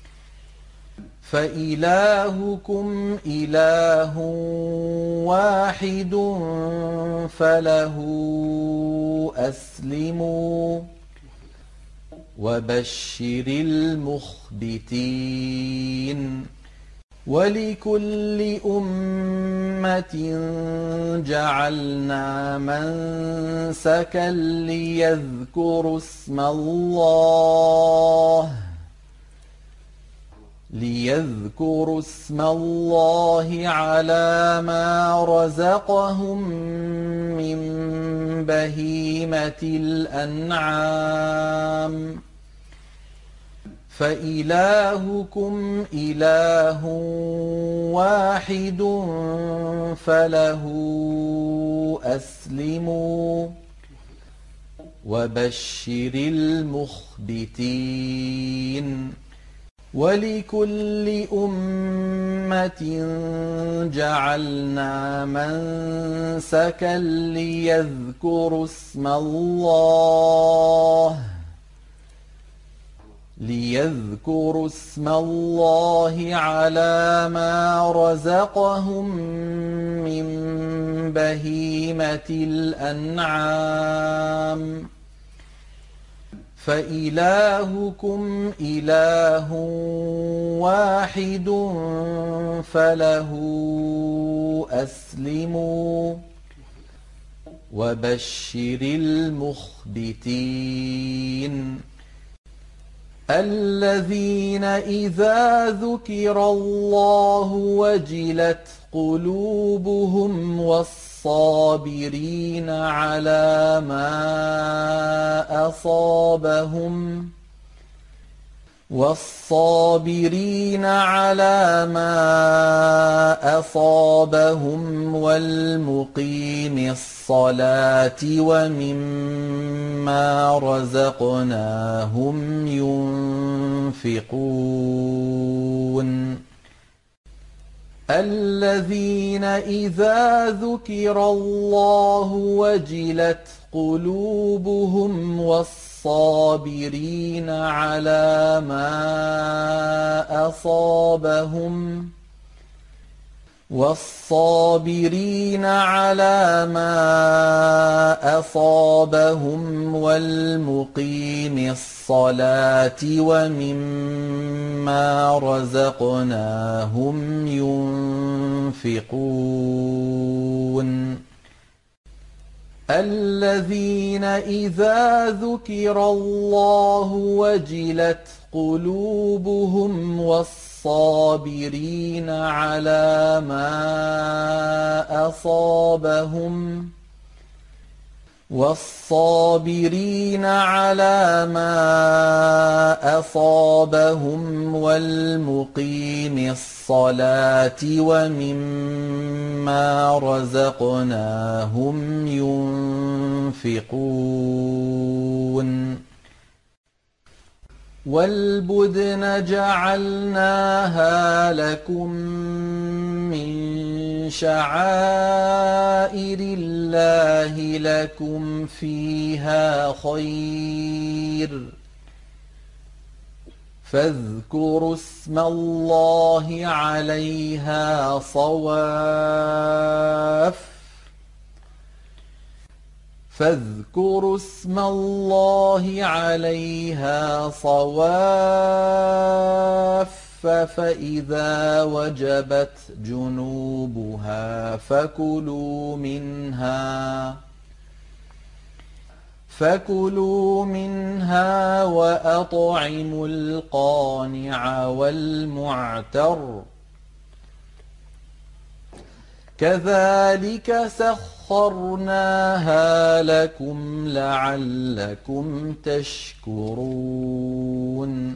فإلهكم إله واحد فله أسلموا وبشر المخبتين. ولكل أمة جعلنا منسكا ليذكروا اسم الله ليذكروا اسم الله على ما رزقهم من بهيمة الأنعام. فإلهكم إله واحد فله أسلموا وبشر المخبتين. ولكل أمة جعلنا منسكا ليذكروا اسم الله ليذكروا اسم الله على ما رزقهم من بهيمة الأنعام. فإلهكم إله واحد فله أسلموا وبشر المخبتين. الذين إذا ذكر الله وجلت قلوبهم والصابرين على ما أصابهم والصابرين على ما أصابهم والمقيم الصلاة ومما رزقناهم ينفقون. الذين إذا ذكر الله وجلت قلوبهم والصابرين على ما أصابهم والصابرين على ما أصابهم والمقيم الصلاة ومما رزقناهم ينفقون. الذين إذا ذكر الله وجلت قلوبهم والصابرين على ما أصابهم والصابرين على ما أصابهم والمقيم الصلاة الصلاة ومما رزقناهم ينفقون والبدن جعلناها لكم من شعائر الله لكم فيها خير فاذكروا اسم الله عليها صواف فاذكروا اسم الله عليها صواف فإذا وجبت جنوبها فكلوا منها فكلوا منها وأطعموا القانع والمعتر كذلك سخرناها لكم لعلكم تشكرون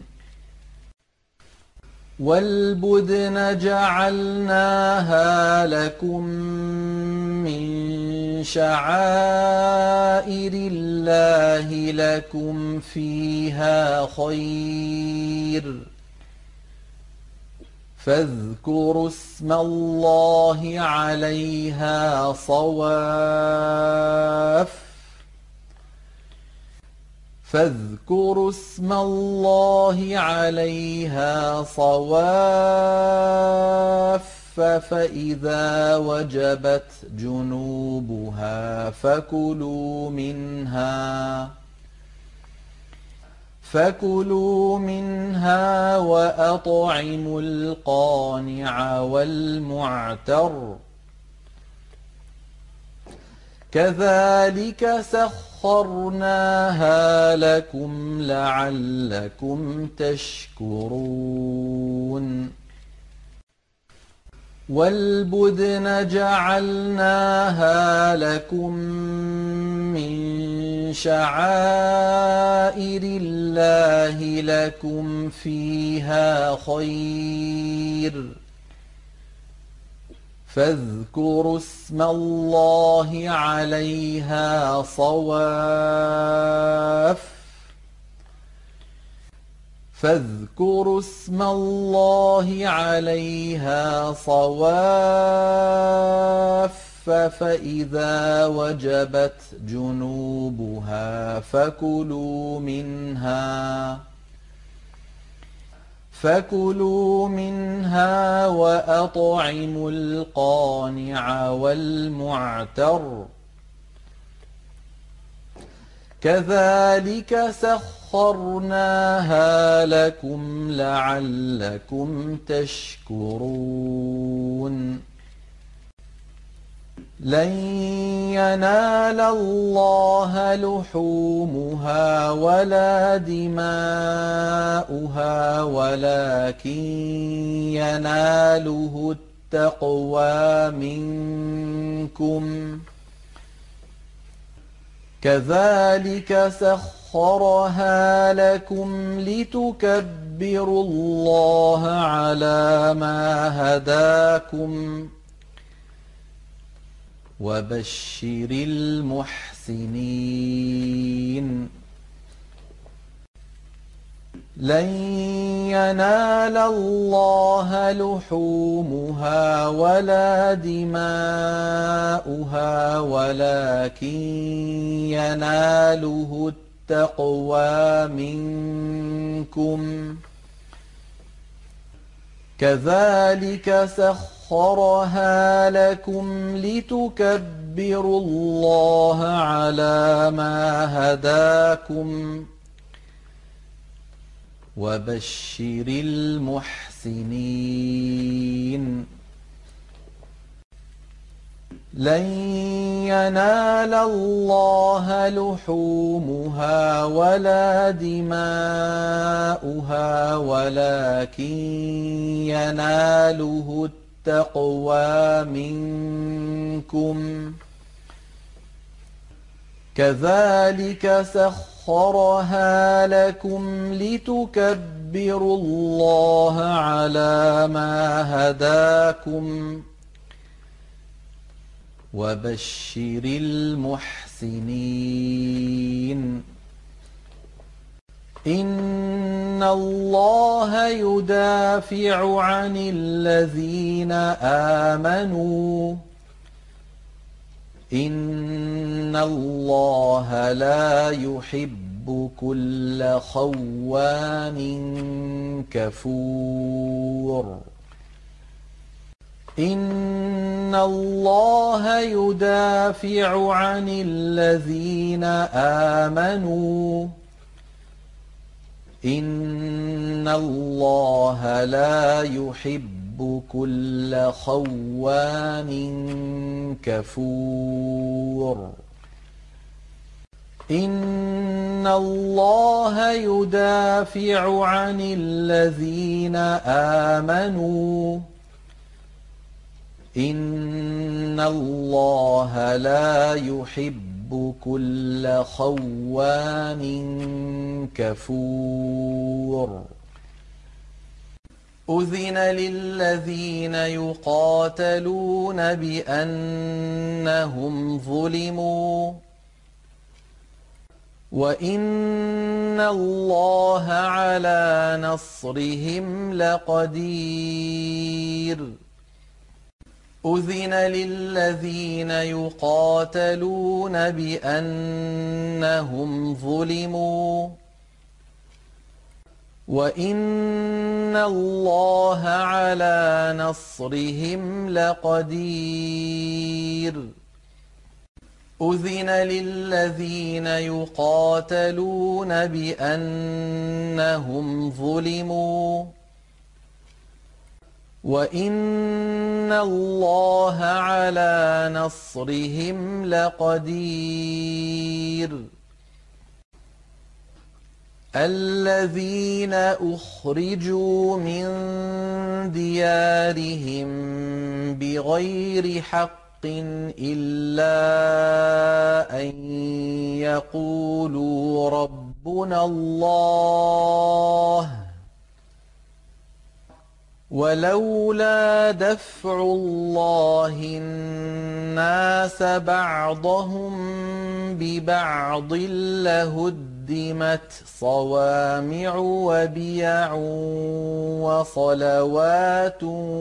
والبدن جعلناها لكم من شعائر الله لكم فيها خير فاذكروا اسم الله عليها صواف فاذكروا اسم الله عليها صواف فإذا وجبت جنوبها فكلوا منها فكلوا منها وأطعموا القانع والمعتر كذلك سخرناها لكم لعلكم تشكرون والبدن جعلناها لكم من شعائر الله لكم فيها خير فاذكروا اسم الله عليها صواف فاذكروا اسم الله عليها صواف فإذا وجبت جنوبها فكلوا منها فكلوا منها وأطعموا القانع والمعتر كذلك سخرناها لكم لعلكم تشكرون لن ينال الله لحومها ولا دماؤها ولكن يناله التقوى منكم كذلك سخرها لكم لتكبروا الله على ما هداكم وبشر المحسنين لن ينال الله لحومها ولا دماؤها ولكن يناله التقوى منكم كذلك سخرها لكم لتكبروا الله على ما هداكم وبشر المحسنين لن ينال الله لحومها ولا دماؤها ولكن يناله التقوى منكم كذلك سخرها لكم لتكبروا الله على ما هداكم وبشر المحسنين إن الله يدافع عن الذين آمنوا إن الله لا يحب كل خوان كفور إن الله يدافع عن الذين آمنوا إن الله لا يحب كل خوان كفور إن الله يدافع عن الذين آمنوا إن الله لا يحب كل خوان كفور أذن للذين يقاتلون بأنهم ظلموا وإن الله على نصرهم لقدير أذن للذين يقاتلون بأنهم ظلموا وإن الله على نصرهم لقدير أذن للذين يقاتلون بأنهم ظلموا وإن الله على نصرهم لقدير الذين أخرجوا من ديارهم بغير حق إلا أن يقولوا ربنا الله ولولا دفع الله الناس بعضهم ببعض لهدمت صوامع وبيع وصلوات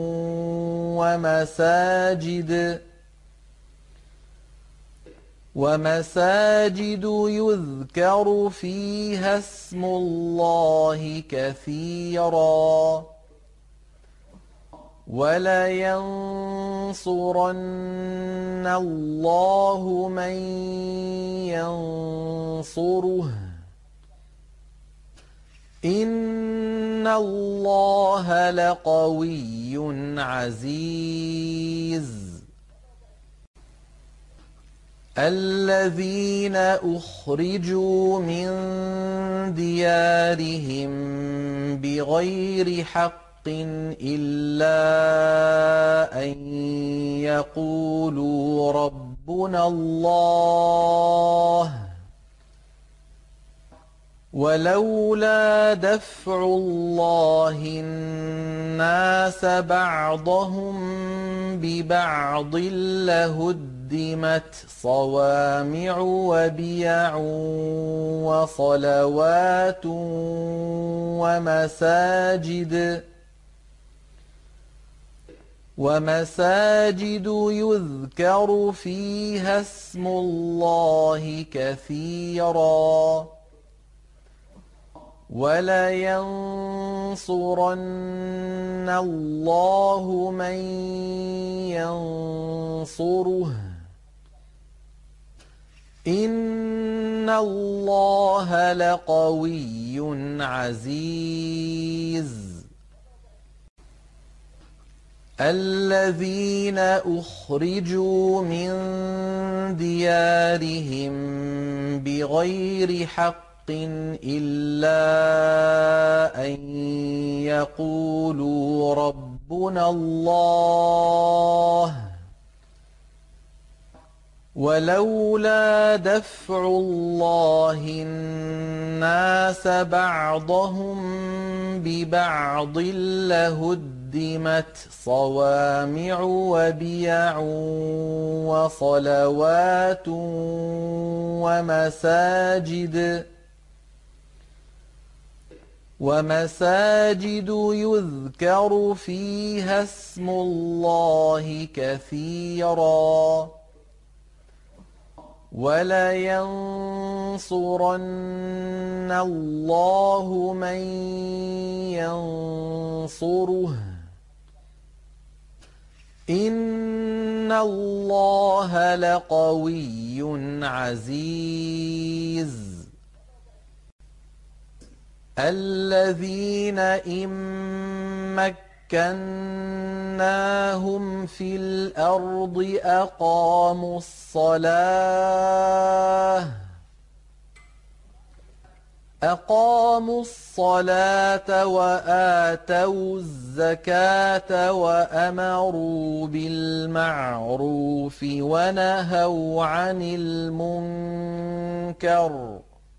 ومساجد ومساجد يذكر فيها اسم الله كثيرا ولينصرن الله من ينصره إن الله لقوي عزيز الذين أخرجوا من ديارهم بغير حق إلا أن يقولوا ربنا الله ولولا دفع الله الناس بعضهم ببعض لهدمت صوامع وبيع وصلوات ومساجد ومساجد يذكر فيها اسم الله كثيرا ولينصرن الله من ينصره إن الله لقوي عزيز الذين أخرجوا من ديارهم بغير حق إلا أن يقولوا ربنا الله ولولا دفع الله الناس بعضهم ببعض لهدمت صوامع وبيع وصلوات ومساجد ومساجد يذكر فيها اسم الله كثيرا ولينصرن الله من ينصره إن الله لقوي عزيز الذين إن مكناهم في الأرض أقاموا الصلاة أقاموا الصلاة وآتوا الزكاة وأمروا بالمعروف ونهوا عن المنكر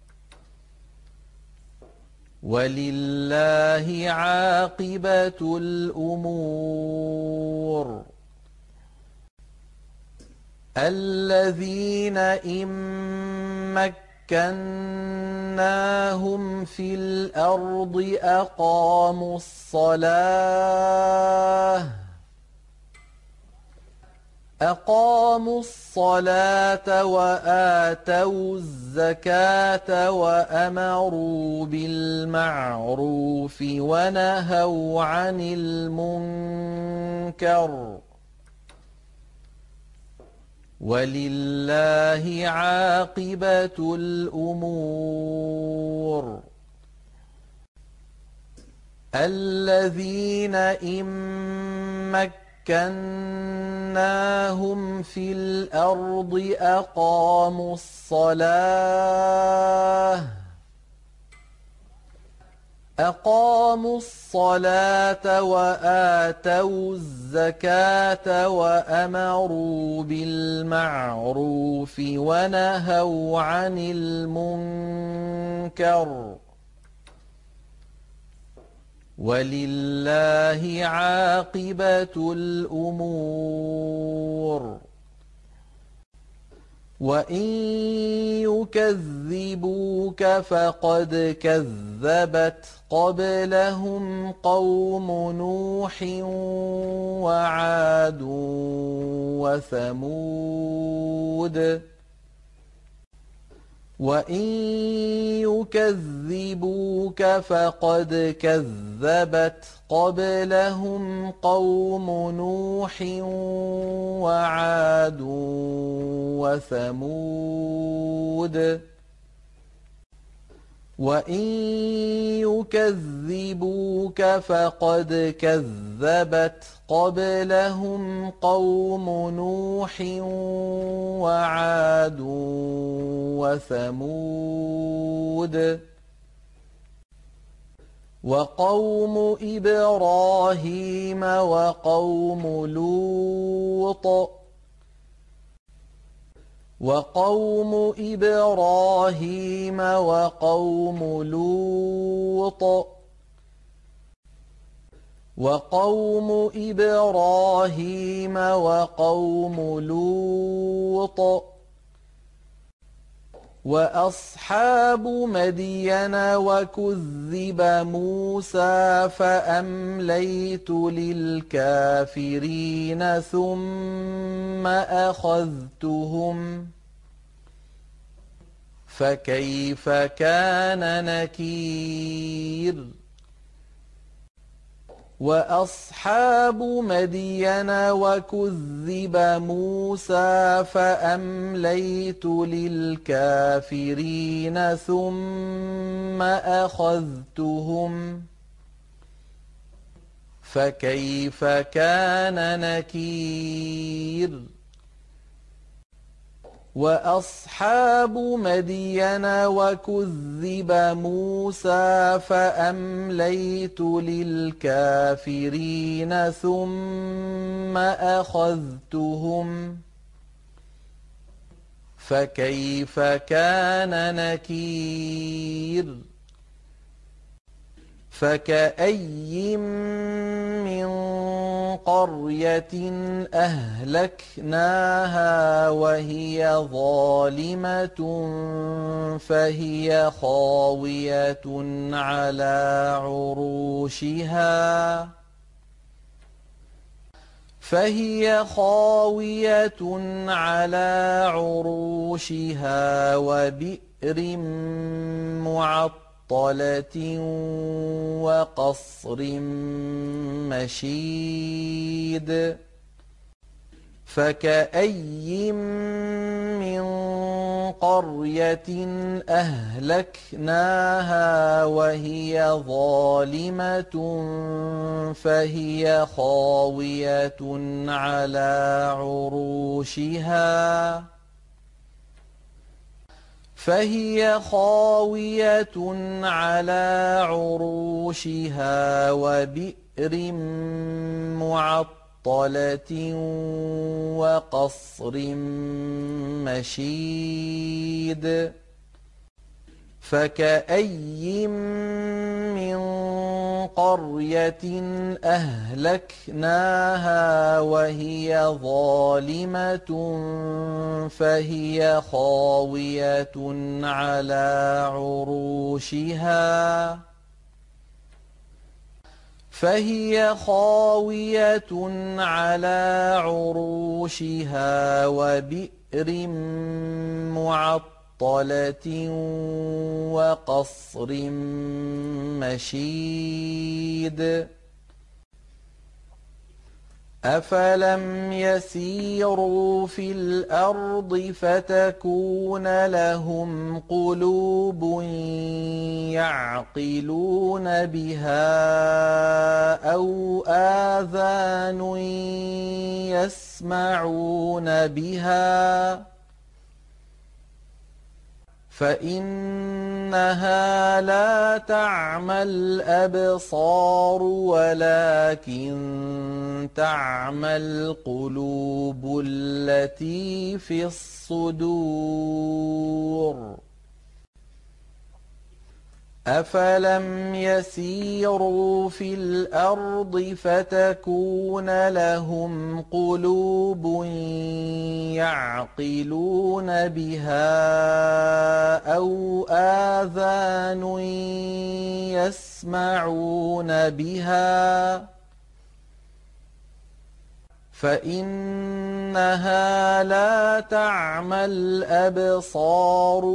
ولله عاقبة الأمور الذين إن مكناهم في الأرض أقاموا الصلاة أقاموا الصلاة وآتوا الزكاة وأمروا بالمعروف ونهوا عن المنكر ولله عاقبة الأمور الذين إن مكناهم في الأرض أقاموا الصلاة أقاموا الصلاة وآتوا الزكاة وأمروا بالمعروف ونهوا عن المنكر ولله عاقبة الأمور وإن يكذبوك فقد كذبت قبلهم قوم نوح وعاد وثمود وإن يكذبوك فقد كذبت قبلهم قوم نوح وعاد وثمود وإن يكذبوك فقد كذبت قبلهم قوم نوح وعاد وثمود وقوم إبراهيم وقوم لوط وقوم إبراهيم وقوم لوط وقوم إبراهيم وقوم لوط وأصحاب مدين وكذب موسى فأمليت للكافرين ثم أخذتهم فكيف كان نكير وأصحاب مدين وكذب موسى فأمليت للكافرين ثم أخذتهم فكيف كان نكير وأصحاب مدين وكذب موسى فأمليت للكافرين ثم أخذتهم فكيف كان نكير فكأي من قرية أهلكناها وهي ظالمة فهي خاوية على عروشها فهي خاوية على عروشها وبئر معطلة وقصر مشيد فكأي من قرية أهلكناها وهي ظالمة فهي خاوية على عروشها فهي خاوية على عروشها وبئر معطلة وقصر مشيد فكأي من قرية أهلكناها وهي ظالمة فهي خاوية على عروشها فهي خاوية على عروشها وبئر معطلة وقصر مشيد أفلم يسيروا في الأرض فتكون لهم قلوب يعقلون بها أو آذان يسمعون بها فإنها لا تعمى الأبصار ولكن تعمى القلوب التي في الصدور أفلم يسيروا في الأرض فتكون لهم قلوب يعقلون بها أو آذان يسمعون بها فإنها لا تعمى الأبصار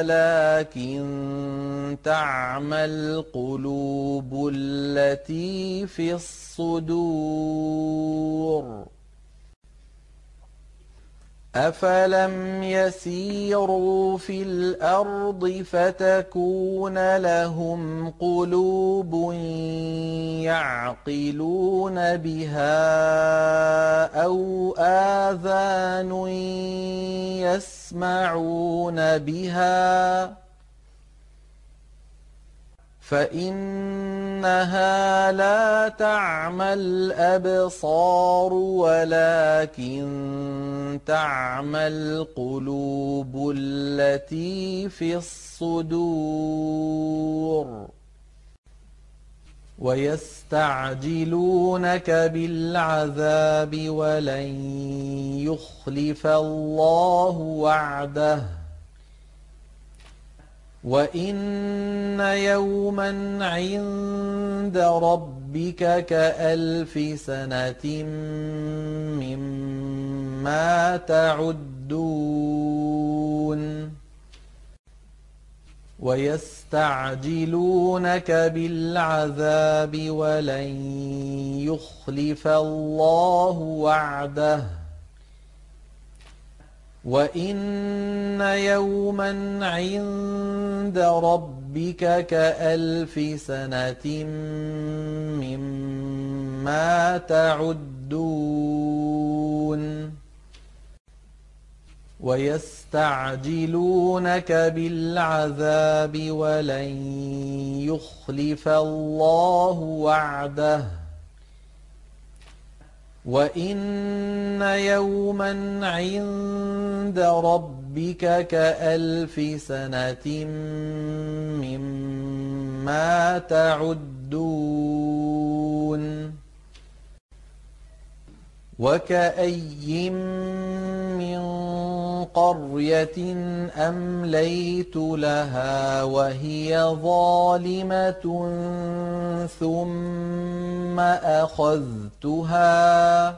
ولكن تعمى القلوب التي في الصدور أفلم يسيروا في الأرض فتكون لهم قلوب يعقلون بها أو آذان يسمعون بها فإنها لا تعمى الأبصار ولكن تعمى القلوب التي في الصدور ويستعجلونك بالعذاب ولن يخلف الله وعده وإن يوما عند ربك كألف سنة مما تعدون ويستعجلونك بالعذاب ولن يخلف الله وعده وإن يوما عند ربك كألف سنة مما تعدون ويستعجلونك بالعذاب ولن يخلف الله وعده وإن يوما عند ربك ربك كألف سنة مما تعدون وكأي من قرية أمليت لها وهي ظالمة ثم أخذتها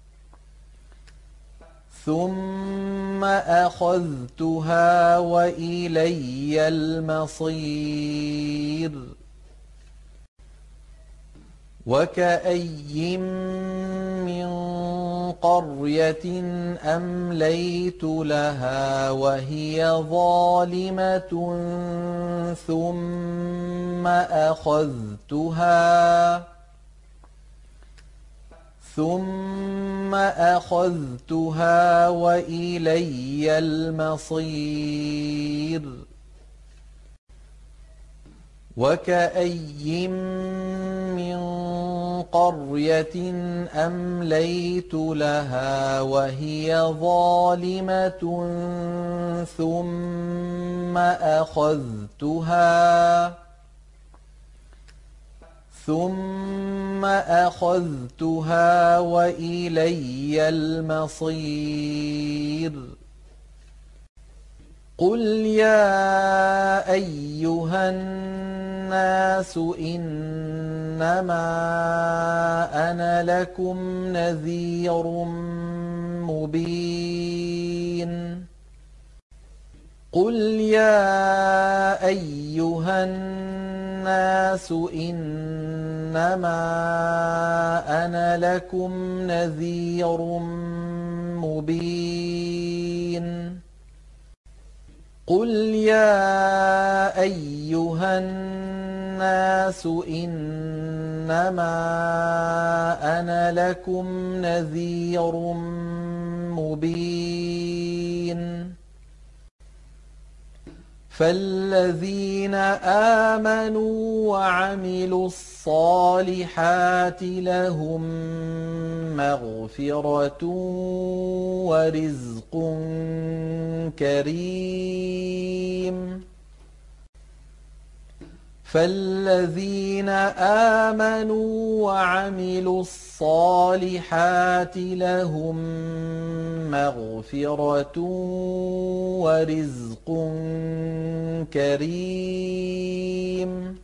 ثم أخذتها وإلي المصير وكأي من قرية أمليت لها وهي ظالمة ثم أخذتها ثم أخذتها وإلي المصير وكأي من قرية أمليت لها وهي ظالمة ثم أخذتها ثم أخذتها وإلي المصير قل يا أيها الناس إنما أنا لكم نذير مبين قل يا أيها الناس إنما أنا لكم نذير مبين قل يا أيها الناس إنما أنا لكم نذير مبين فالذين آمنوا وعملوا الصالحات لهم مغفرة ورزق كريم فالذين آمنوا وعملوا الصالحات لهم مغفرة ورزق كريم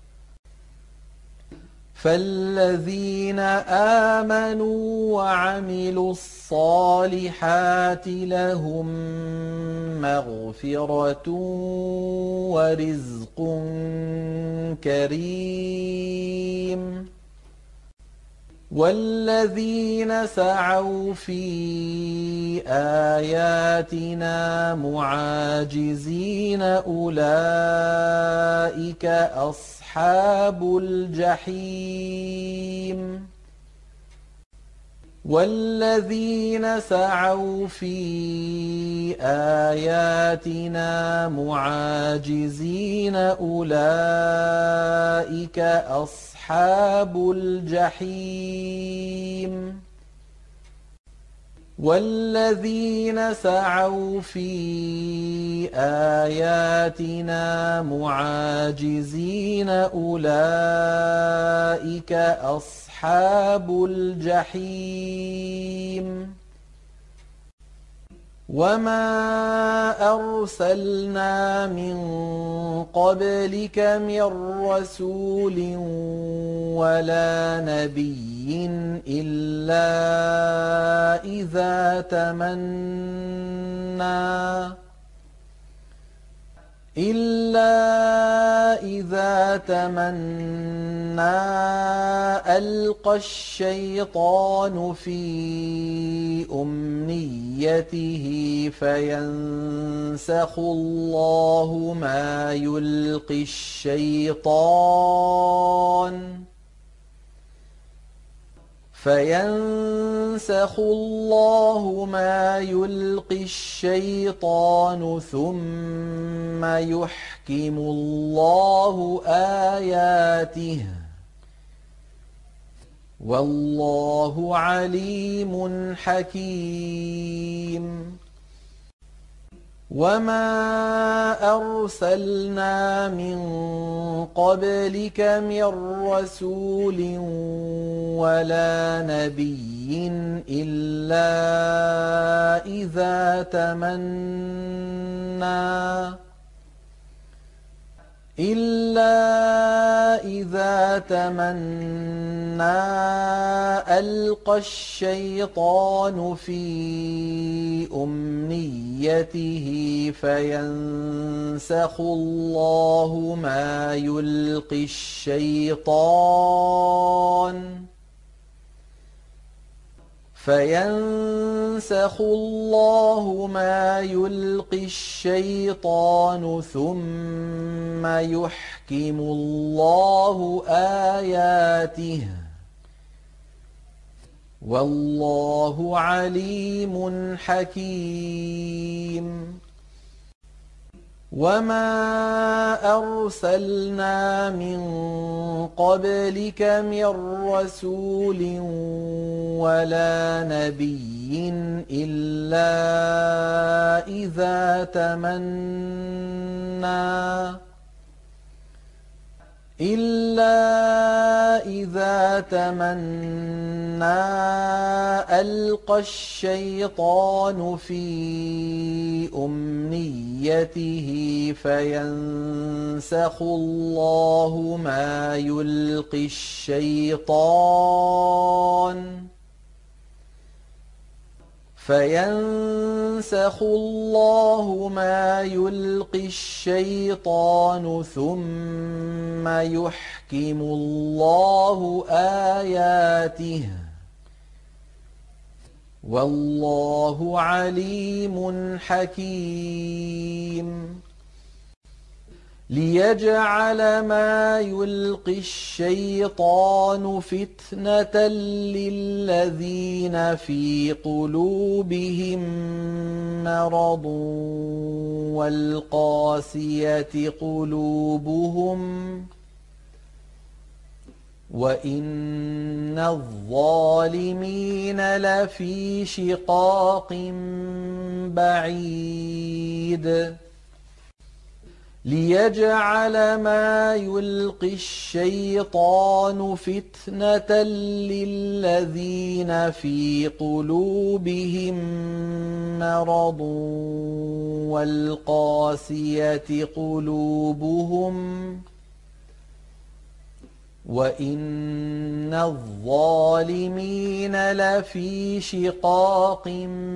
فالذين آمنوا وعملوا الصالحات لهم مغفرة ورزق كريم والذين سعوا في آياتنا معاجزين أولئك أصحاب الجحيم والذين سعوا في آياتنا معاجزين أولئك أصحاب الجحيم والذين سعوا في آياتنا معاجزين أولئك أصحاب الجحيم وما أرسلنا من قبلك من رسول ولا نبي إلا إذا تمنى إلا إذا تمنى ألقى الشيطان في أمنيته فينسخ الله ما يلقي الشيطان فينسخ الله ما يلقي الشيطان ثم يحكم الله آياته والله عليم حكيم وما أرسلنا من قبلك من رسول ولا نبي إلا إذا تمنى إلا إذا تمنى ألقى الشيطان في أمنيته فينسخ الله ما يلقي الشيطان فينسخ الله ما يلقي الشيطان ثم يحكم الله آياته والله عليم حكيم وما أرسلنا من قبلك من رسول ولا نبي إلا إذا تمنى إلا إذا تمنى ألقى الشيطان في أمنيته فينسخ الله ما يلقي الشيطان فينسخ الله ما يلقي الشيطان ثم يحكم الله آياته والله عليم حكيم ليجعل ما يلقي الشيطان فتنة للذين في قلوبهم مرض والقاسية قلوبهم وإن الظالمين لفي شقاق بعيد ليجعل ما يلقي الشيطان فتنة للذين في قلوبهم مرض والقاسية قلوبهم وإن الظالمين لفي شقاق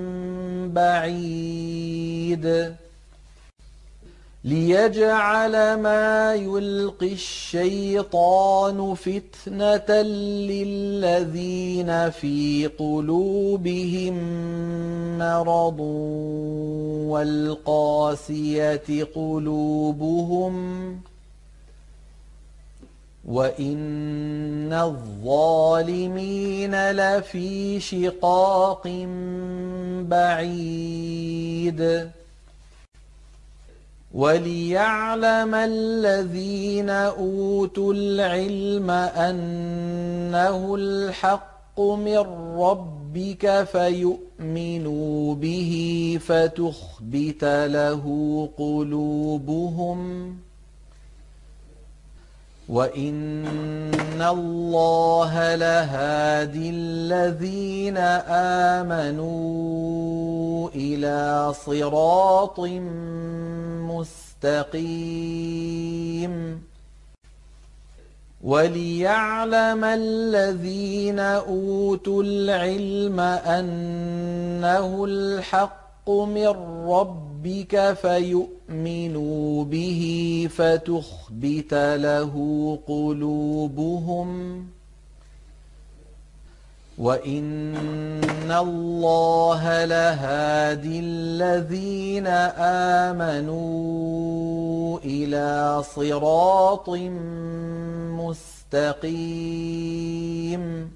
بعيد ليجعل ما يلقي الشيطان فتنة للذين في قلوبهم مرض والقاسية قلوبهم وإن الظالمين لفي شقاق بعيد وليعلم الذين أوتوا العلم أنه الحق من ربك فيؤمنوا به فتخبت له قلوبهم وإن الله لهادي الذين آمنوا إلى صراط مستقيم وليعلم الذين أوتوا العلم أنه الحق من ربك فيؤمنوا به فتخبت له قلوبهم وإن الله لهادي الذين آمنوا إلى صراط مستقيم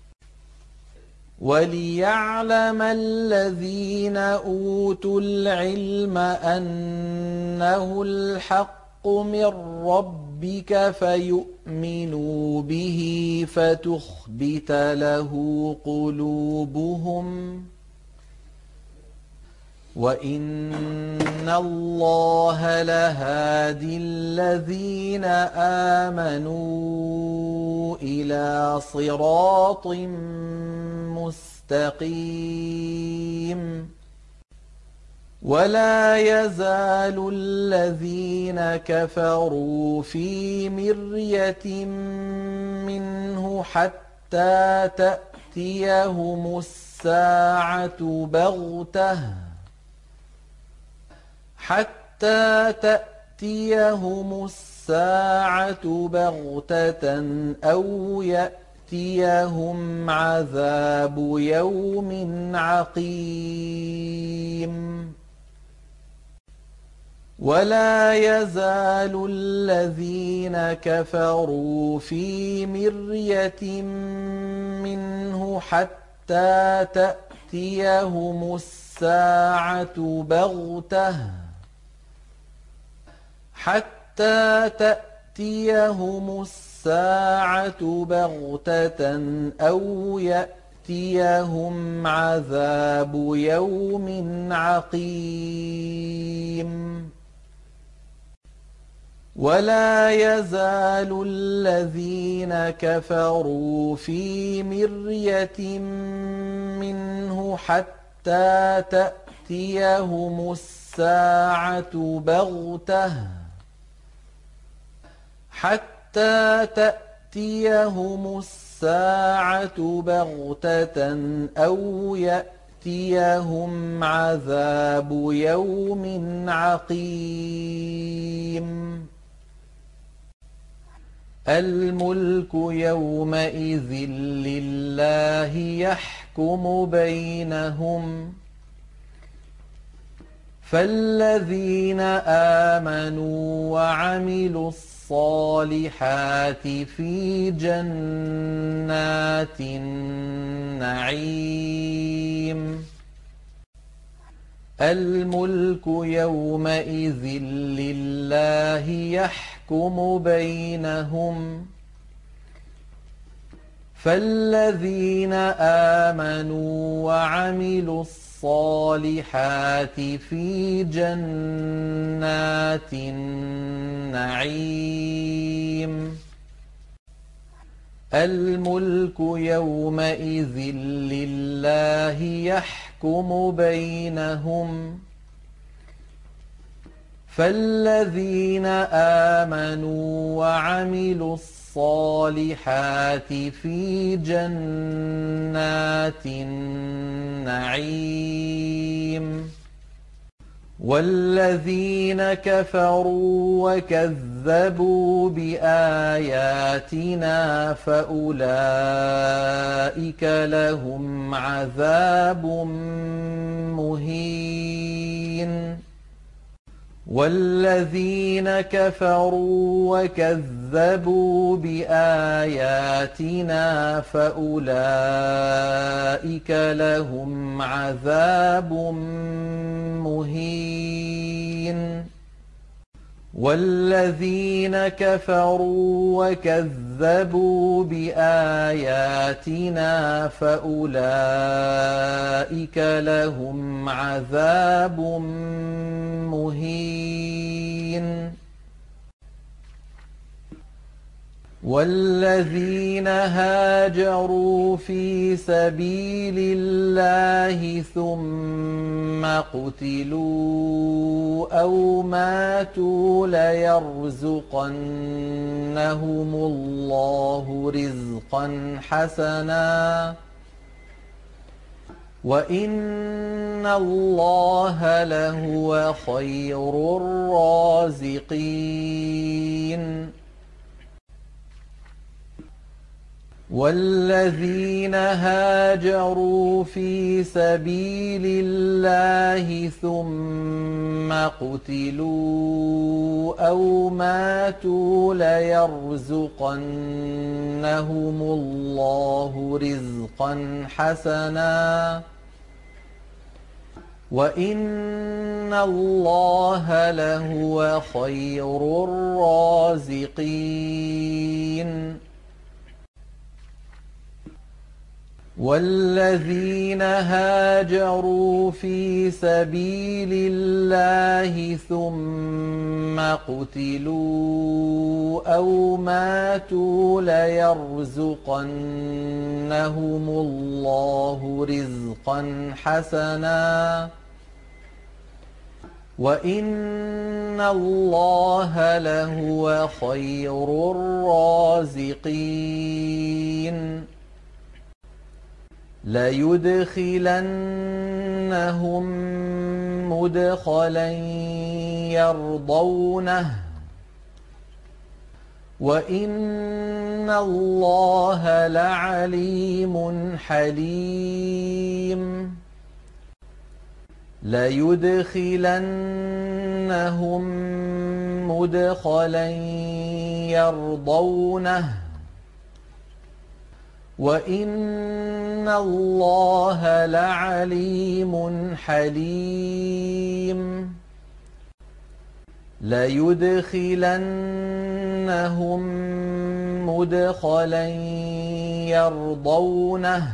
وليعلم الذين أوتوا العلم أنه الحق من ربك فيؤمنوا به فتخبت له قلوبهم وَإِنَّ اللَّهَ لَهَادِي الَّذِينَ آمَنُوا إِلَىٰ صِرَاطٍ مُّسْتَقِيمٍ وَلَا يَزَالُ الَّذِينَ كَفَرُوا فِي مِرْيَةٍ مِّنْهُ حَتَّىٰ تَأْتِيَهُمُ السَّاعَةُ بَغْتَةً حَتَّىٰ تَأْتِيَهُمُ السَّاعَةُ بَغْتَةً أَوْ يَأْتِيَهُمْ عَذَابُ يَوْمٍ عَقِيمٍ وَلَا يَزَالُ الَّذِينَ كَفَرُوا فِي مِرْيَةٍ مِّنْهُ حَتَّىٰ تَأْتِيَهُمُ السَّاعَةُ بَغْتَةً حَتَّىٰ تَأْتِيَهُمُ السَّاعَةُ بَغْتَةً أَوْ يَأْتِيَهُمْ عَذَابُ يَوْمٍ عَقِيمٍ وَلَا يَزَالُ الَّذِينَ كَفَرُوا فِي مِرْيَةٍ مِّنْهُ حَتَّىٰ تَأْتِيَهُمُ السَّاعَةُ بَغْتَةً حَتَّىٰ تَأْتِيَهُمُ السَّاعَةُ بَغْتَةً أَوْ يَأْتِيَهُمْ عَذَابُ يَوْمٍ عَقِيمٍ الْمُلْكُ يَوْمَئِذٍ لِّلَّهِ يَحْكُمُ بَيْنَهُمْ فَالَّذِينَ آمَنُوا وَعَمِلُوا الصَّالِحَاتِ فِي جَنَّاتِ النَّعِيمِ الْمُلْكُ يَوْمَئِذٍ لِّلَّهِ يَحْكُمُ بَيْنَهُمْ فَالَّذِينَ آمَنُوا وَعَمِلُوا الصَّالِحَاتِ فِي جَنَّاتِ النَّعِيمِ الْمُلْكُ يَوْمَئِذٍ لِّلَّهِ يَحْكُمُ بَيْنَهُمْ فَالَّذِينَ آمَنُوا وَعَمِلُوا الصَّالِحَاتِ فِي جَنَّاتِ النَّعِيمِ وَالَّذِينَ كَفَرُوا وَكَذَّبُوا بِآيَاتِنَا فَأُولَٰئِكَ لَهُمْ عَذَابٌ مُّهِينٌ وَالَّذِينَ كَفَرُوا وَكَذَّبُوا بِآيَاتِنَا فَأُولَٰئِكَ لَهُمْ عَذَابٌ مُّهِينٌ وَالَّذِينَ كَفَرُوا وَكَذَّبُوا بِآيَاتِنَا فَأُولَٰئِكَ لَهُمْ عَذَابٌ مُّهِينٌ وَالَّذِينَ هَاجَرُوا فِي سَبِيلِ اللَّهِ ثُمَّ قُتِلُوا أَوْ مَاتُوا لَيَرْزُقَنَّهُمُ اللَّهُ رِزْقًا حَسَنًا وَإِنَّ اللَّهَ لَهُوَ خَيْرُ الرَّازِقِينَ وَالَّذِينَ هَاجَرُوا فِي سَبِيلِ اللَّهِ ثُمَّ قُتِلُوا أَوْ مَاتُوا لَيَرْزُقَنَّهُمُ اللَّهُ رِزْقًا حَسَنًا وَإِنَّ اللَّهَ لَهُوَ خَيْرُ الرَّازِقِينَ والذين هاجروا في سبيل الله ثم قتلوا أو ماتوا ليرزقنهم الله رزقا حسنا وإن الله لهو خير الرازقين ليدخلنهم مدخلا يرضونه وإن الله لعليم حليم ليدخلنهم مدخلا يرضونه وإن الله لعليم حليم ليدخلنهم مدخلا يرضونه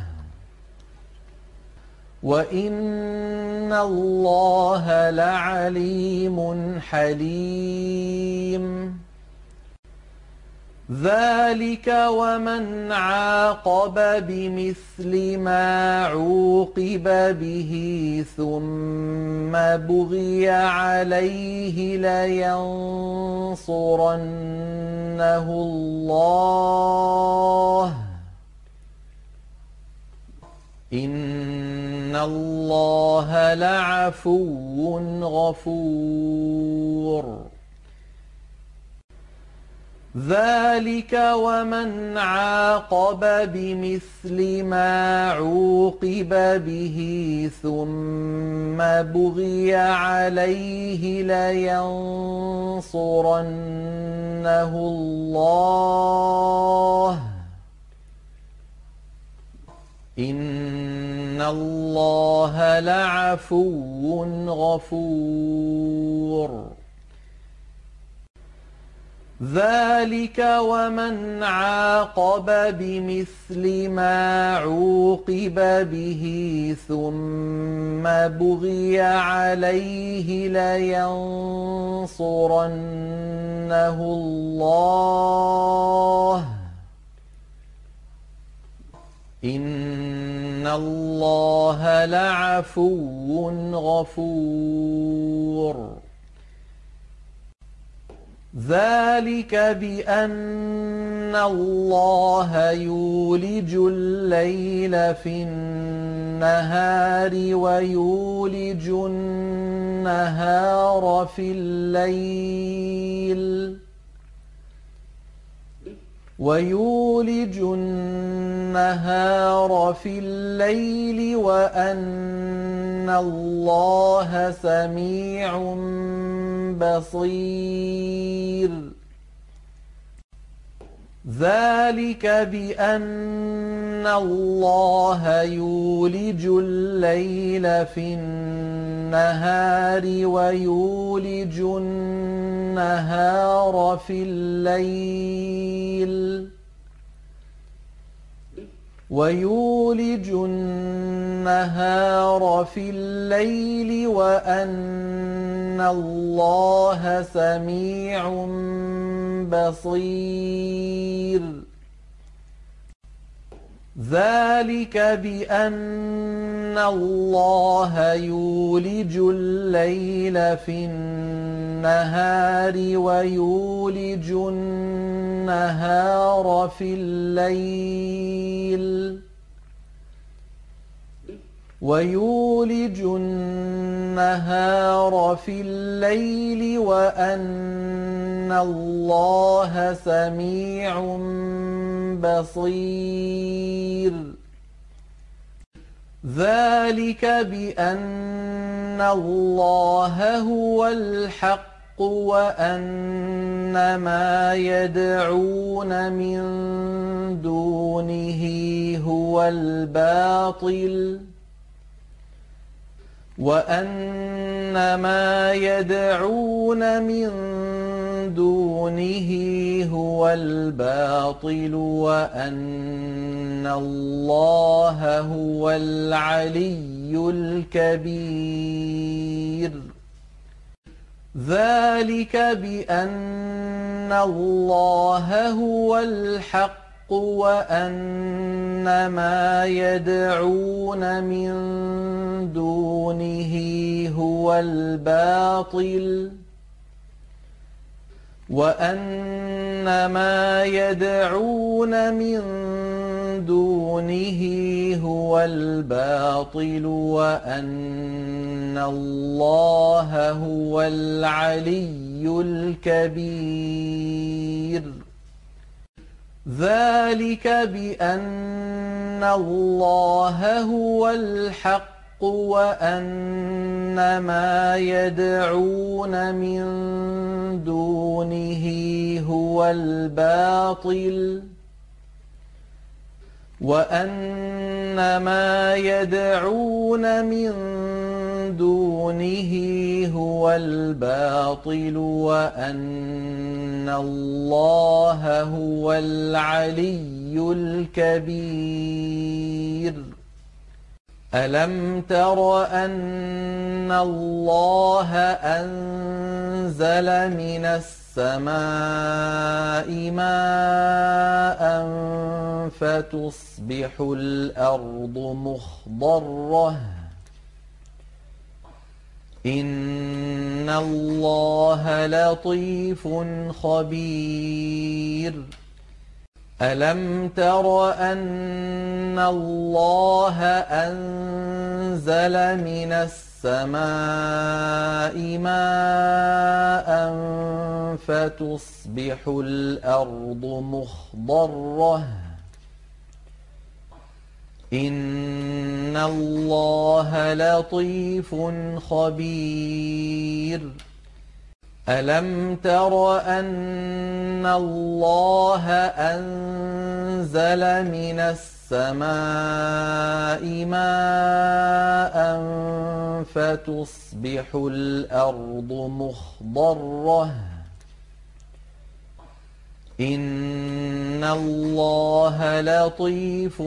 وإن الله لعليم حليم ذلك ومن عاقب بمثل ما عوقب به ثم بغي عليه لينصرنه الله إن الله لعفو غفور ذلك ومن عاقب بمثل ما عوقب به ثم بغي عليه لينصرنه الله إن الله لعفو غفور ذلك ومن عاقب بمثل ما عوقب به ثم بغي عليه لينصرنه الله إن الله لعفو غفور ذلك بأن الله يولج الليل في النهار ويولج النهار في الليل ويولج النهار في الليل وأن الله سميع بصير ذلك بأن الله يولج الليل في النهار ويولج النهار في الليل ويولج النهار في الليل وأن الله سميع بصير ذلك بأن الله يولج الليل في النهار ويولج النهار في الليل ويولج النهار في الليل وأن الله سميع بصير ذلك بأن الله هو الحق وأن ما يدعون من دونه هو الباطل وأن ما يدعون من دونه هو الباطل وأن الله هو العلي الكبير ذلك بأن الله هو الحق وأن ما يدعون من دونه هو الباطل وأن ما يدعون من دونه هو الباطل وأن الله هو العلي الكبير ذلك بأن الله هو الحق وأن ما يدعون من دونه هو الباطل وأن ما يدعون من دونه هو الباطل وأن الله هو العلي الكبير ألم تر أن الله أنزل من السماء ماء فتصبح الأرض مخضرة إن الله لطيف خبير ألم تر أن الله أنزل من السماء ماء فتصبح الأرض مخضرة إن الله لطيف خبير ألم تر أن الله أنزل من السماء ماء فتصبح الأرض مخضرة إن الله لطيف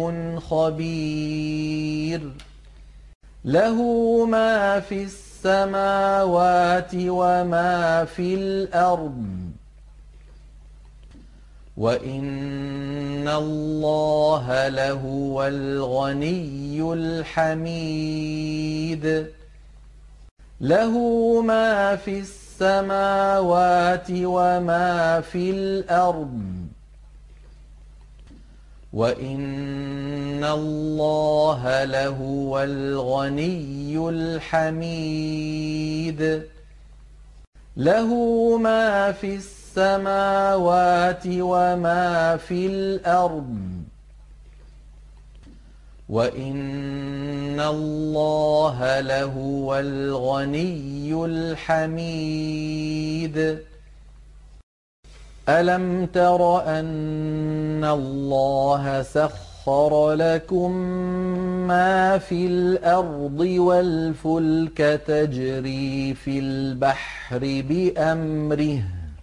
خبير له ما في السماوات وما في الأرض وإن الله لهو الغني الحميد له ما في السماوات وما في الأرض وإن الله لهو الغني الحميد له ما في السماوات وما في الأرض وإن الله لهو الغني الحميد ألم تر أن الله سخر لكم ما في الأرض والفلك تجري في البحر بأمره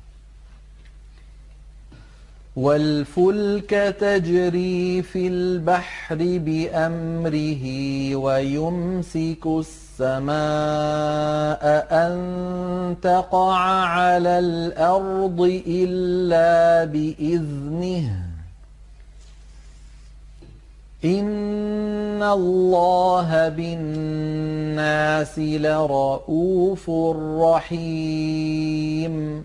والفلك تجري في البحر بأمره ويمسك السماء أن تقع على الأرض إلا بإذنه إن الله بالناس لرءوف رحيم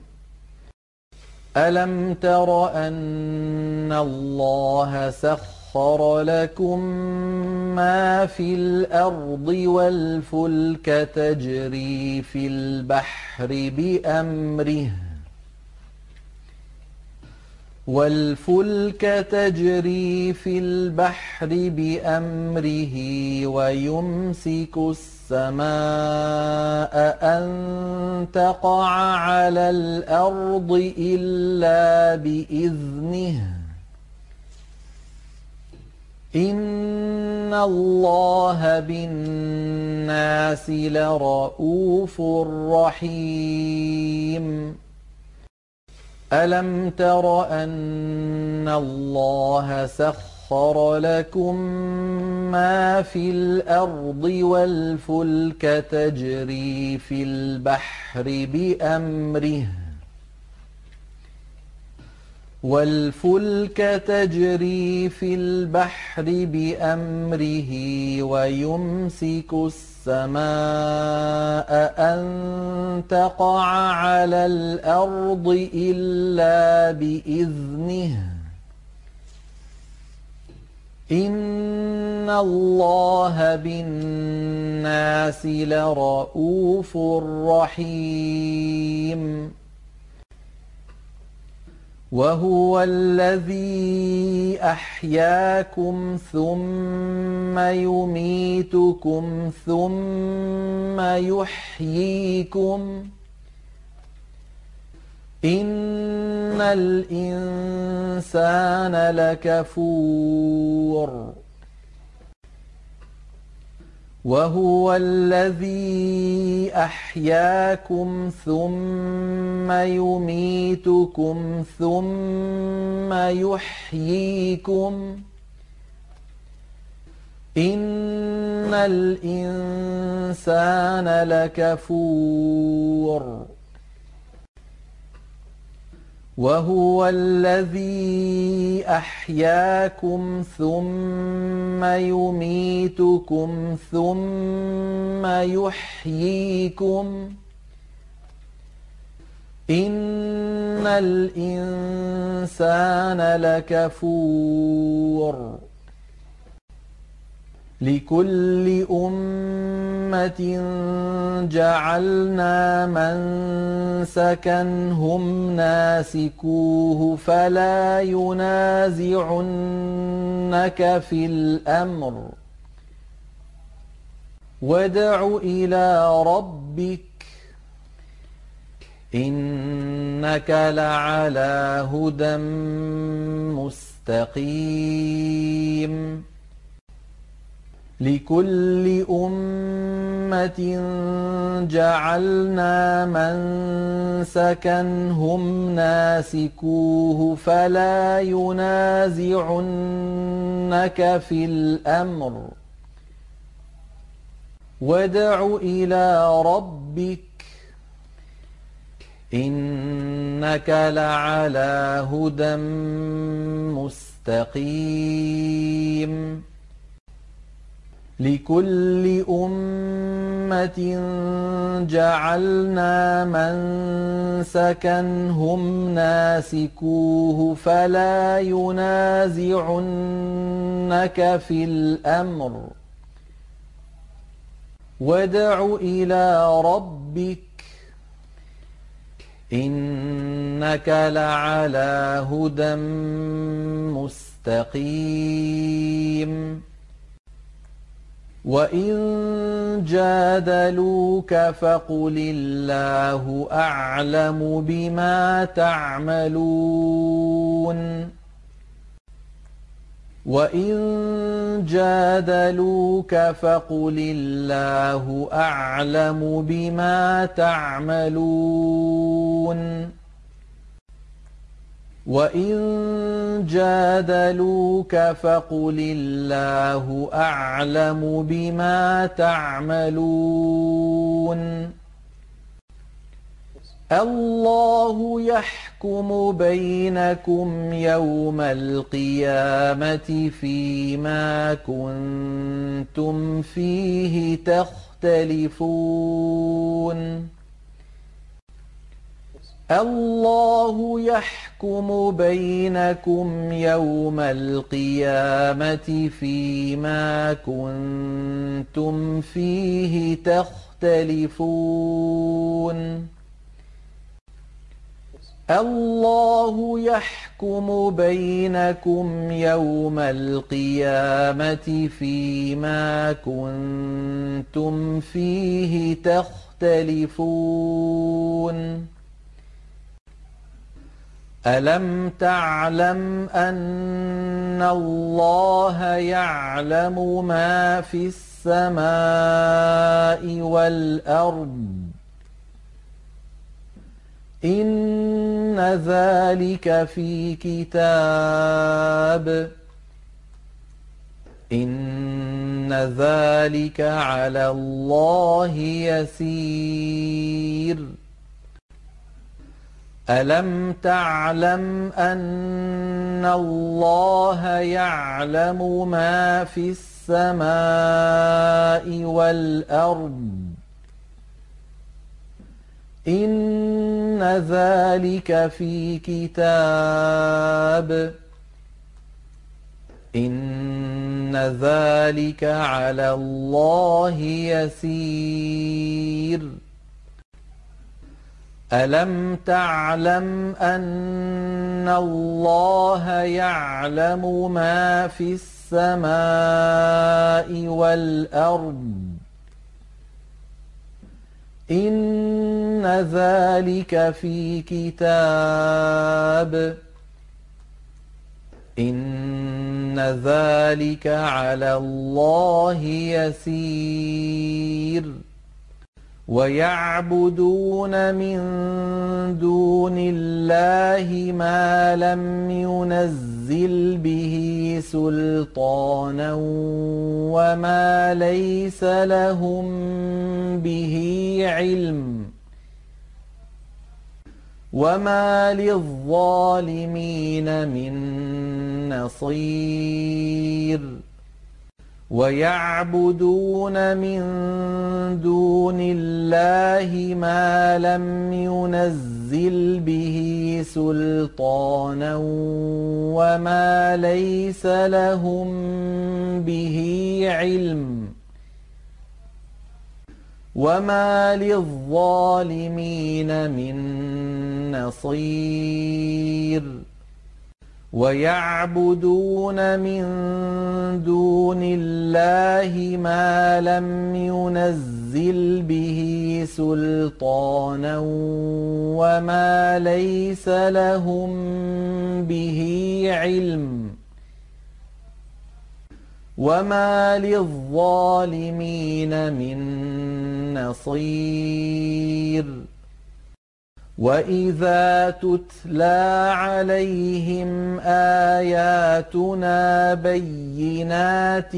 ألم تر أن الله سخر لكم ما في الأرض والفلك تجري في البحر بأمره والفلك تجري في البحر بأمره ويمسك السماء أن تقع على الأرض إلا بإذنه إن الله بالناس لرءوف رحيم ألم تر أن الله سخر لكم ما في الأرض والفلك تجري في البحر بأمره والفلك تجري في البحر بأمره ويمسك السماء أن تقع على الأرض إلا بإذنه إن الله بالناس لرءوف رحيم وهو الذي أحياكم ثم يميتكم ثم يحييكم إن الإنسان لكفور وهو الذي أحياكم ثم يميتكم ثم يحييكم إن الإنسان لكفور وهو الذي أحياكم ثم يميتكم ثم يحييكم إن الإنسان لكفور لكل أمة جعلنا منسكا هم ناسكوه فلا ينازعنك في الأمر وادع إلى ربك إنك لعلى هدى مستقيم لكل أمة جعلنا منسكا هم ناسكوه فلا ينازعنك في الأمر وادع إلى ربك إنك لعلى هدى مستقيم لكل أمة جعلنا منسكا هم ناسكوه فلا ينازعنك في الأمر وادع إلى ربك إنك لعلى هدى مستقيم وإن جادلوك فقل الله أعلم بما تعملون وإن جادلوك فقل الله أعلم بما تعملون وإن جادلوك فقل الله أعلم بما تعملون الله يحكم بينكم يوم القيامة فيما كنتم فيه تختلفون الله يحكم بينكم يوم القيامة فيما كنتم فيه تختلفون الله يحكم بينكم يوم القيامة فيما كنتم فيه تختلفون ألم تعلم أن الله يعلم ما في السماء والأرض إن ذلك في كتاب إن ذلك على الله يسير ألم تعلم أن الله يعلم ما في السماء والأرض إن ذلك في كتاب إن ذلك على الله يسير ألم تعلم أن الله يعلم ما في السماء والأرض إن ذلك في كتاب إن ذلك على الله يسير ويعبدون من دون الله ما لم ينزل به سلطانا وما ليس لهم به علم وما للظالمين من نصير ويعبدون من دون الله ما لم ينزل به سلطانا وما ليس لهم به علم وما للظالمين من نصير ويعبدون من دون الله ما لم ينزل به سلطانا وما ليس لهم به علم وما للظالمين من نصير وإذا تتلى عليهم آياتنا بينات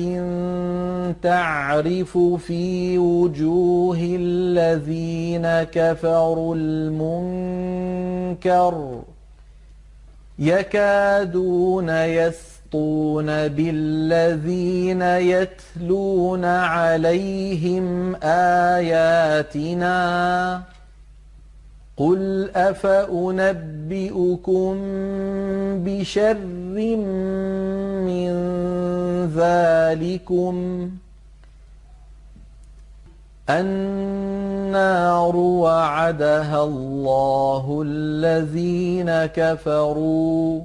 تعرف في وجوه الذين كفروا المنكر يكادون يسطون بالذين يتلون عليهم آياتنا قل أفأنبئكم بشر من ذلكم النار وعدها الله الذين كفروا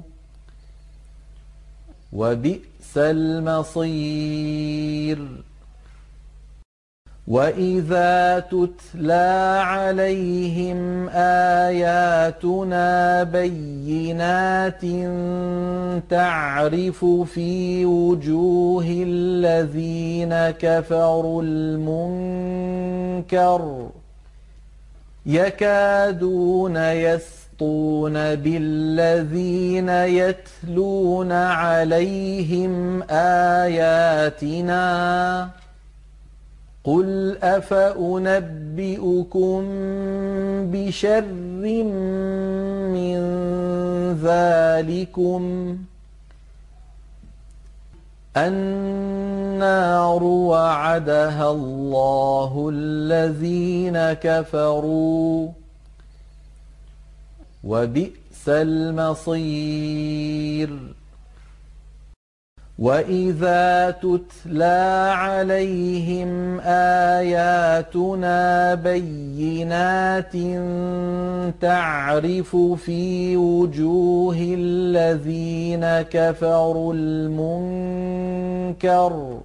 وبئس المصير وإذا تتلى عليهم آياتنا بينات تعرف في وجوه الذين كفروا المنكر يكادون يسطون بالذين يتلون عليهم آياتنا قل أفأنبئكم بشر من ذلكم النار وعدها الله الذين كفروا وبئس المصير وإذا تتلى عليهم آياتنا بينات تعرف في وجوه الذين كفروا المنكر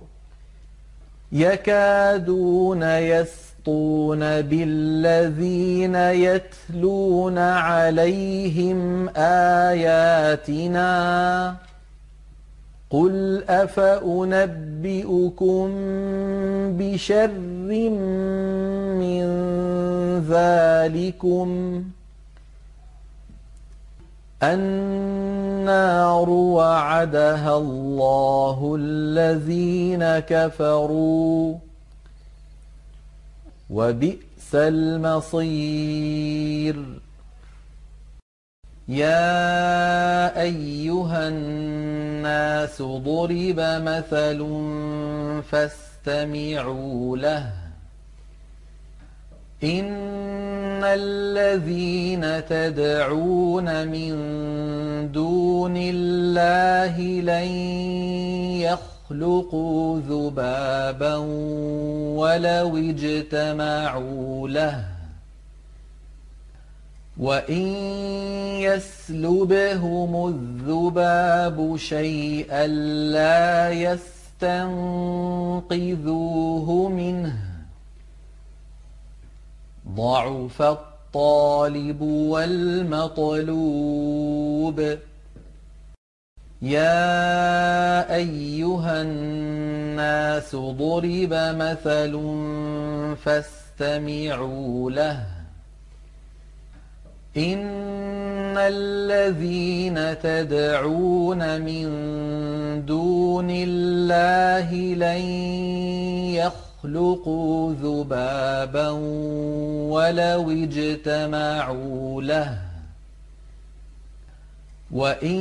يكادون يسطون بالذين يتلون عليهم آياتنا قل أفأنبئكم بشر من ذلكم النار وعدها الله الذين كفروا وبئس المصير. يا أيها الناس ضرب مثل فاستمعوا له. إن الذين تدعون من دون الله لن يخلقوا ذبابا ولو اجتمعوا له وإن يسلبهم الذباب شيئا لا يستنقذوه منه ضعف الطالب والمطلوب. يا أيها الناس ضرب مثل فاستمعوا له. إن الذين تدعون من دون الله لن يخلقوا ذبابا ولو اجتمعوا له وإن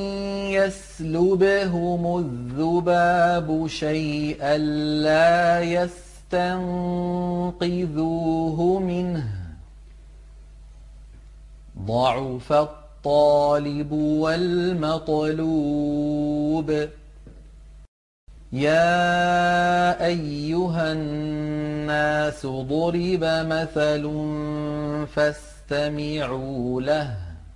يسلبهم الذباب شيئا لا يستنقذوه منه ضعف الطالب والمطلوب. يا أيها الناس ضرب مثل فاستمعوا له.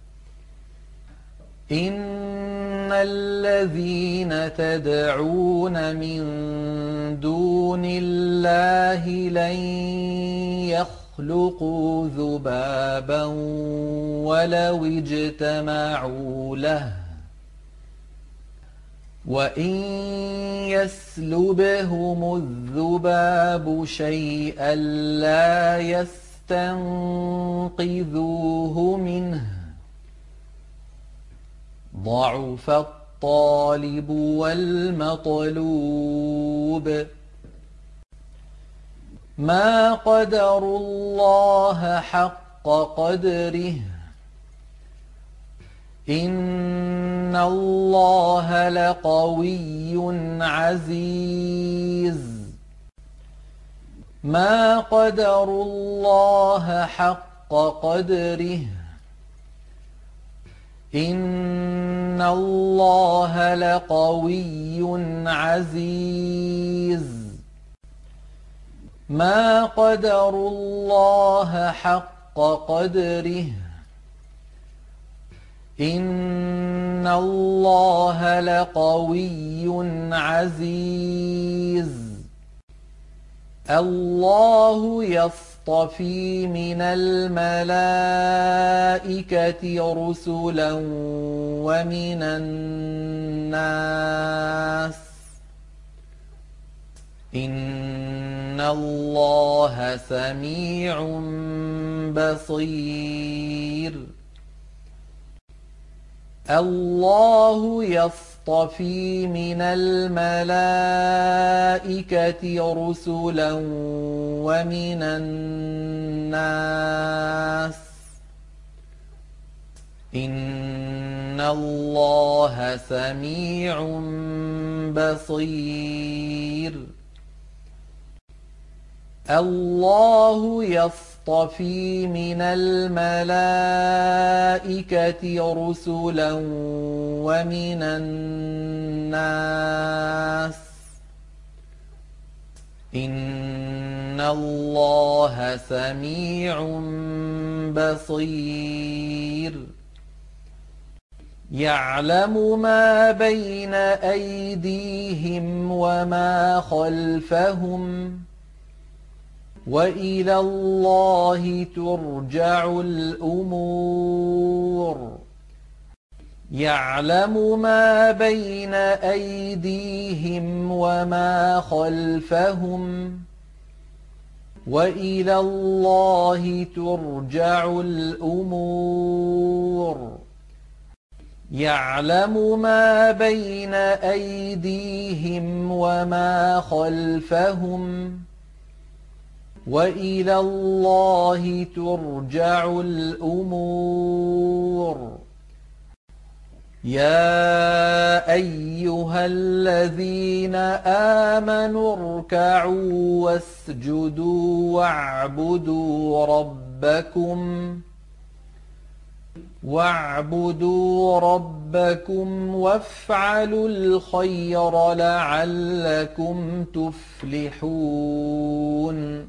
إن الذين تدعون من دون الله لن يخلقوا ذبابا ولو اجتمعوا له وإن يسلبهم الذباب شيئا لا يستنقذوه منه ضعف الطالب والمطلوب. ما قدروا الله حق قدره إن الله لقوي عزيز. ما قدروا الله حق قدره إن الله لقوي عزيز. ما قدروا الله حق قدره إن الله لقوي عزيز. الله يصطفي من الملائكة رسلا ومن الناس إن الله سميع بصير. الله يصطفي من الملائكة رسلا ومن الناس إن الله سميع بصير. الله يصطفي من الملائكة رسلا ومن الناس إن الله سميع بصير. يعلم ما بين أيديهم وما خلفهم وإلى الله ترجع الأمور. يعلم ما بين أيديهم وما خلفهم وإلى الله ترجع الأمور. يعلم ما بين أيديهم وما خلفهم وإلى الله ترجع الأمور. يا أيها الذين آمنوا اركعوا واسجدوا واعبدوا ربكم واعبدوا ربكم وافعلوا الخير لعلكم تفلحون.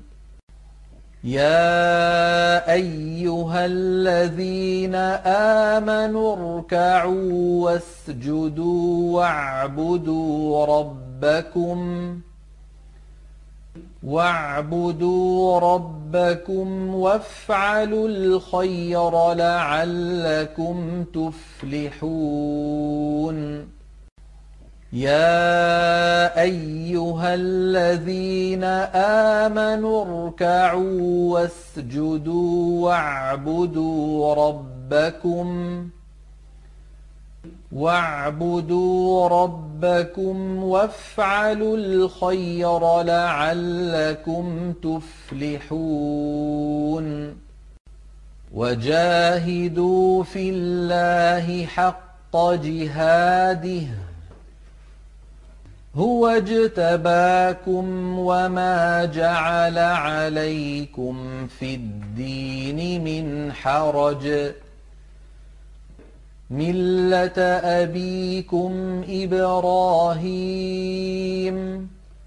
يا أيها الذين آمنوا اركعوا واسجدوا واعبدوا ربكم واعبدوا ربكم وافعلوا الخير لعلكم تفلحون. يا أيها الذين آمنوا اركعوا واسجدوا واعبدوا ربكم واعبدوا ربكم وافعلوا الخير لعلكم تفلحون. وجاهدوا في الله حق جهاده هو اجتباكم وما جعل عليكم في الدين من حرج ملة أبيكم إبراهيم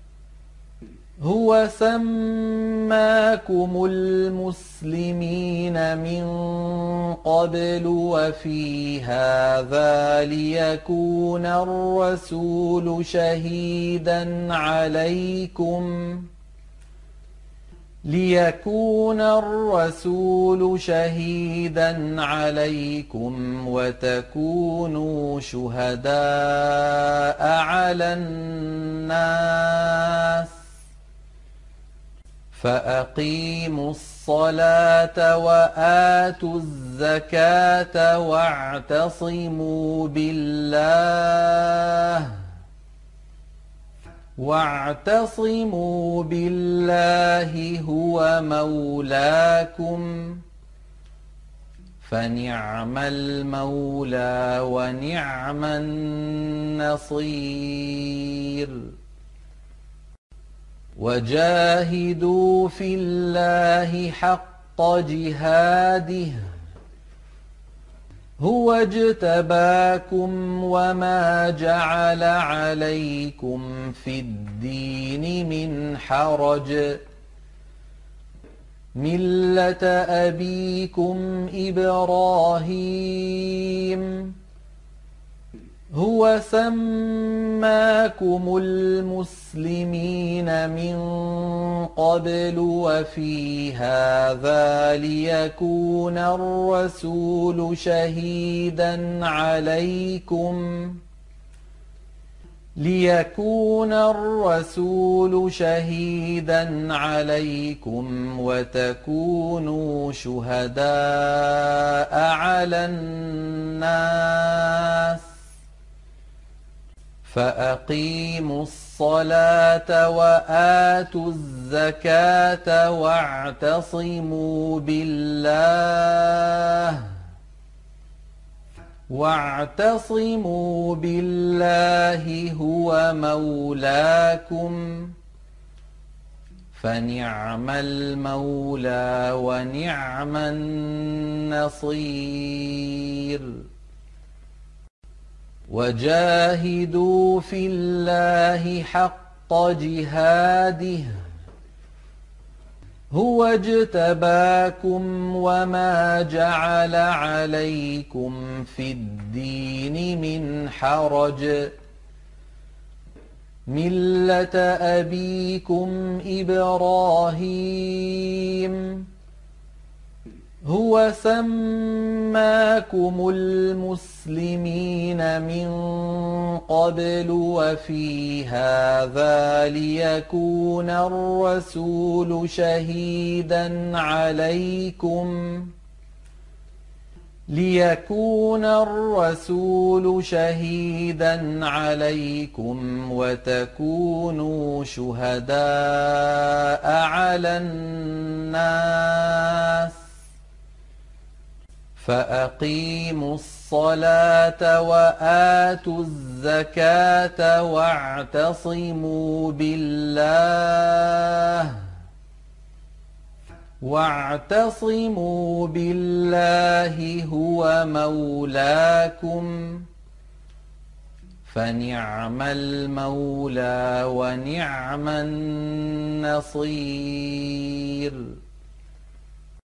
هو سماكم المسلمين من قبل وفي هذا ليكون الرسول شهيدا عليكم ليكون الرسول شهيدا عليكم وتكونوا شهداء على الناس فأقيموا الصلاة وآتوا الزكاة واعتصموا بالله واعتصموا بالله هو مولاكم فنعم المولى ونعم النصير. وجاهدوا في الله حق جهاده هو اجتباكم وما جعل عليكم في الدين من حرج ملة أبيكم إبراهيم هو سماكم المسلمين من قبل وفي هذا ليكون الرسول شهيدا عليكم ليكون الرسول شهيدا عليكم وتكونوا شهداء على الناس فأقيموا الصلاة وآتوا الزكاة واعتصموا بالله واعتصموا بالله هو مولاكم فنعم المولى ونعم النصير. وجاهدوا في الله حق جهاده هو اجتباكم وما جعل عليكم في الدين من حرج ملة أبيكم إبراهيم هو سماكم المسلمين من قبل وفي هذا ليكون الرسول شهيدا عليكم ليكون الرسول شهيدا عليكم وتكونوا شهداء على الناس فأقيموا الصلاة وآتوا الزكاة واعتصموا بالله واعتصموا بالله هو مولاكم فنعم المولى ونعم النصير.